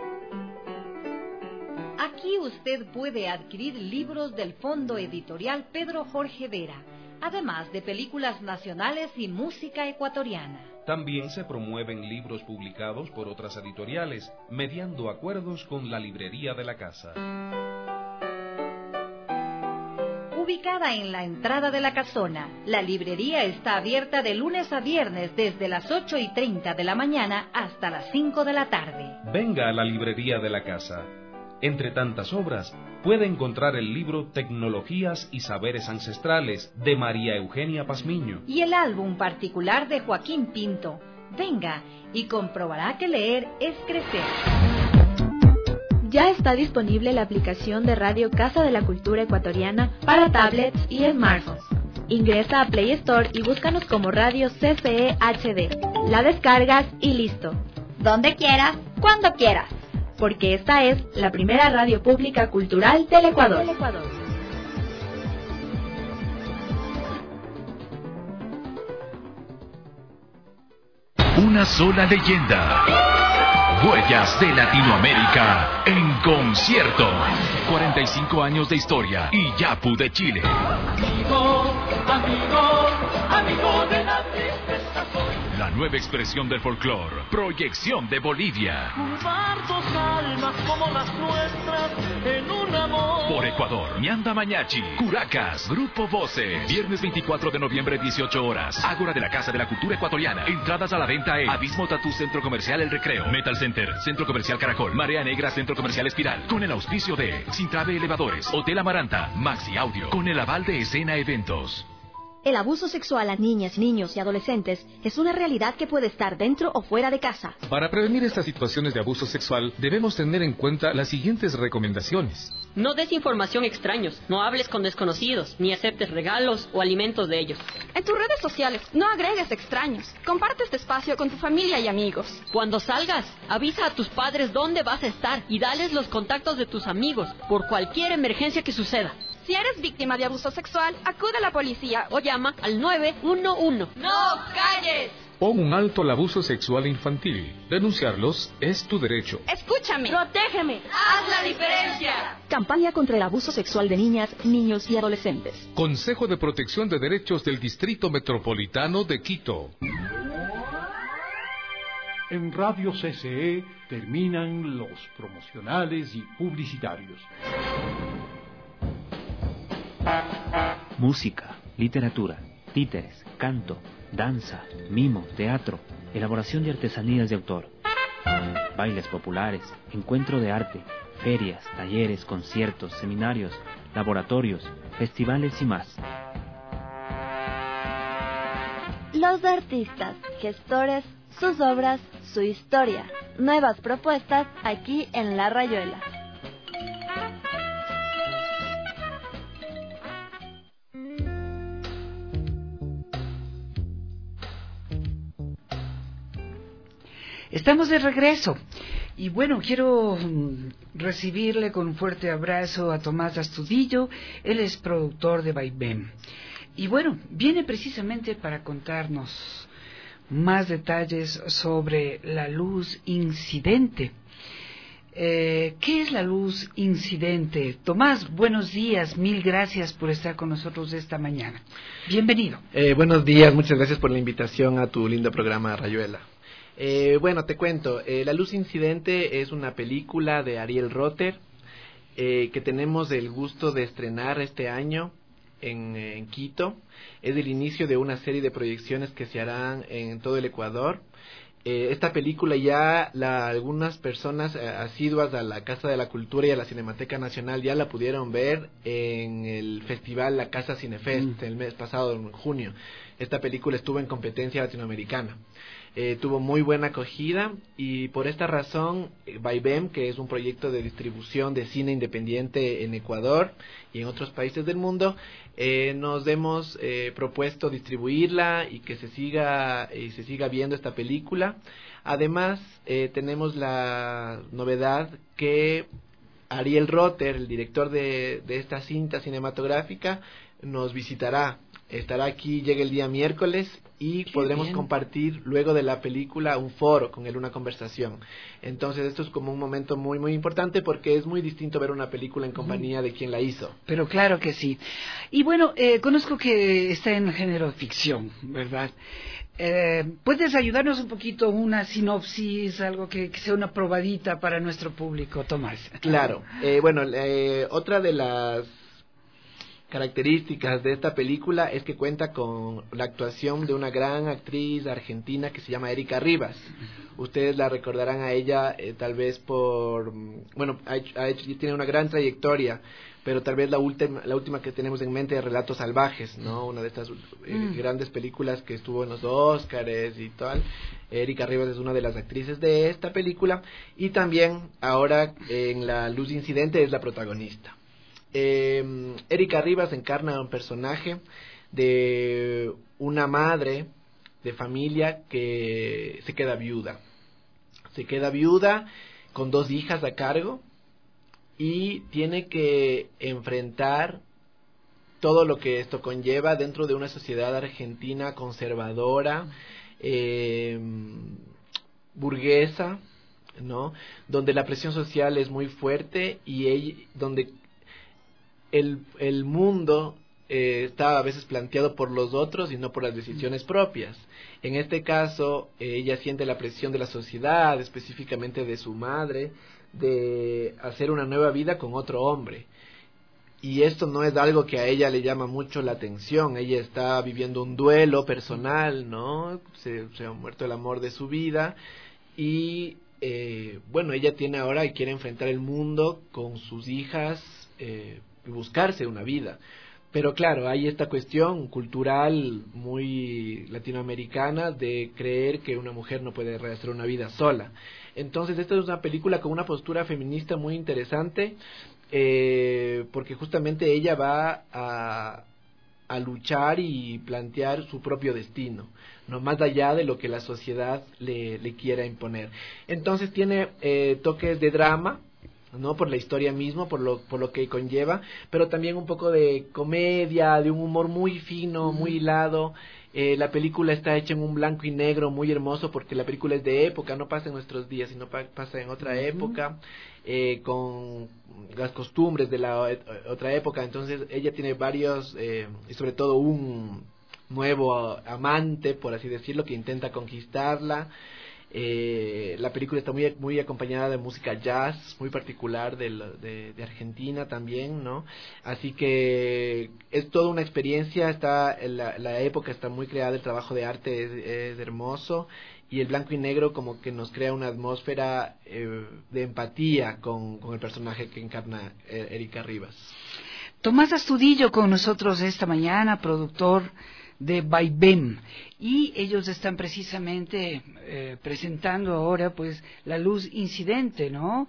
Aquí usted puede adquirir libros del Fondo Editorial Pedro Jorge Vera, además de películas nacionales y música ecuatoriana. También se promueven libros publicados por otras editoriales, mediando acuerdos con la Librería de la Casa. Ubicada en la entrada de la casona, la librería está abierta de lunes a viernes desde las ocho y treinta de la mañana hasta las cinco de la tarde. Venga a la Librería de la Casa. Entre tantas obras, puede encontrar el libro Tecnologías y Saberes Ancestrales de María Eugenia Pazmiño y el álbum particular de Joaquín Pinto. Venga y comprobará que leer es crecer. Ya está disponible la aplicación de Radio Casa de la Cultura Ecuatoriana para tablets y smartphones. Ingresa a Play Store y búscanos como Radio C C E H D. La descargas y listo. Donde quieras, cuando quieras. Porque esta es la primera radio pública cultural del Ecuador. Una sola leyenda. Huellas de Latinoamérica en concierto. cuarenta y cinco años de historia y Yapu de Chile. Amigo, amigo, amigo de la tristeza soy. La nueva expresión del folclore. Proyección de Bolivia. Juntar dos almas como las nuestras en un amor. Por Ecuador, Ñanda Mañachi, Curacas, Grupo Voce. Viernes veinticuatro de noviembre, dieciocho horas. Ágora de la Casa de la Cultura Ecuatoriana. Entradas a la venta en Abismo Tatú, Centro Comercial El Recreo. Metal Center, Centro Comercial Caracol. Marea Negra, Centro Comercial Espiral. Con el auspicio de Sintrave Elevadores, Hotel Amaranta, Maxi Audio. Con el aval de Escena Eventos. El abuso sexual a niñas, niños y adolescentes es una realidad que puede estar dentro o fuera de casa. Para prevenir estas situaciones de abuso sexual, debemos tener en cuenta las siguientes recomendaciones. No des información a extraños, no hables con desconocidos, ni aceptes regalos o alimentos de ellos. En tus redes sociales, no agregues extraños. Comparte este espacio con tu familia y amigos. Cuando salgas, avisa a tus padres dónde vas a estar y dales los contactos de tus amigos por cualquier emergencia que suceda. Si eres víctima de abuso sexual, acude a la policía o llama al nueve uno uno. ¡No calles! Pon un alto al abuso sexual infantil. Denunciarlos es tu derecho. Escúchame. Protégeme. Haz la diferencia. Campaña contra el abuso sexual de niñas, niños y adolescentes. Consejo de Protección de Derechos del Distrito Metropolitano de Quito. En Radio C C E terminan los promocionales y publicitarios. Música, literatura, títeres, canto, danza, mimo, teatro, elaboración de artesanías de autor, bailes populares, encuentro de arte, ferias, talleres, conciertos, seminarios, laboratorios, festivales y más. Los artistas, gestores, sus obras, su historia. Nuevas propuestas aquí en La Rayuela. Estamos de regreso y bueno, quiero recibirle con un fuerte abrazo a Tomás Astudillo. Él es productor de Vaivén y bueno, viene precisamente para contarnos más detalles sobre la luz incidente. Eh, ¿Qué es la luz incidente? Tomás, buenos días, mil gracias por estar con nosotros esta mañana. Bienvenido. Eh, buenos días, muchas gracias por la invitación a tu lindo programa Rayuela. Eh, bueno, te cuento, eh, La Luz Incidente es una película de Ariel Rotter eh, que tenemos el gusto de estrenar este año en, en Quito. Es el inicio de una serie de proyecciones que se harán en todo el Ecuador. Eh, esta película ya la, algunas personas eh, asiduas a la Casa de la Cultura y a la Cinemateca Nacional ya la pudieron ver en el festival La Casa Cinefest mm. el mes pasado, en junio. Esta película estuvo en competencia latinoamericana. Eh, tuvo muy buena acogida y por esta razón eh, Vaivén, que es un proyecto de distribución de cine independiente en Ecuador y en otros países del mundo, eh, nos hemos eh, propuesto distribuirla y que se siga y se siga viendo esta película. Además eh, tenemos la novedad que Ariel Rotter, el director de, de esta cinta cinematográfica, nos visitará. Estará aquí, llega el día miércoles y Qué podremos bien. compartir luego de la película un foro con él, una conversación. Entonces esto es como un momento muy muy importante porque es muy distinto ver una película en compañía de quien la hizo. Pero claro que sí. Y bueno, eh, conozco que está en el género ficción, ¿verdad? Eh, ¿Puedes ayudarnos un poquito, una sinopsis, algo que, que sea una probadita para nuestro público, Tomás? Claro. Eh, bueno, eh, otra de las características de esta película es que cuenta con la actuación de una gran actriz argentina que se llama Erika Rivas. Ustedes la recordarán a ella eh, tal vez por, bueno, ha hecho, ha hecho, tiene una gran trayectoria, pero tal vez la última, la última que tenemos en mente es Relatos Salvajes, ¿no? Una de estas eh, mm. grandes películas que estuvo en los Óscares y tal. Erika Rivas es una de las actrices de esta película y también ahora en La Luz Incidente es la protagonista. Eh, Erika Rivas encarna un personaje de una madre de familia que se queda viuda. Se queda viuda con dos hijas a cargo y tiene que enfrentar todo lo que esto conlleva dentro de una sociedad argentina conservadora, eh, burguesa, ¿no? Donde la presión social es muy fuerte y ella, donde El, el mundo eh, está a veces planteado por los otros y no por las decisiones propias. En este caso, eh, ella siente la presión de la sociedad, específicamente de su madre, de hacer una nueva vida con otro hombre. Y esto no es algo que a ella le llama mucho la atención. Ella está viviendo un duelo personal, ¿no? Se, se ha muerto el amor de su vida y eh, bueno, ella tiene ahora y quiere enfrentar el mundo con sus hijas eh, y buscarse una vida. Pero claro, hay esta cuestión cultural muy latinoamericana de creer que una mujer no puede hacer una vida sola. Entonces esta es una película con una postura feminista muy interesante, eh, porque justamente ella va a, a luchar y plantear su propio destino, no más allá de lo que la sociedad le, le quiera imponer. Entonces tiene eh, toques de drama, no por la historia misma, por lo por lo que conlleva, pero también un poco de comedia, de un humor muy fino, muy hilado. Eh, la película está hecha en un blanco y negro muy hermoso porque la película es de época, no pasa en nuestros días, sino pa pasa en otra uh-huh. época, eh, con las costumbres de la eh, otra época. Entonces ella tiene varios, eh, y sobre todo un nuevo amante, por así decirlo, que intenta conquistarla. Eh, la película está muy muy acompañada de música jazz muy particular de, de, de Argentina también, ¿no? Así que es toda una experiencia. Está la, la época está muy creada, el trabajo de arte es, es hermoso y el blanco y negro como que nos crea una atmósfera eh, de empatía con, con el personaje que encarna eh, Erika Rivas. Tomás Astudillo con nosotros esta mañana, productor de Vaivén, y ellos están precisamente eh, presentando ahora pues La Luz Incidente, ¿no?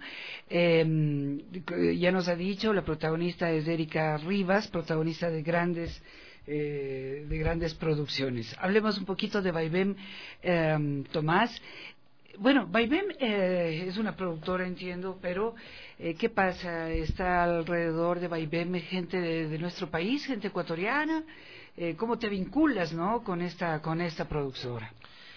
Eh, ya nos ha dicho, la protagonista es Erika Rivas, protagonista de grandes eh, de grandes producciones. Hablemos un poquito de Vaivén, eh, Tomás. Bueno, Vaivén eh, es una productora, entiendo, pero eh, ¿qué pasa? ¿Está alrededor de Vaivén gente de, de nuestro país, gente ecuatoriana? Eh, ¿Cómo te vinculas, no, con esta con esta productora?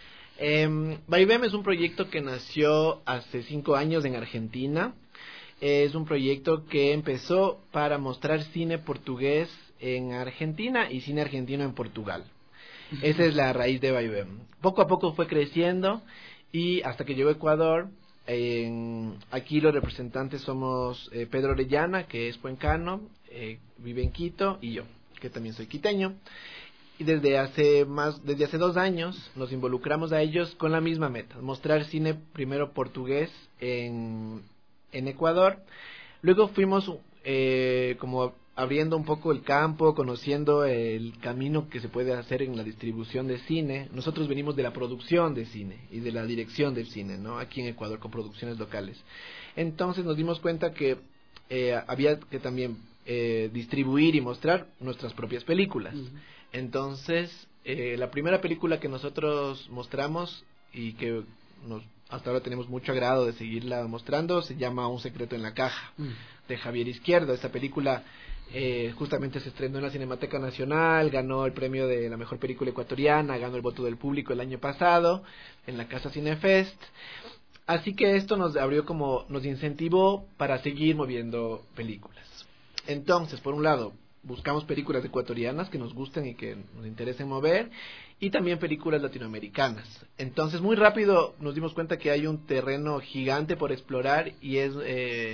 Eh, Vaivén es un proyecto que nació hace cinco años en Argentina. Es un proyecto que empezó para mostrar cine portugués en Argentina y cine argentino en Portugal. Esa es la raíz de Vaivén. Poco a poco fue creciendo y hasta que llegó a Ecuador. Eh, aquí los representantes somos eh, Pedro Orellana, que es cuencano, eh, vive en Quito, y yo, que también soy quiteño, y desde hace más desde hace dos años nos involucramos a ellos con la misma meta: mostrar cine primero portugués en en Ecuador. Luego fuimos eh, como abriendo un poco el campo, conociendo el camino que se puede hacer en la distribución de cine. Nosotros venimos de la producción de cine y de la dirección del cine, ¿no? Aquí en Ecuador, con producciones locales. Entonces nos dimos cuenta que eh, había que también eh, distribuir y mostrar nuestras propias películas. Uh-huh. Entonces, eh, la primera película que nosotros mostramos y que nos, hasta ahora tenemos mucho agrado de seguirla mostrando, se llama Un secreto en la caja, uh-huh. de Javier Izquierdo. Esta película Eh, justamente se estrenó en la Cinemateca Nacional, ganó el premio de la mejor película ecuatoriana, ganó el voto del público el año pasado en la Casa Cinefest. Así que esto nos abrió como, nos incentivó para seguir moviendo películas. Entonces, por un lado, buscamos películas ecuatorianas que nos gusten y que nos interesen mover, y también películas latinoamericanas. Entonces, muy rápido nos dimos cuenta que hay un terreno gigante por explorar y es... Eh,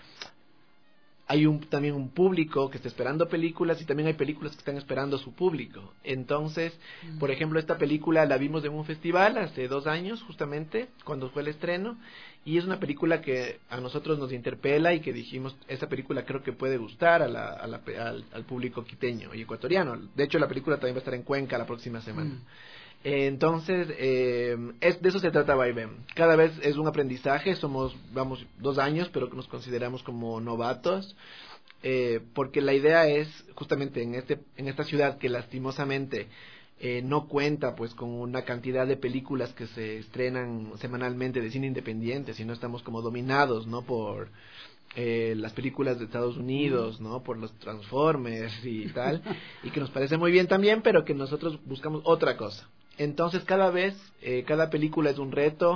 hay un, también un público que está esperando películas y también hay películas que están esperando su público. Entonces, mm. por ejemplo, esta película la vimos en un festival hace dos años, justamente, cuando fue el estreno, y es una película que a nosotros nos interpela y que dijimos, esta película creo que puede gustar a la, a la, al, al público quiteño y ecuatoriano. De hecho, la película también va a estar en Cuenca la próxima semana. Mm. Entonces, eh, es, de eso se trata Vaivén. Cada vez es un aprendizaje, somos, vamos, dos años, pero que nos consideramos como novatos, eh, porque la idea es, justamente en este en esta ciudad que lastimosamente eh, no cuenta pues con una cantidad de películas que se estrenan semanalmente de cine independiente, sino estamos como dominados, ¿no?, por eh, las películas de Estados Unidos, ¿no?, por los Transformers y tal, y que nos parece muy bien también, pero que nosotros buscamos otra cosa. Entonces cada vez, eh, cada película es un reto,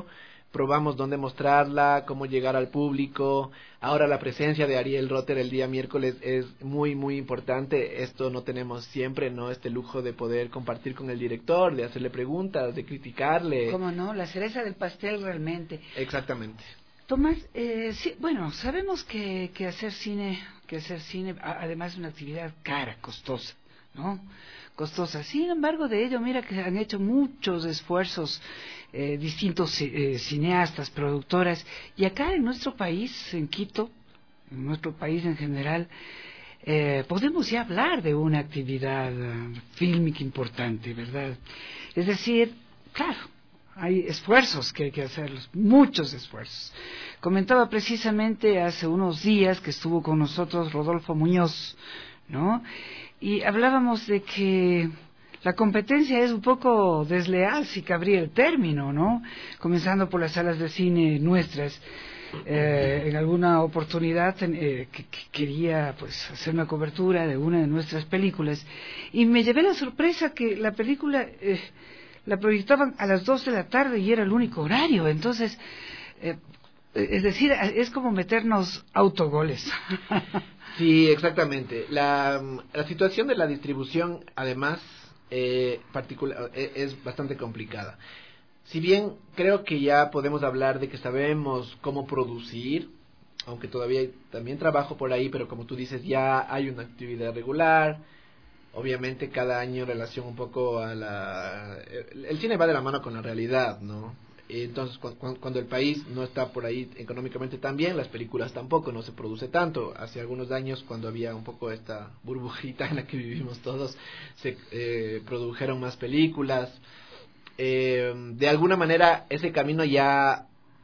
probamos dónde mostrarla, cómo llegar al público. Ahora la presencia de Ariel Rotter el día miércoles es muy, muy importante. Esto no tenemos siempre, ¿no? Este lujo de poder compartir con el director, de hacerle preguntas, de criticarle. ¿Cómo no? La cereza del pastel realmente. Exactamente. Tomás, eh, sí, bueno, sabemos que, que hacer cine, que hacer cine, a, además es una actividad cara, costosa, ¿no? Costosa. Sin embargo, de ello, mira que han hecho muchos esfuerzos eh, distintos eh, cineastas, productoras, y acá en nuestro país, en Quito, en nuestro país en general, eh, podemos ya hablar de una actividad uh, fílmica importante, ¿verdad? Es decir, claro, hay esfuerzos que hay que hacerlos, muchos esfuerzos. Comentaba precisamente hace unos días que estuvo con nosotros Rodolfo Muñoz, ¿no? Y hablábamos de que la competencia es un poco desleal, si cabría el término, ¿no? Comenzando por las salas de cine nuestras. Eh, en alguna oportunidad eh, que, que quería pues hacer una cobertura de una de nuestras películas y me llevé la sorpresa que la película eh, la proyectaban a las dos de la tarde y era el único horario. Entonces, eh, es decir, es como meternos autogoles. Sí, exactamente. La, la situación de la distribución, además, eh, particular, eh, es bastante complicada. Si bien creo que ya podemos hablar de que sabemos cómo producir, aunque todavía hay también trabajo por ahí, pero como tú dices, ya hay una actividad regular. Obviamente cada año en relación un poco a la... El, el cine va de la mano con la realidad, ¿no? Entonces cu cu cuando el país no está por ahí económicamente tan bien, las películas tampoco, no se produce tanto. Hace algunos años, cuando había un poco esta burbujita en la que vivimos todos, se eh, produjeron más películas. Eh, de alguna manera ese camino ya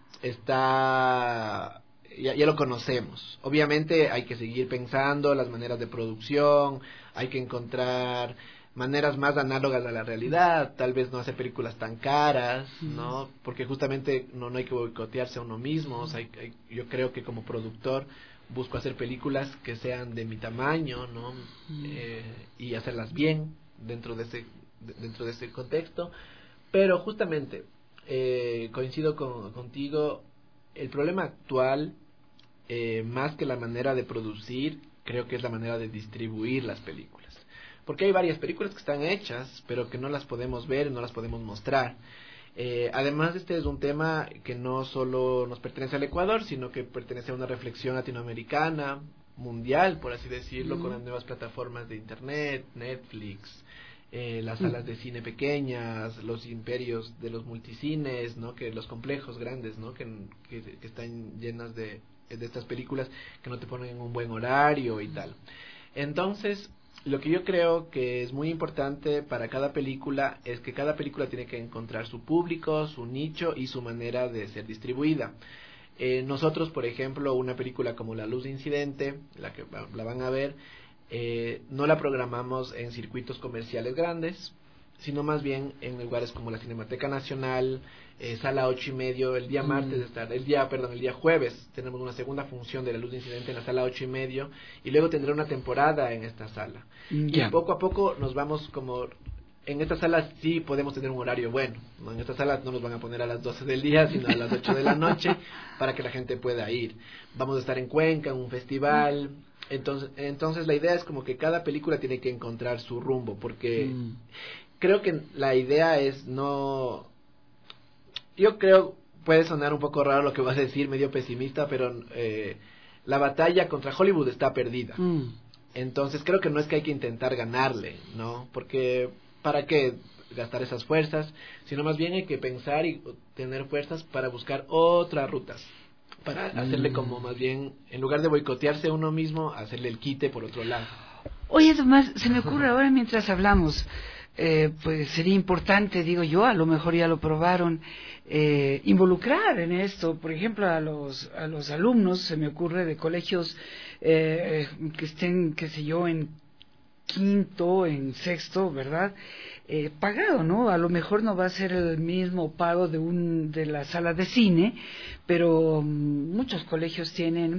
está... Ya, ya lo conocemos. Obviamente hay que seguir pensando las maneras de producción, hay que encontrar maneras más análogas a la realidad, tal vez no hacer películas tan caras, ¿no? Porque justamente no, no hay que boicotearse a uno mismo. O sea, hay, hay, yo creo que como productor busco hacer películas que sean de mi tamaño, ¿no? Eh, y hacerlas bien dentro de ese, de, dentro de ese contexto. Pero justamente, eh, coincido con, contigo, el problema actual, eh, más que la manera de producir, creo que es la manera de distribuir las películas. Porque hay varias películas que están hechas, pero que no las podemos ver, no las podemos mostrar. Eh, además, este es un tema que no solo nos pertenece al Ecuador, sino que pertenece a una reflexión latinoamericana, mundial, por así decirlo, mm. con las nuevas plataformas de Internet, Netflix, eh, las salas mm. de cine pequeñas, los imperios de los multicines, ¿no? Que los complejos grandes, ¿no? Que, que, que están llenas de, de estas películas que no te ponen en un buen horario y tal. Entonces, lo que yo creo que es muy importante para cada película es que cada película tiene que encontrar su público, su nicho y su manera de ser distribuida. Eh, nosotros, por ejemplo, una película como La Luz de Incidente, la que la van a ver, eh, no la programamos en circuitos comerciales grandes, sino más bien en lugares como la Cinemateca Nacional, eh, sala ocho y medio, el día mm. martes, estar, el día, perdón, el día jueves tenemos una segunda función de La Luz de Incidente en la sala ocho y medio, y luego tendrá una temporada en esta sala. Yeah. Y poco a poco nos vamos como... En esta sala sí podemos tener un horario bueno, ¿no? En esta sala no nos van a poner a las doce del día, sino a las ocho de la noche, para que la gente pueda ir. Vamos a estar en Cuenca, en un festival. Entonces, entonces la idea es como que cada película tiene que encontrar su rumbo, porque mm. creo que la idea es no... Yo creo, puede sonar un poco raro lo que vas a decir, medio pesimista, pero eh, la batalla contra Hollywood está perdida. Mm. Entonces creo que no es que hay que intentar ganarle, ¿no? Porque ¿para qué gastar esas fuerzas? Sino más bien hay que pensar y tener fuerzas para buscar otras rutas. Para mm. hacerle como más bien, en lugar de boicotearse a uno mismo, hacerle el quite por otro lado. Oye, Tomás, se me ocurre ahora mientras hablamos, eh, pues sería importante, digo yo, a lo mejor ya lo probaron, eh, involucrar en esto, por ejemplo, a los a los alumnos, se me ocurre, de colegios eh, que estén, qué sé yo, en quinto, en sexto, ¿verdad? Eh, pagado, ¿no? A lo mejor no va a ser el mismo pago de un de la sala de cine, pero um, muchos colegios tienen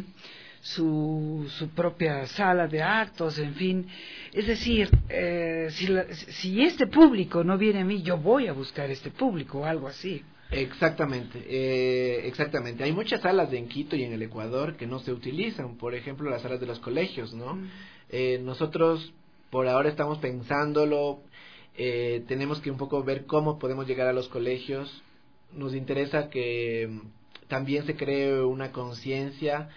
su su propia sala de actos, en fin. Es decir, eh, si, la, si este público no viene a mí, yo voy a buscar este público, algo así. Exactamente, eh, exactamente. Hay muchas salas en Quito y en el Ecuador que no se utilizan, por ejemplo, las salas de los colegios, ¿no? Mm. Eh, nosotros por ahora estamos pensándolo, eh, tenemos que un poco ver cómo podemos llegar a los colegios. Nos interesa que también se cree una conciencia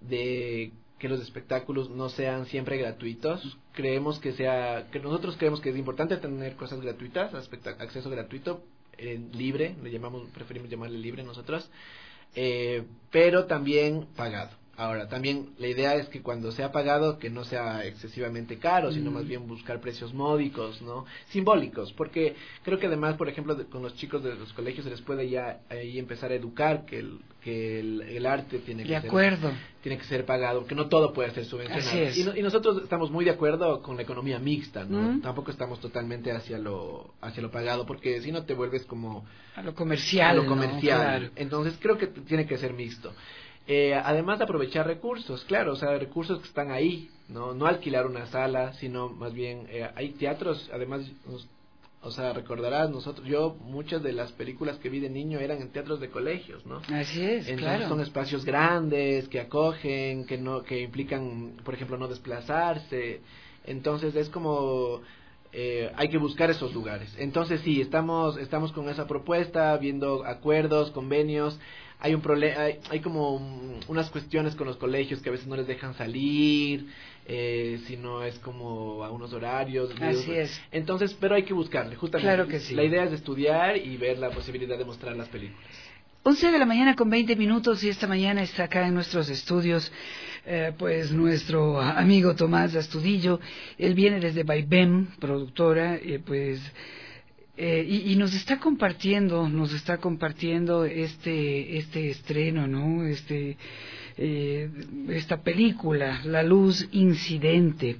de que los espectáculos no sean siempre gratuitos. Creemos que sea, que nosotros creemos que es importante tener cosas gratuitas, acceso gratuito, eh, libre, le llamamos, preferimos llamarle libre nosotros, eh, pero también pagado. Ahora, también la idea es que cuando sea pagado, que no sea excesivamente caro, sino mm. más bien buscar precios módicos, ¿no? Simbólicos, porque creo que además, por ejemplo, de, con los chicos de los colegios se les puede ya ahí empezar a educar que el, que el, el arte tiene que de ser, acuerdo. tiene que ser pagado, que no todo puede ser subvencionado. Así es. Y, no, y nosotros estamos muy de acuerdo con la economía mixta, ¿no? Mm. Tampoco estamos totalmente hacia lo hacia lo pagado, porque si no te vuelves como a lo comercial, a lo comercial. ¿no? Claro. Entonces creo que tiene que ser mixto. Eh, además de aprovechar recursos, claro, o sea, recursos que están ahí, no no alquilar una sala, sino más bien eh, hay teatros, además, nos, o sea, recordarás, nosotros, yo, muchas de las películas que vi de niño eran en teatros de colegios, ¿no? Así es, Entonces claro. son espacios grandes, que acogen, que no que implican, por ejemplo, no desplazarse, entonces es como... Eh, hay que buscar esos lugares. Entonces sí, estamos estamos con esa propuesta, viendo acuerdos, convenios. Hay un problema, hay, hay como um, unas cuestiones con los colegios que a veces no les dejan salir, eh, si no es como a unos horarios. Así es. Entonces, pero hay que buscarle, justamente. Claro que sí. La idea es estudiar y ver la posibilidad de mostrar las películas. once de la mañana con veinte minutos y esta mañana está acá en nuestros estudios eh, pues nuestro amigo Tomás Astudillo. Él viene desde Vaivén, productora, eh, pues eh, y, y nos está compartiendo, nos está compartiendo este este estreno, ¿no? Este eh, esta película, La Luz Incidente.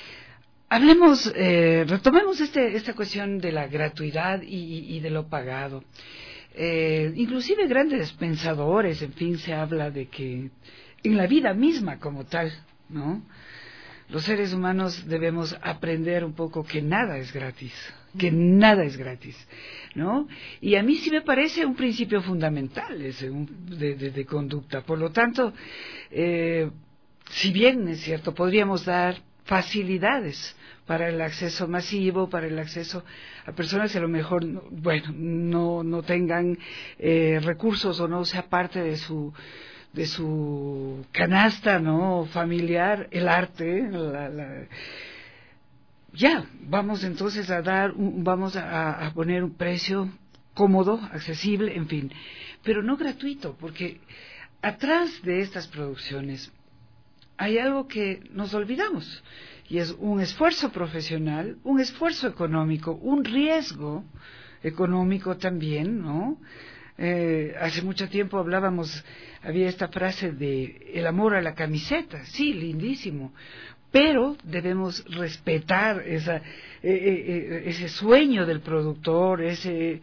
Hablemos, eh, retomemos este esta cuestión de la gratuidad y, y, y de lo pagado. Eh, inclusive grandes pensadores, en fin, se habla de que en la vida misma como tal, ¿no? Los seres humanos debemos aprender un poco que nada es gratis, que nada es gratis, ¿no? Y a mí sí me parece un principio fundamental ese, un, de, de, de conducta. Por lo tanto, eh, si bien es cierto, podríamos dar facilidades para el acceso masivo, para el acceso a personas que a lo mejor, bueno, no no tengan eh, recursos o no sea parte de su de su canasta, ¿no? Familiar, el arte, la, la... ya, vamos entonces a dar, un, vamos a, a poner un precio cómodo, accesible, en fin, pero no gratuito, porque atrás de estas producciones hay algo que nos olvidamos. Y es un esfuerzo profesional, un esfuerzo económico, un riesgo económico también, ¿no? Eh, hace mucho tiempo hablábamos, había esta frase de el amor a la camiseta, sí, lindísimo, pero debemos respetar esa, eh, eh, ese sueño del productor, ese,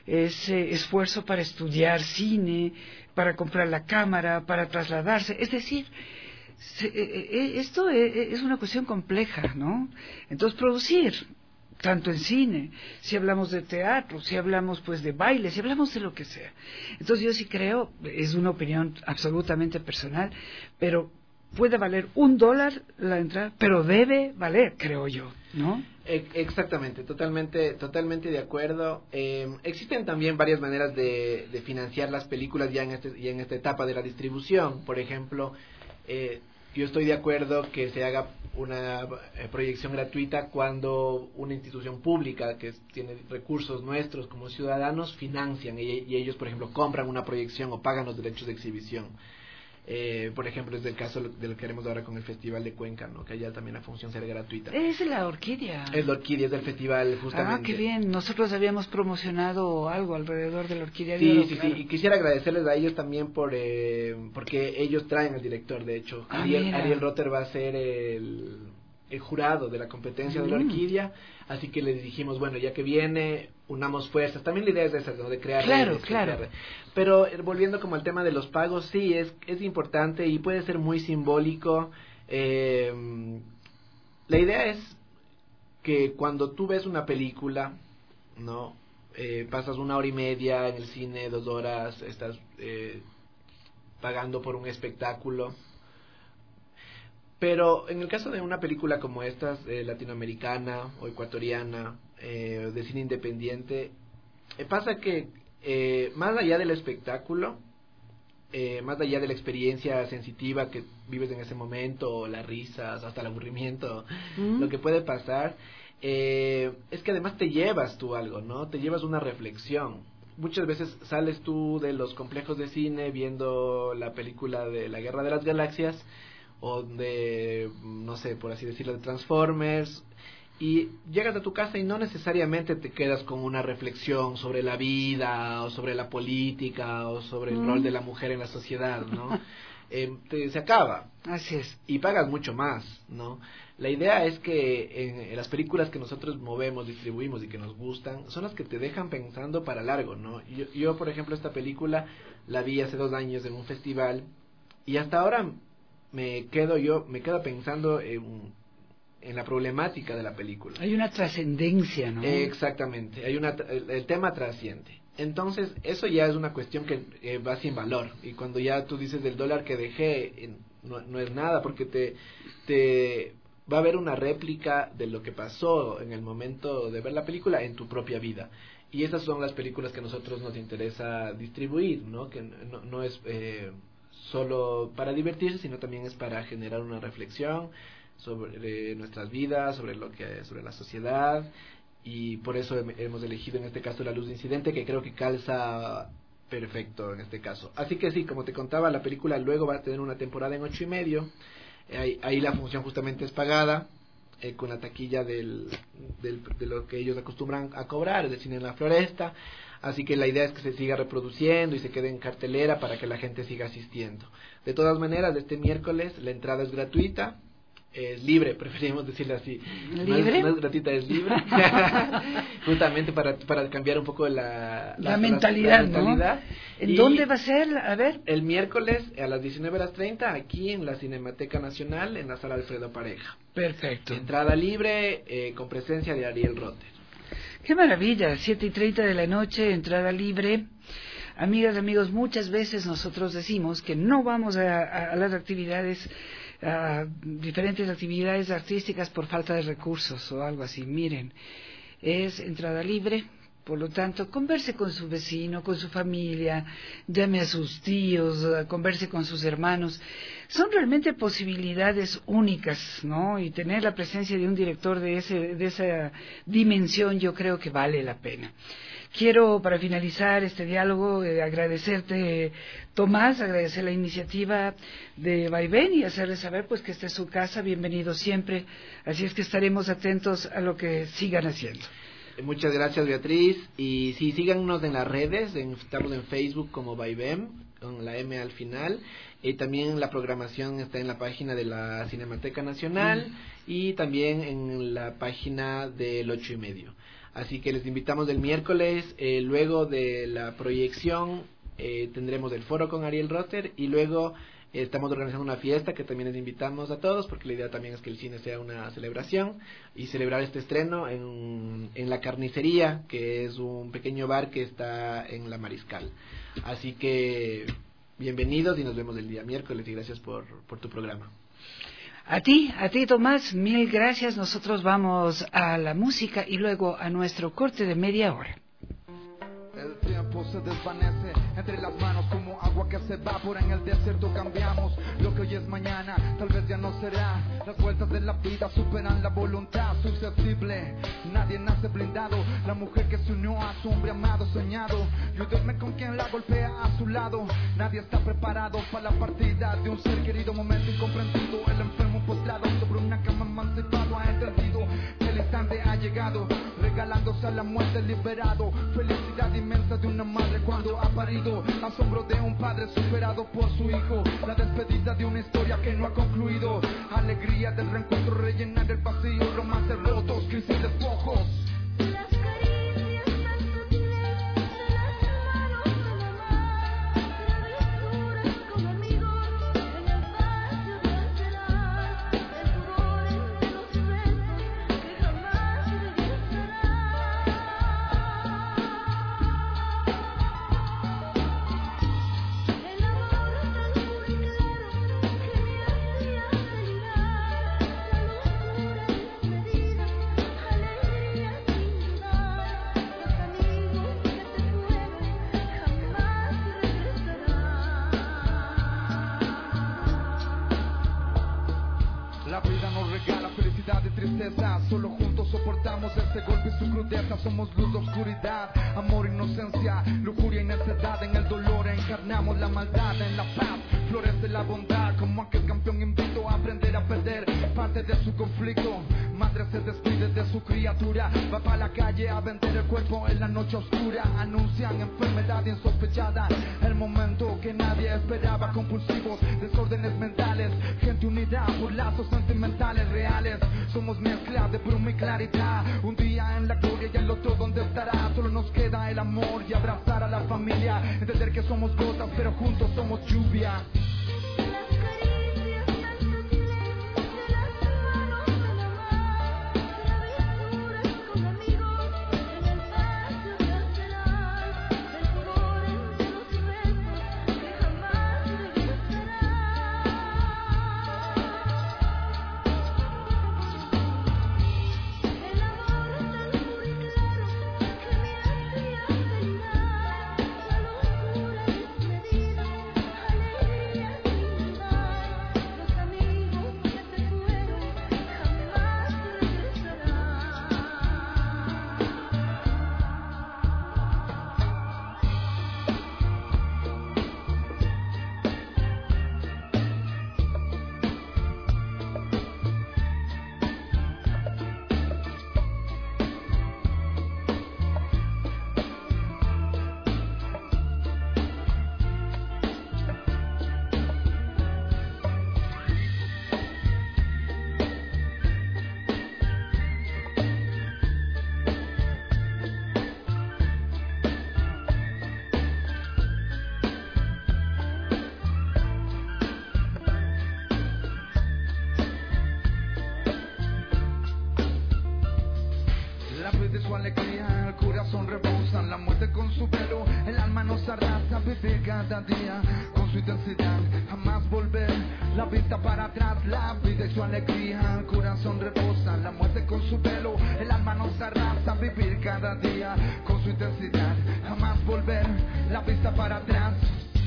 ese esfuerzo para estudiar cine, para comprar la cámara, para trasladarse, es decir, Se, eh, esto es una cuestión compleja, ¿no? Entonces producir, tanto en cine, si hablamos de teatro, si hablamos pues de baile, si hablamos de lo que sea. Entonces yo sí creo, es una opinión absolutamente personal, pero puede valer un dólar la entrada, pero debe valer, creo yo, ¿no? Exactamente, totalmente, totalmente de acuerdo. Eh, existen también varias maneras de, de financiar las películas ya en este, ya en esta etapa de la distribución. Por ejemplo, Eh, yo estoy de acuerdo que se haga una eh, proyección gratuita cuando una institución pública que tiene recursos nuestros como ciudadanos financian y, y ellos, por ejemplo, compran una proyección o pagan los derechos de exhibición. Eh, por ejemplo, es el caso de lo que haremos ahora con el Festival de Cuenca, ¿no? Que allá también la función será gratuita. Es la Orquídea. Es la Orquídea, es del festival, justamente. Ah, qué bien. Nosotros habíamos promocionado algo alrededor de la Orquídea. Sí, de Oro, sí, claro. sí. Y quisiera agradecerles a ellos también por eh, porque ellos traen al director, de hecho. Ah, Ariel, Ariel Rotter va a ser el, el jurado de la competencia mm. de la Orquídea. Así que les dijimos, bueno, ya que viene, unamos fuerzas. También la idea es esa, ¿no? De crear claro, redes, claro. Crear. Pero eh, volviendo como al tema de los pagos, sí, es es importante y puede ser muy simbólico. Eh, la idea es que cuando tú ves una película, ¿no? eh, pasas una hora y media en el cine, dos horas, estás eh, pagando por un espectáculo. Pero en el caso de una película como esta, eh, latinoamericana o ecuatoriana, eh, de cine independiente, eh, pasa que eh, más allá del espectáculo, eh, más allá de la experiencia sensitiva que vives en ese momento, las risas, hasta el aburrimiento, mm. lo que puede pasar, eh, es que además te llevas tú algo, ¿no? Te llevas una reflexión. Muchas veces sales tú de los complejos de cine viendo la película de la Guerra de las Galaxias, o de, no sé, por así decirlo, de Transformers, y llegas a tu casa y no necesariamente te quedas con una reflexión sobre la vida, o sobre la política, o sobre el mm. rol de la mujer en la sociedad, ¿no? eh, te, se acaba. Así es. Y pagas mucho más, ¿no? La idea es que en, en las películas que nosotros movemos, distribuimos y que nos gustan, son las que te dejan pensando para largo, ¿no? Yo, yo por ejemplo, esta película la vi hace dos años en un festival, y hasta ahora me quedo yo, me quedo pensando en, en la problemática de la película. Hay una trascendencia, ¿no? Exactamente, hay una, el, el tema trasciende. Entonces, eso ya es una cuestión que eh, va sin valor. Y cuando ya tú dices del dólar que dejé, eh, no, no es nada, porque te, te va a haber una réplica de lo que pasó en el momento de ver la película en tu propia vida. Y esas son las películas que a nosotros nos interesa distribuir, ¿no? Que no, no es eh, solo para divertirse, sino también es para generar una reflexión sobre eh, nuestras vidas, sobre lo que sobre la sociedad, y por eso hemos elegido en este caso La Luz de Incidente, que creo que calza perfecto en este caso. Así que sí, como te contaba, la película luego va a tener una temporada en ocho y medio. Ahí, ahí la función justamente es pagada, eh, con la taquilla del, del, de lo que ellos acostumbran a cobrar, es decir, en la Floresta. Así que la idea es que se siga reproduciendo y se quede en cartelera para que la gente siga asistiendo. De todas maneras, este miércoles la entrada es gratuita, es libre, preferimos decirle así. ¿Libre? No es, no es gratuita, es libre. Justamente para, para cambiar un poco la, la, la mentalidad, la, la mentalidad. ¿No? ¿En y dónde va a ser? A ver. El miércoles a las diecinueve horas treinta, aquí en la Cinemateca Nacional, en la sala Alfredo Pareja. Perfecto. Entrada libre, eh, con presencia de Ariel Rotter. ¡Qué maravilla! Siete y treinta de la noche, entrada libre. Amigas, amigos, muchas veces nosotros decimos que no vamos a, a, a las actividades, a diferentes actividades artísticas por falta de recursos o algo así. Miren, es entrada libre, por lo tanto, converse con su vecino, con su familia, llame a sus tíos, converse con sus hermanos. Son realmente posibilidades únicas, ¿no? Y tener la presencia de un director de ese, de esa dimensión, yo creo que vale la pena. Quiero, para finalizar este diálogo, eh, agradecerte, Tomás, agradecer la iniciativa de Vaivén y hacerles saber pues que esta es su casa, bienvenido siempre. Así es que estaremos atentos a lo que sigan haciendo. Muchas gracias, Beatriz. Y sí, síganos en las redes, en, estamos en Facebook como Vaivén, con la M al final. Y también la programación está en la página de la Cinemateca Nacional mm. y también en la página del ocho y medio. Así que les invitamos el miércoles, eh, luego de la proyección eh, tendremos el foro con Ariel Rotter y luego eh, estamos organizando una fiesta que también les invitamos a todos, porque la idea también es que el cine sea una celebración y celebrar este estreno en, en La Carnicería, que es un pequeño bar que está en La Mariscal. Así que bienvenidos y nos vemos el día miércoles y gracias por, por tu programa. A ti, a ti Tomás, mil gracias. Nosotros vamos a la música y luego a nuestro corte de media hora. El tiempo se desvanece entre las manos como agua que se evapora en el desierto. Cambiamos lo que hoy es mañana, tal vez ya no será. Las vueltas de la vida superan la voluntad susceptible. Nadie nace blindado. La mujer que se unió a su hombre amado, soñado, y hoy duerme con quien la golpea a su lado. Nadie está preparado para la partida de un ser querido, momento incomprendido. El enfermo postrado sobre una cama emancipado ha entendido que el instante ha llegado, regalándose a la muerte liberado. Felicidad inmensa de una madre cuando ha parido, asombro de un padre superado por su hijo, la despedida de una historia que no ha concluido, alegría del reencuentro, rellenar el vacío, romances rotos, crisis de despojos. tristeza. Solo juntos soportamos este golpe y su crudeza. Somos luz de oscuridad, amor, inocencia, lujuria y necedad. En el dolor encarnamos la maldad, en la paz florece la bondad. Como aquel campeón invito a aprender a perder parte de su conflicto. Madre se despide de su criatura, va para la calle a vender el cuerpo en la noche oscura. Anuncian enfermedad insospechada, el momento que nadie esperaba. Compulsivos, desórdenes mentales, gente unida por lazos sentimentales reales. Somos mezcla de bruma y claridad, un día en la gloria y el otro donde estará. Solo nos queda el amor y abrazar a la familia, entender que somos gotas pero juntos somos lluvia. Cada día con su intensidad, jamás volver la vista para atrás. La vida y su alegría, el corazón rebosa. La muerte con su velo, el alma nos arrasa. Vivir cada día con su intensidad, jamás volver la vista para atrás.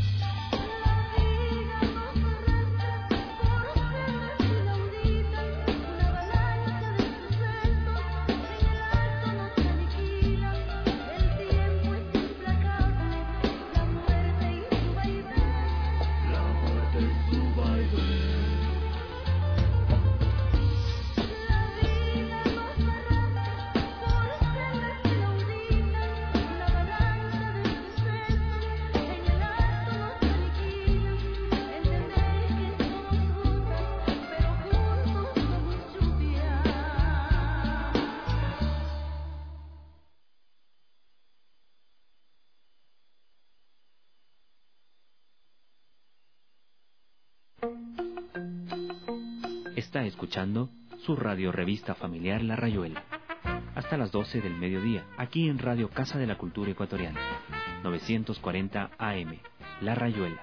Está escuchando su radio revista familiar La Rayuela. Hasta las doce del mediodía, aquí en Radio Casa de la Cultura Ecuatoriana, novecientos cuarenta A M, La Rayuela.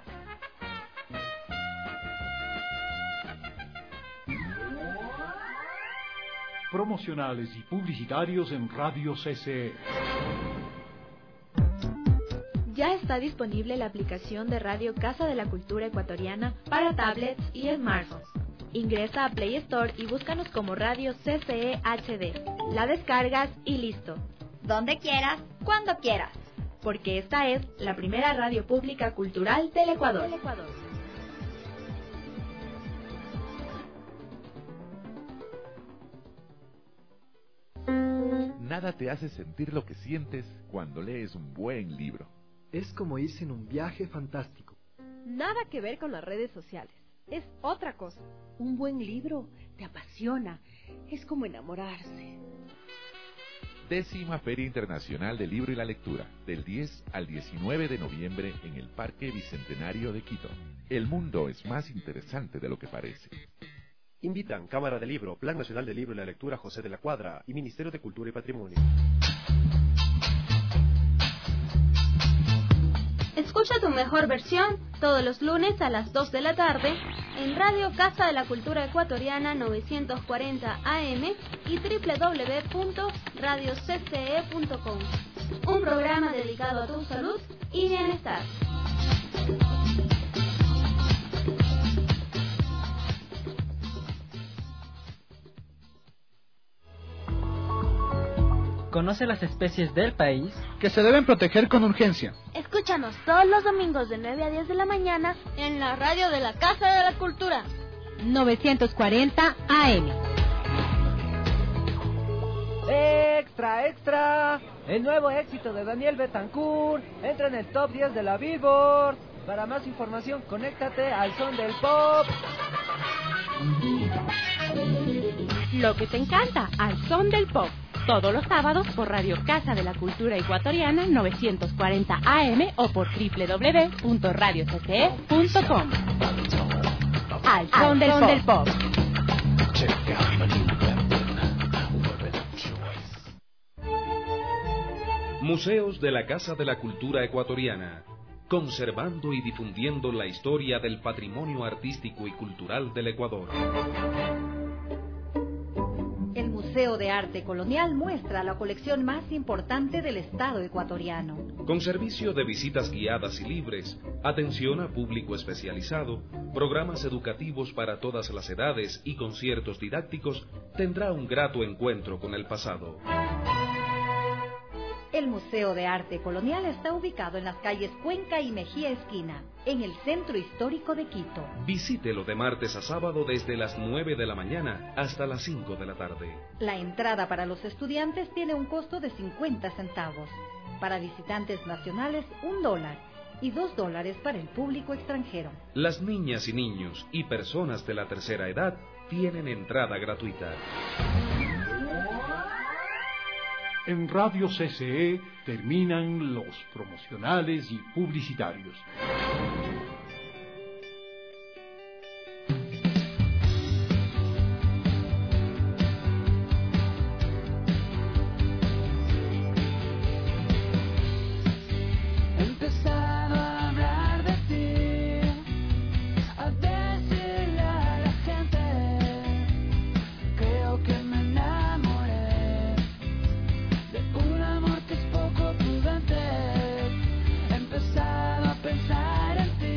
Promocionales y publicitarios en Radio C C E. Ya está disponible la aplicación de Radio Casa de la Cultura Ecuatoriana para tablets y smartphones. Ingresa a Play Store y búscanos como Radio C C E H D. La descargas y listo. Donde quieras, cuando quieras. Porque esta es la primera radio pública cultural del Ecuador. Nada te hace sentir lo que sientes cuando lees un buen libro. Es como irse en un viaje fantástico. Nada que ver con las redes sociales. Es otra cosa. Un buen libro te apasiona. Es como enamorarse. Décima Feria Internacional del Libro y la Lectura, del diez al diecinueve de noviembre en el Parque Bicentenario de Quito. El mundo es más interesante de lo que parece. Invitan Cámara del Libro, Plan Nacional del Libro y la Lectura José de la Cuadra y Ministerio de Cultura y Patrimonio. Escucha tu mejor versión todos los lunes a las dos de la tarde en Radio Casa de la Cultura Ecuatoriana novecientos cuarenta A M y doble u doble u doble u punto radio c c e punto com. Un programa dedicado a tu salud y bienestar. conoce las especies del país que se deben proteger con urgencia. Escúchanos todos los domingos de nueve a diez de la mañana en la radio de la Casa de la Cultura. novecientos cuarenta A M. ¡Extra, extra! El nuevo éxito de Daniel Betancourt entra en el top diez de la Billboard. Para más información, conéctate al Son del Pop. Lo que te encanta, al Son del Pop. Todos los sábados por Radio Casa de la Cultura Ecuatoriana novecientos cuarenta A M o por doble u doble u doble u punto radio c c e punto com. Al Son del Pop. Del Pop. Museos de la Casa de la Cultura Ecuatoriana, conservando y difundiendo la historia del patrimonio artístico y cultural del Ecuador. El Museo de Arte Colonial muestra la colección más importante del Estado ecuatoriano. Con servicio de visitas guiadas y libres, atención a público especializado, programas educativos para todas las edades y conciertos didácticos, tendrá un grato encuentro con el pasado. El Museo de Arte Colonial está ubicado en las calles Cuenca y Mejía Esquina, en el centro histórico de Quito. Visítelo de martes a sábado desde las nueve de la mañana hasta las cinco de la tarde. La entrada para los estudiantes tiene un costo de cincuenta centavos. Para visitantes nacionales, un dólar. Y dos dólares para el público extranjero. Las niñas y niños y personas de la tercera edad tienen entrada gratuita. En Radio C C E terminan los promocionales y publicitarios. Empezado a pensar en ti.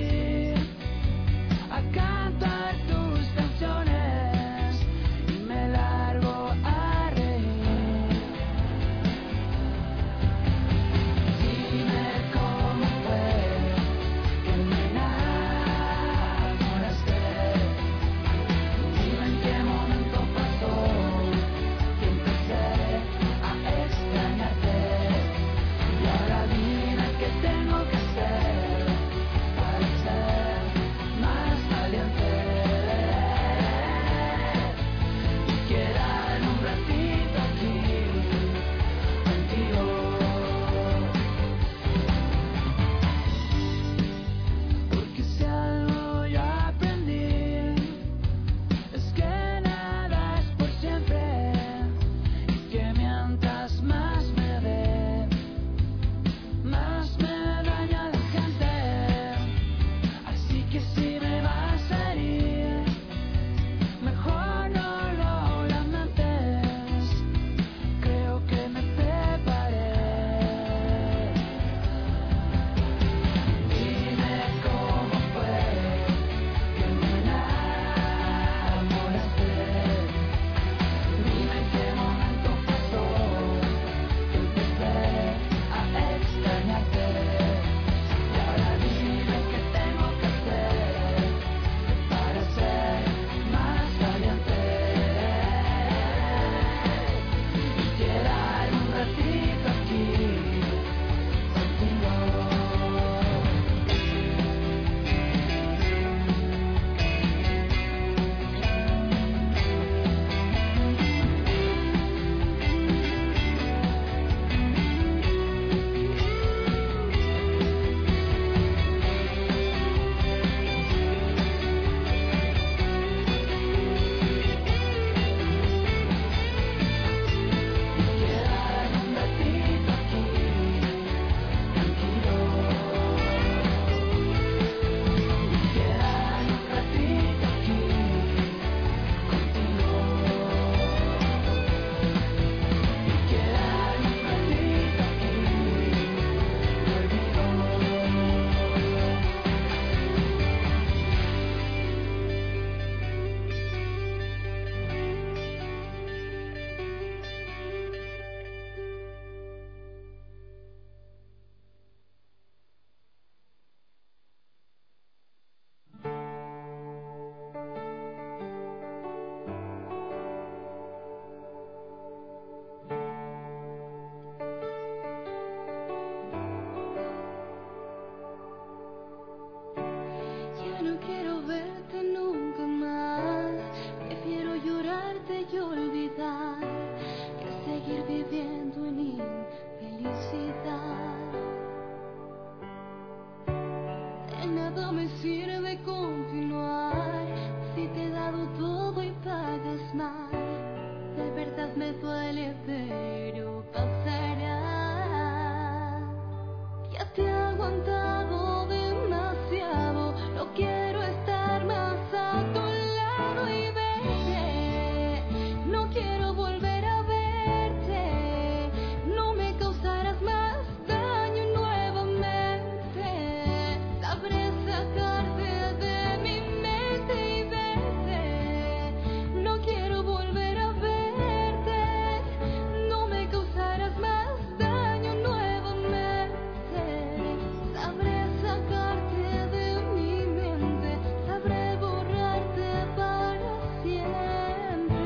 aguantado demasiado, no quiero estar más a tu lado y vete, no quiero volver a verte, no me causarás más daño nuevamente, sabré sacarte de mi mente y vete, no quiero volver a verte, no me causarás más daño nuevamente, sabré sacarte de mi mente, sabré borrarte para siempre,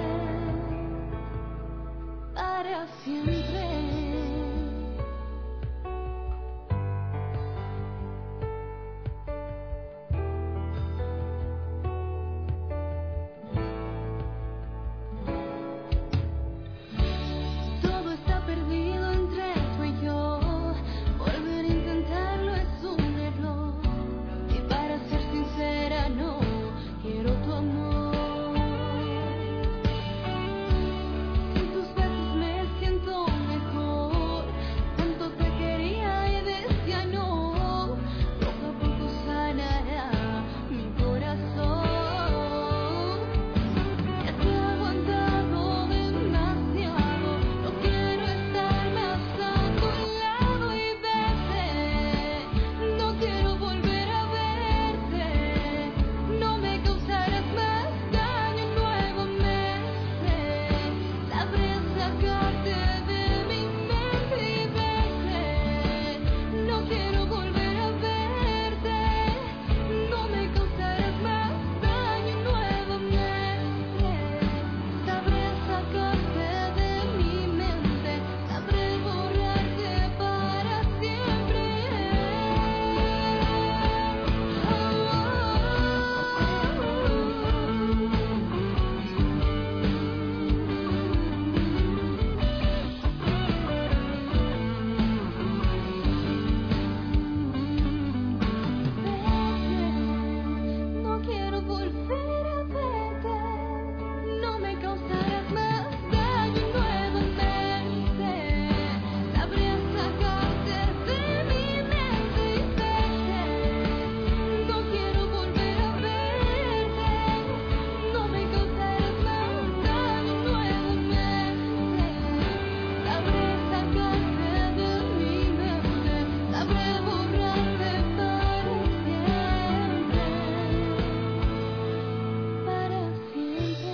para siempre. Todo está perdido entre tú y yo, volver a intentarlo es un error, y para ser sincera no quiero tu amor. En tus besos me siento mejor, tanto te quería y decía no, poco a poco sanará mi corazón. Ya te he aguantado demasiado, no quiero estar más a tu lado y vete, no quiero volver a verte, no me causarás más daño nuevamente, sabré sacarte de mi mente y vete, no quiero volver a verte, no me causarás más daño nuevamente, sabré sacarte de mi mente, sabré borrarte para siempre. No quiero volver a verte, no me causarás más daño nuevamente, sabré sacarte de mi mente y vete, no quiero volver a verte, no me causarás más daño nuevamente, sabré sacarte de mi mente, sabré borrarte para siempre, para siempre.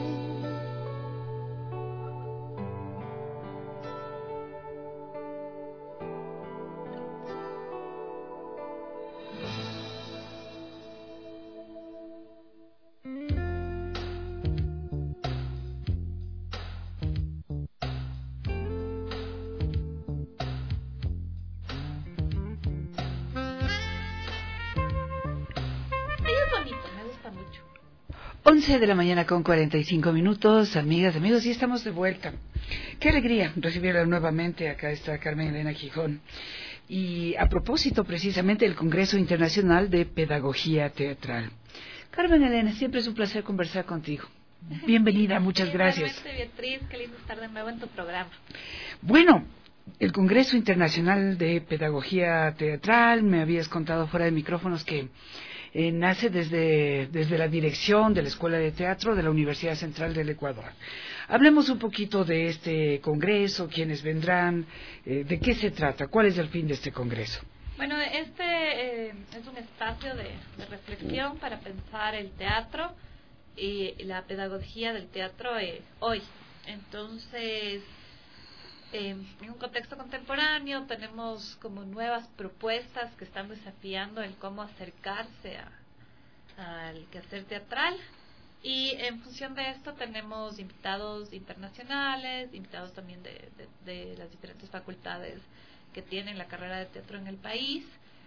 Ay, es bonito, me gusta mucho. once de la mañana con cuarenta y cinco minutos, amigas, amigos, y estamos de vuelta. Qué alegría recibirla nuevamente. Acá está Carmen Elena Gijón. Y a propósito precisamente del Congreso Internacional de Pedagogía Teatral. Carmen Elena, siempre es un placer conversar contigo. Bienvenida, muchas gracias. Igualmente, Beatriz, qué lindo estar de nuevo en tu programa. Bueno, el Congreso Internacional de Pedagogía Teatral, me habías contado fuera de micrófonos que eh, nace desde, desde la dirección de la Escuela de Teatro de la Universidad Central del Ecuador. Hablemos un poquito de este congreso, quiénes vendrán, eh, de qué se trata, cuál es el fin de este congreso. Bueno, este eh, es un espacio de, de reflexión para pensar el teatro y la pedagogía del teatro eh, hoy. Entonces, eh, en un contexto contemporáneo tenemos como nuevas propuestas que están desafiando el cómo acercarse a, al quehacer teatral, y en función de esto tenemos invitados internacionales, invitados también de, de, de las diferentes facultades que tienen la carrera de teatro en el país,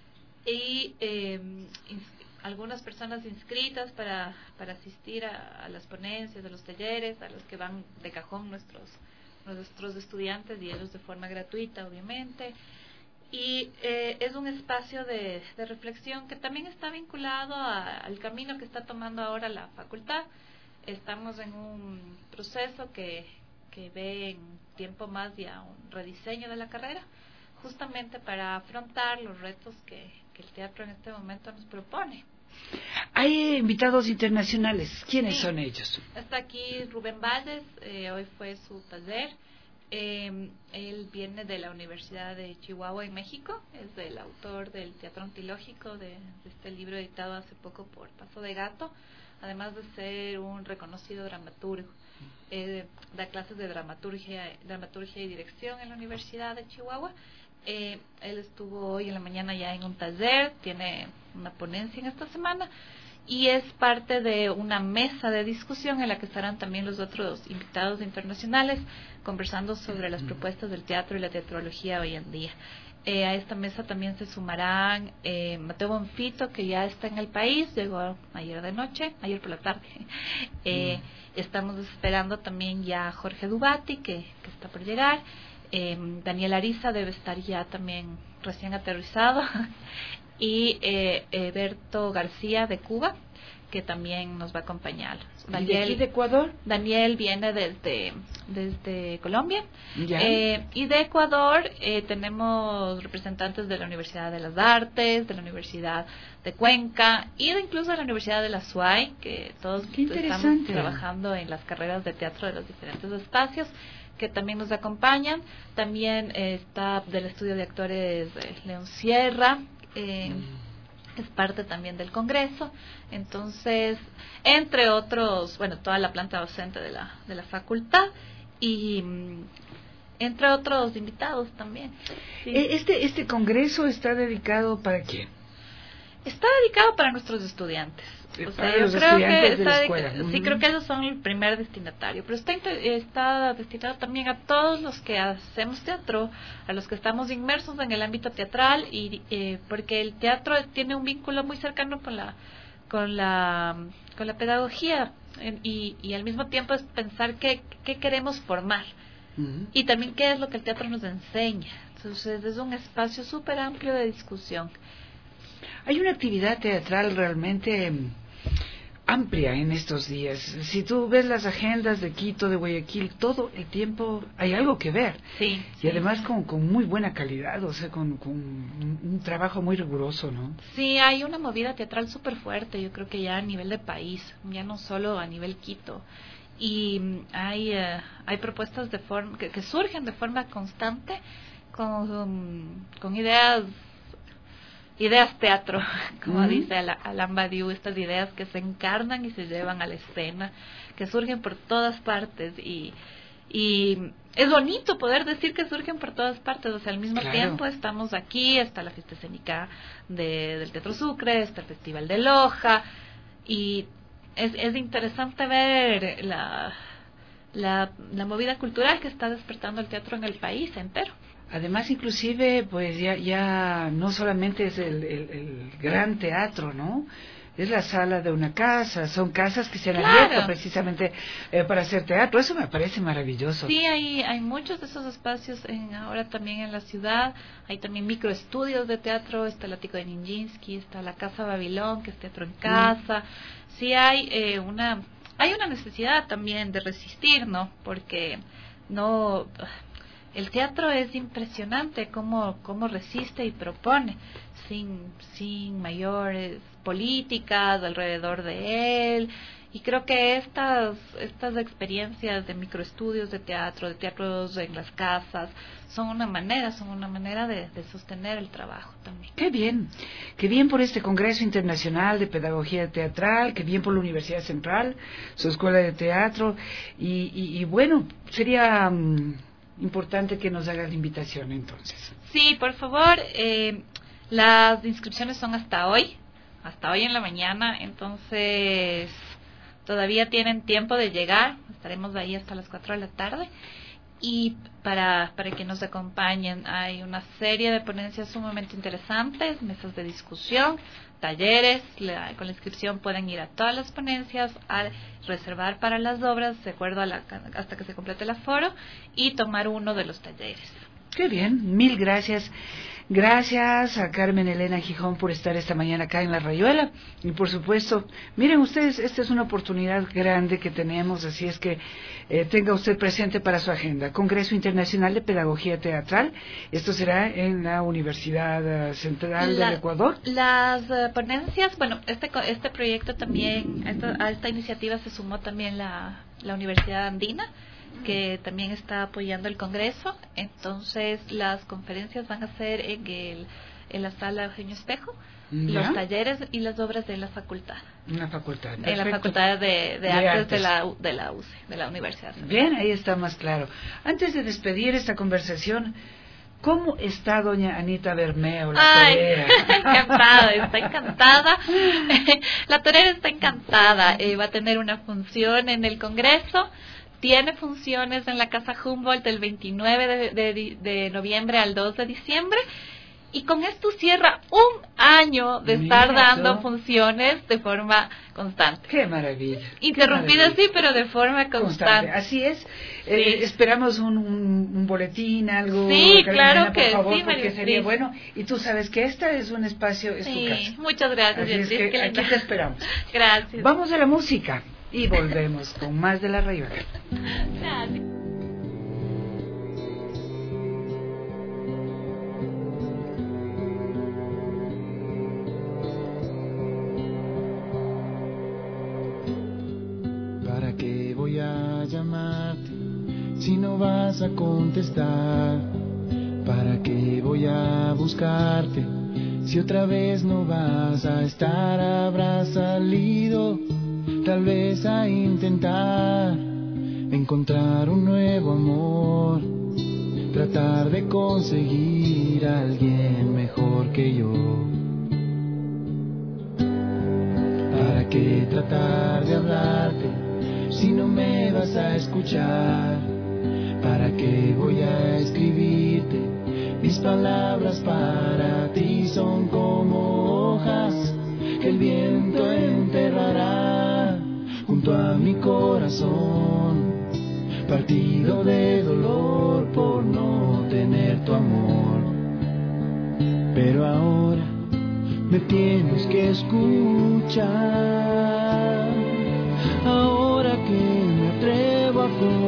y eh, algunas personas inscritas para, para asistir a, a las ponencias, a los talleres, a los que van de cajón nuestros, nuestros estudiantes, y ellos de forma gratuita, obviamente. Y eh, es un espacio de, de reflexión que también está vinculado a, al camino que está tomando ahora la facultad. Estamos en un proceso que, que ve en tiempo más ya un rediseño de la carrera, justamente para afrontar los retos que, que el teatro en este momento nos propone. Hay invitados internacionales. ¿Quiénes Sí. son ellos? Está aquí Rubén Valles, eh, hoy fue su taller. Eh, él viene de la Universidad de Chihuahua en México, es el autor del Teatro Antilógico, de, de este libro editado hace poco por Paso de Gato, además de ser un reconocido dramaturgo. Eh, da clases de dramaturgia, dramaturgia y dirección en la Universidad de Chihuahua. Eh, él estuvo hoy en la mañana ya en un taller, tiene una ponencia en esta semana y es parte de una mesa de discusión en la que estarán también los otros invitados internacionales conversando sobre las propuestas del teatro y la teatrología hoy en día. Eh, a esta mesa también se sumarán eh, Mateo Bonfito, que ya está en el país, llegó ayer de noche, ayer por la tarde. Eh, mm. Estamos esperando también ya a Jorge Dubati, que, que está por llegar. Eh, Daniel Ariza debe estar ya también recién aterrizado. Y eh, Berto García de Cuba, que también nos va a acompañar. Daniel, ¿y de aquí de Ecuador? Daniel viene desde, desde Colombia. Ya. Eh, y de Ecuador eh, tenemos representantes de la Universidad de las Artes, de la Universidad de Cuenca y de incluso de la Universidad de la S U A Y, que todos estamos trabajando en las carreras de teatro de los diferentes espacios, que también nos acompañan. También eh, está del estudio de actores eh, León Sierra, eh, mm. es parte también del Congreso. Entonces, entre otros, bueno, toda la planta docente de la, de la facultad y mm, entre otros invitados también. Sí. Este, este Congreso está dedicado ¿para quién? Está dedicado para nuestros estudiantes. O sea, para yo los creo estudiantes que de la está escuela. dedica- Uh-huh. Sí, creo que ellos son el primer destinatario, pero está, está destinado también a todos los que hacemos teatro, a los que estamos inmersos en el ámbito teatral, y eh, porque el teatro tiene un vínculo muy cercano con la con la con la pedagogía eh, y, y al mismo tiempo es pensar qué, qué queremos formar. Uh-huh. Y también qué es lo que el teatro nos enseña. Entonces es un espacio súper amplio de discusión. Hay una actividad teatral realmente amplia en estos días. Si tú ves las agendas de Quito, de Guayaquil, todo el tiempo hay algo que ver. Sí. Y sí. además con, con muy buena calidad, o sea, con, con un, un trabajo muy riguroso, ¿no? Sí, hay una movida teatral súper fuerte, yo creo que ya a nivel de país, ya no solo a nivel Quito. Y hay uh, hay propuestas de forma que, que surgen de forma constante con, con ideas ideas teatro, como uh-huh. dice Alain Badiou, estas ideas que se encarnan y se llevan a la escena, que surgen por todas partes y y es bonito poder decir que surgen por todas partes. O sea, al mismo claro. tiempo estamos aquí, está la fiesta escénica de, del Teatro Sucre, está el Festival de Loja y es, es interesante ver la, la la movida cultural que está despertando el teatro en el país entero. Además, inclusive, pues ya ya no solamente es el, el, el gran teatro, ¿no? Es la sala de una casa, son casas que se han claro. abierto precisamente eh, para hacer teatro. Eso me parece maravilloso. Sí, hay hay muchos de esos espacios en, ahora también en la ciudad. Hay también microestudios de teatro, está el Ático de Nijinsky, está la Casa Babilón, que es teatro en casa. Mm. Sí hay eh, una hay una necesidad también de resistir, ¿no? Porque no... El teatro es impresionante cómo, cómo resiste y propone sin, sin mayores políticas alrededor de él. Y creo que estas, estas experiencias de microestudios de teatro, de teatros en las casas, son una manera, son una manera de, de sostener el trabajo también. Qué bien, qué bien por este Congreso Internacional de Pedagogía Teatral, qué bien por la Universidad Central, su Escuela de Teatro. Y, y, y bueno, sería... Um, importante que nos haga la invitación entonces. Sí, por favor, eh, las inscripciones son hasta hoy, hasta hoy en la mañana, entonces todavía tienen tiempo de llegar, estaremos ahí hasta las cuatro de la tarde y para, para que nos acompañen hay una serie de ponencias sumamente interesantes, mesas de discusión, talleres, la, con la inscripción pueden ir a todas las ponencias, a reservar para las obras de acuerdo a la, hasta que se complete el aforo y tomar uno de los talleres. Qué bien, mil gracias. Gracias a Carmen Elena Gijón por estar esta mañana acá en La Rayuela. Y por supuesto, miren ustedes, esta es una oportunidad grande que tenemos, así es que eh, tenga usted presente para su agenda. Congreso Internacional de Pedagogía Teatral. Esto será en la Universidad Central La, del Ecuador. Las uh, ponencias, bueno, este este proyecto también, a esta, a esta iniciativa se sumó también la, la Universidad Andina, que también está apoyando el Congreso. Entonces las conferencias van a ser en el en la sala Eugenio Espejo, ¿ya? Los talleres y las obras de la facultad. Una facultad. Perfecto. En la facultad de, de, de artes, artes de la de la U C E, de la Universidad. Bien, ahí está más claro. Antes de despedir esta conversación, ¿cómo está doña Anita Bermeo, la Ay, torera? encantada, está encantada. La torera está encantada. Eh, va a tener una función en el Congreso. Tiene funciones en la Casa Humboldt del veintinueve de, de, de noviembre al dos de diciembre. Y con esto cierra un año de Mira estar dando tú. funciones de forma constante. ¡Qué maravilla! Interrumpida, maravilla. sí, pero de forma constante. constante. Así es. Sí. Eh, esperamos un, un, un boletín, algo. Sí, Carolina, claro por que favor, sí, porque sería sí. bueno. Y tú sabes que este es un espacio, es sí, tu casa. Muchas gracias, Así es Beatriz, que aquí te esperamos. Gracias. Vamos a la música y volvemos con más de La Rayuela. Gracias. ¿Para qué voy a llamarte si no vas a contestar? ¿Para qué voy a buscarte si otra vez no vas a estar? Habrás salido tal vez a intentar encontrar un nuevo amor, tratar de conseguir a alguien mejor que yo. ¿Para qué tratar de hablarte si no me vas a escuchar? ¿Para qué voy a escribirte? Mis palabras para ti son como hojas que el viento enterrará junto a mi corazón, partido de dolor por no tener tu amor. Pero ahora me tienes que escuchar, ahora que me atrevo a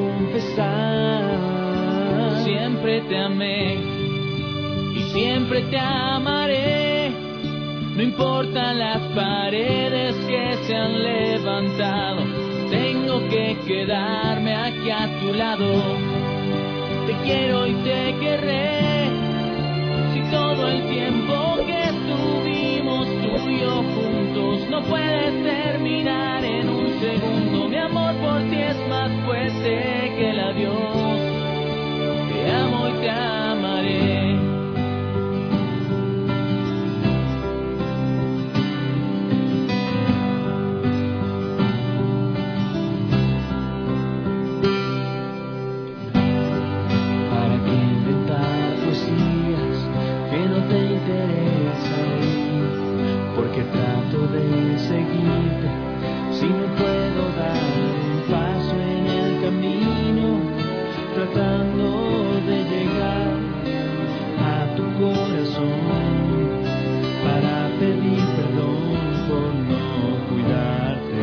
confesar. Siempre te amé y siempre te amaré, no importan las paredes que se han levantado, tengo que quedarme aquí a tu lado. Te quiero y te querré, si todo el tiempo que estuvimos tú y yo juntos no puede terminar en un segundo. Mi amor por ti es más fuerte que el adiós. Te amo y te amaré. ¿Para qué inventar poesías que no te interesan? Porque trato de seguirte si no puedo dar un paso en el camino, tratando de llegar a tu corazón para pedir perdón por no cuidarte.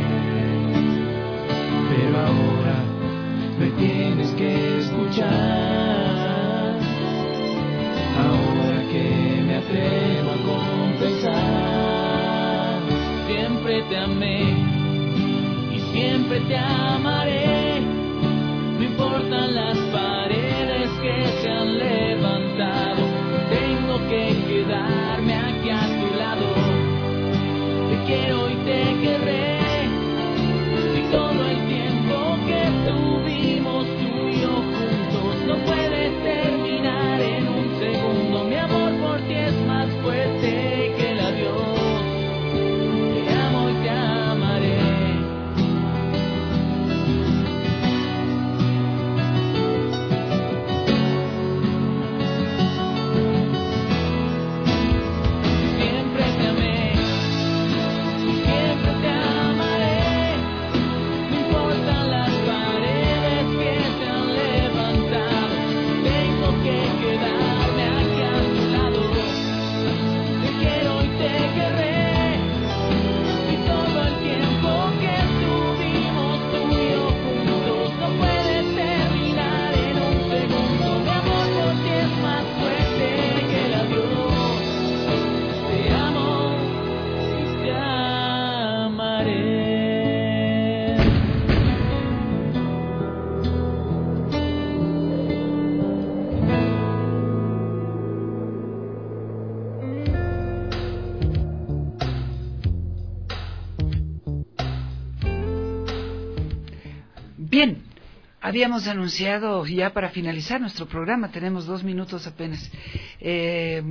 Pero ahora me tienes que escuchar, ahora que me atrevo a confesar. Siempre te amé y siempre te amaré, no importan las paredes que se han levantado, tengo que quedarme aquí a tu lado. Te quiero y te querré, y todo el tiempo que tuvimos tú y yo juntos no puede terminar en un segundo. Mi amor por ti es más fuerte que el adiós. Te amo y te amaré. Bien, habíamos anunciado ya para finalizar nuestro programa, tenemos dos minutos apenas. Eh,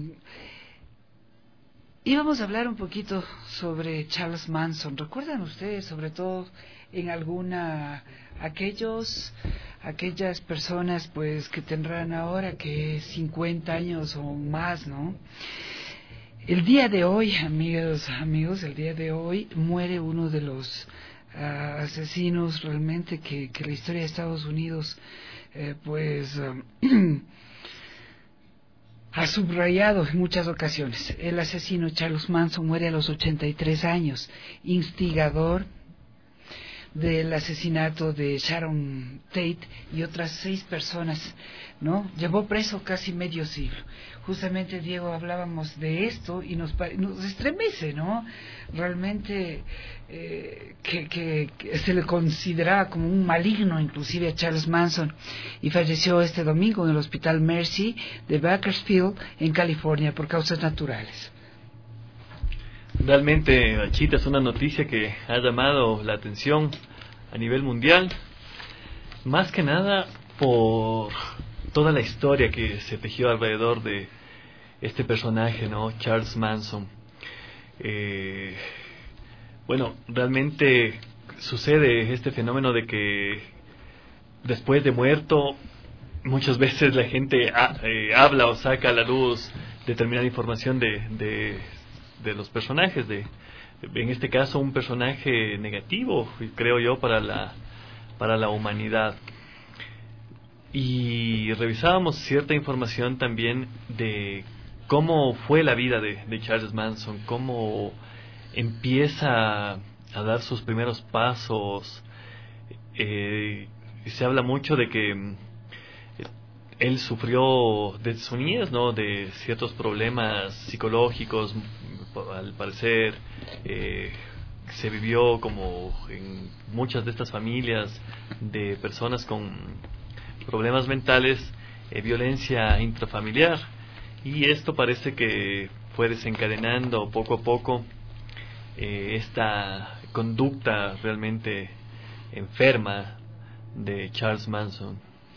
íbamos a hablar un poquito sobre Charles Manson. ¿Recuerdan ustedes, sobre todo en alguna, aquellos, aquellas personas pues que tendrán ahora que cincuenta años o más, ¿no? El día de hoy, amigos, amigos, el día de hoy muere uno de los uh, asesinos realmente que, que la historia de Estados Unidos eh, pues um, ha subrayado en muchas ocasiones. El asesino Charles Manson muere a los ochenta y tres años, instigador del asesinato de Sharon Tate y otras seis personas, ¿no? Llevó preso casi medio siglo. Justamente, Diego, hablábamos de esto y nos, nos estremece, ¿no? Realmente eh, que, que, que se le consideraba como un maligno inclusive a Charles Manson, y falleció este domingo en el Hospital Mercy de Bakersfield en California por causas naturales. Realmente, Achita, es una noticia que ha llamado la atención a nivel mundial, más que nada por toda la historia que se tejió alrededor de este personaje, ¿no? Charles Manson. Eh, bueno, realmente sucede este fenómeno de que después de muerto, muchas veces la gente ha, eh, habla o saca a la luz determinada información de, de, de los personajes, de en este caso un personaje negativo, creo yo, para la para la humanidad. Y revisábamos cierta información también de cómo fue la vida de, de Charles Manson, cómo empieza a dar sus primeros pasos. Eh, se habla mucho de que él sufrió desde su niñez, ¿no?, de ciertos problemas psicológicos, al parecer. Eh, se vivió como en muchas de estas familias de personas con problemas mentales, eh, violencia intrafamiliar, y esto parece que fue desencadenando poco a poco eh, esta conducta realmente enferma de Charles Manson.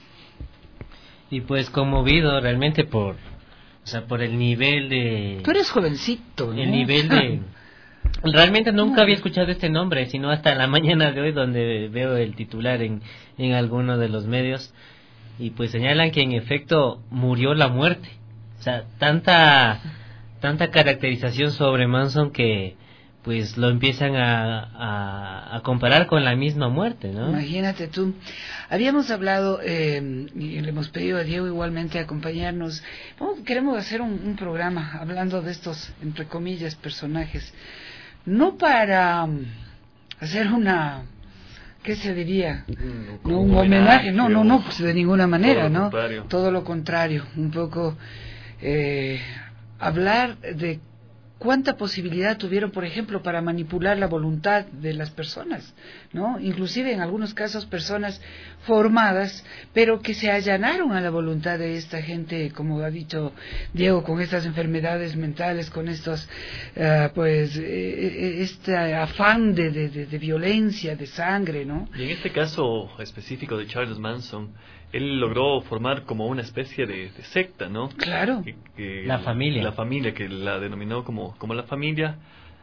Y pues conmovido realmente por, o sea, por el nivel de... Tú eres jovencito, ¿no? El nivel de... Realmente nunca había escuchado este nombre, sino hasta la mañana de hoy, donde veo el titular en, en alguno de los medios, y pues señalan que en efecto murió la muerte. O sea, tanta tanta caracterización sobre Manson que pues lo empiezan a, a, a comparar con la misma muerte, ¿no? Imagínate tú. Habíamos hablado, eh, y le hemos pedido a Diego igualmente acompañarnos. Vamos, queremos hacer un, un programa hablando de estos, entre comillas, personajes. No para um, hacer una, ¿qué se diría? Mm, no un homenaje, no, no, no, o... pues de ninguna manera, todo lo ¿no? Contrario. Todo lo contrario, un poco eh, hablar de cuánta posibilidad tuvieron, por ejemplo, para manipular la voluntad de las personas, ¿no? Inclusive en algunos casos personas formadas, pero que se allanaron a la voluntad de esta gente, como ha dicho Diego, con estas enfermedades mentales, con estos, uh, pues, eh, este afán de, de, de, de violencia, de sangre, ¿no? Y en este caso específico de Charles Manson, él logró formar como una especie de, de secta, ¿no? Claro. Que, que la familia. La familia, que la denominó como, como la familia,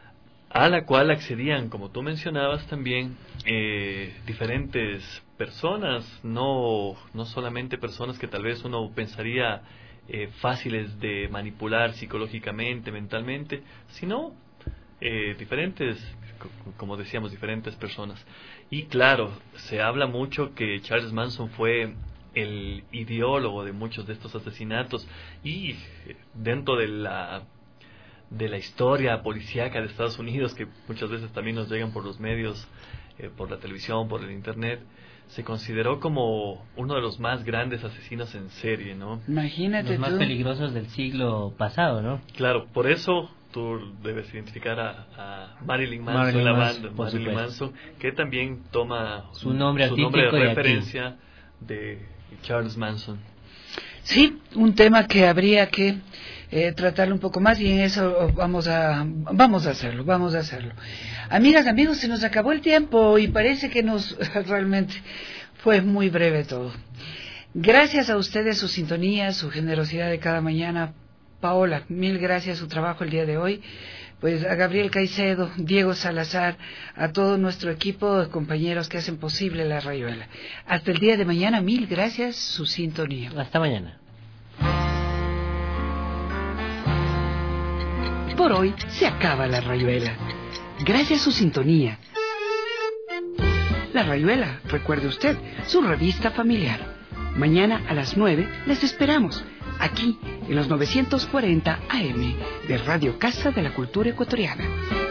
a la cual accedían, como tú mencionabas también, eh, diferentes personas, no, no solamente personas que tal vez uno pensaría eh, fáciles de manipular psicológicamente, mentalmente, sino eh, diferentes, como decíamos, diferentes personas. Y claro, se habla mucho que Charles Manson fue el ideólogo de muchos de estos asesinatos, y dentro de la de la historia policíaca de Estados Unidos, que muchas veces también nos llegan por los medios, eh, por la televisión, por el internet, se consideró como uno de los más grandes asesinos en serie, ¿no? Imagínate los más tú. peligrosos del siglo pasado, ¿no? Claro, por eso tú debes identificar a, a Marilyn Manson, Marilyn la Manson, banda por Marilyn supuesto. Manson, que también toma su nombre su artístico nombre de y referencia aquí. de Charles Manson. Sí, un tema que habría que eh, tratarlo un poco más y en eso vamos a, vamos a hacerlo, vamos a hacerlo. Amigas, amigos, se nos acabó el tiempo y parece que nos realmente fue muy breve todo. Gracias a ustedes, su sintonía, su generosidad de cada mañana. Paola, mil gracias, su trabajo el día de hoy. Pues a Gabriel Caicedo, Diego Salazar, a todo nuestro equipo de compañeros que hacen posible La Rayuela. Hasta el día de mañana, mil gracias, su sintonía. Hasta mañana. Por hoy se acaba La Rayuela. Gracias a su sintonía. La Rayuela, recuerde usted, su revista familiar. Mañana a las nueve les esperamos, aquí en los novecientos cuarenta A M de Radio Casa de la Cultura Ecuatoriana.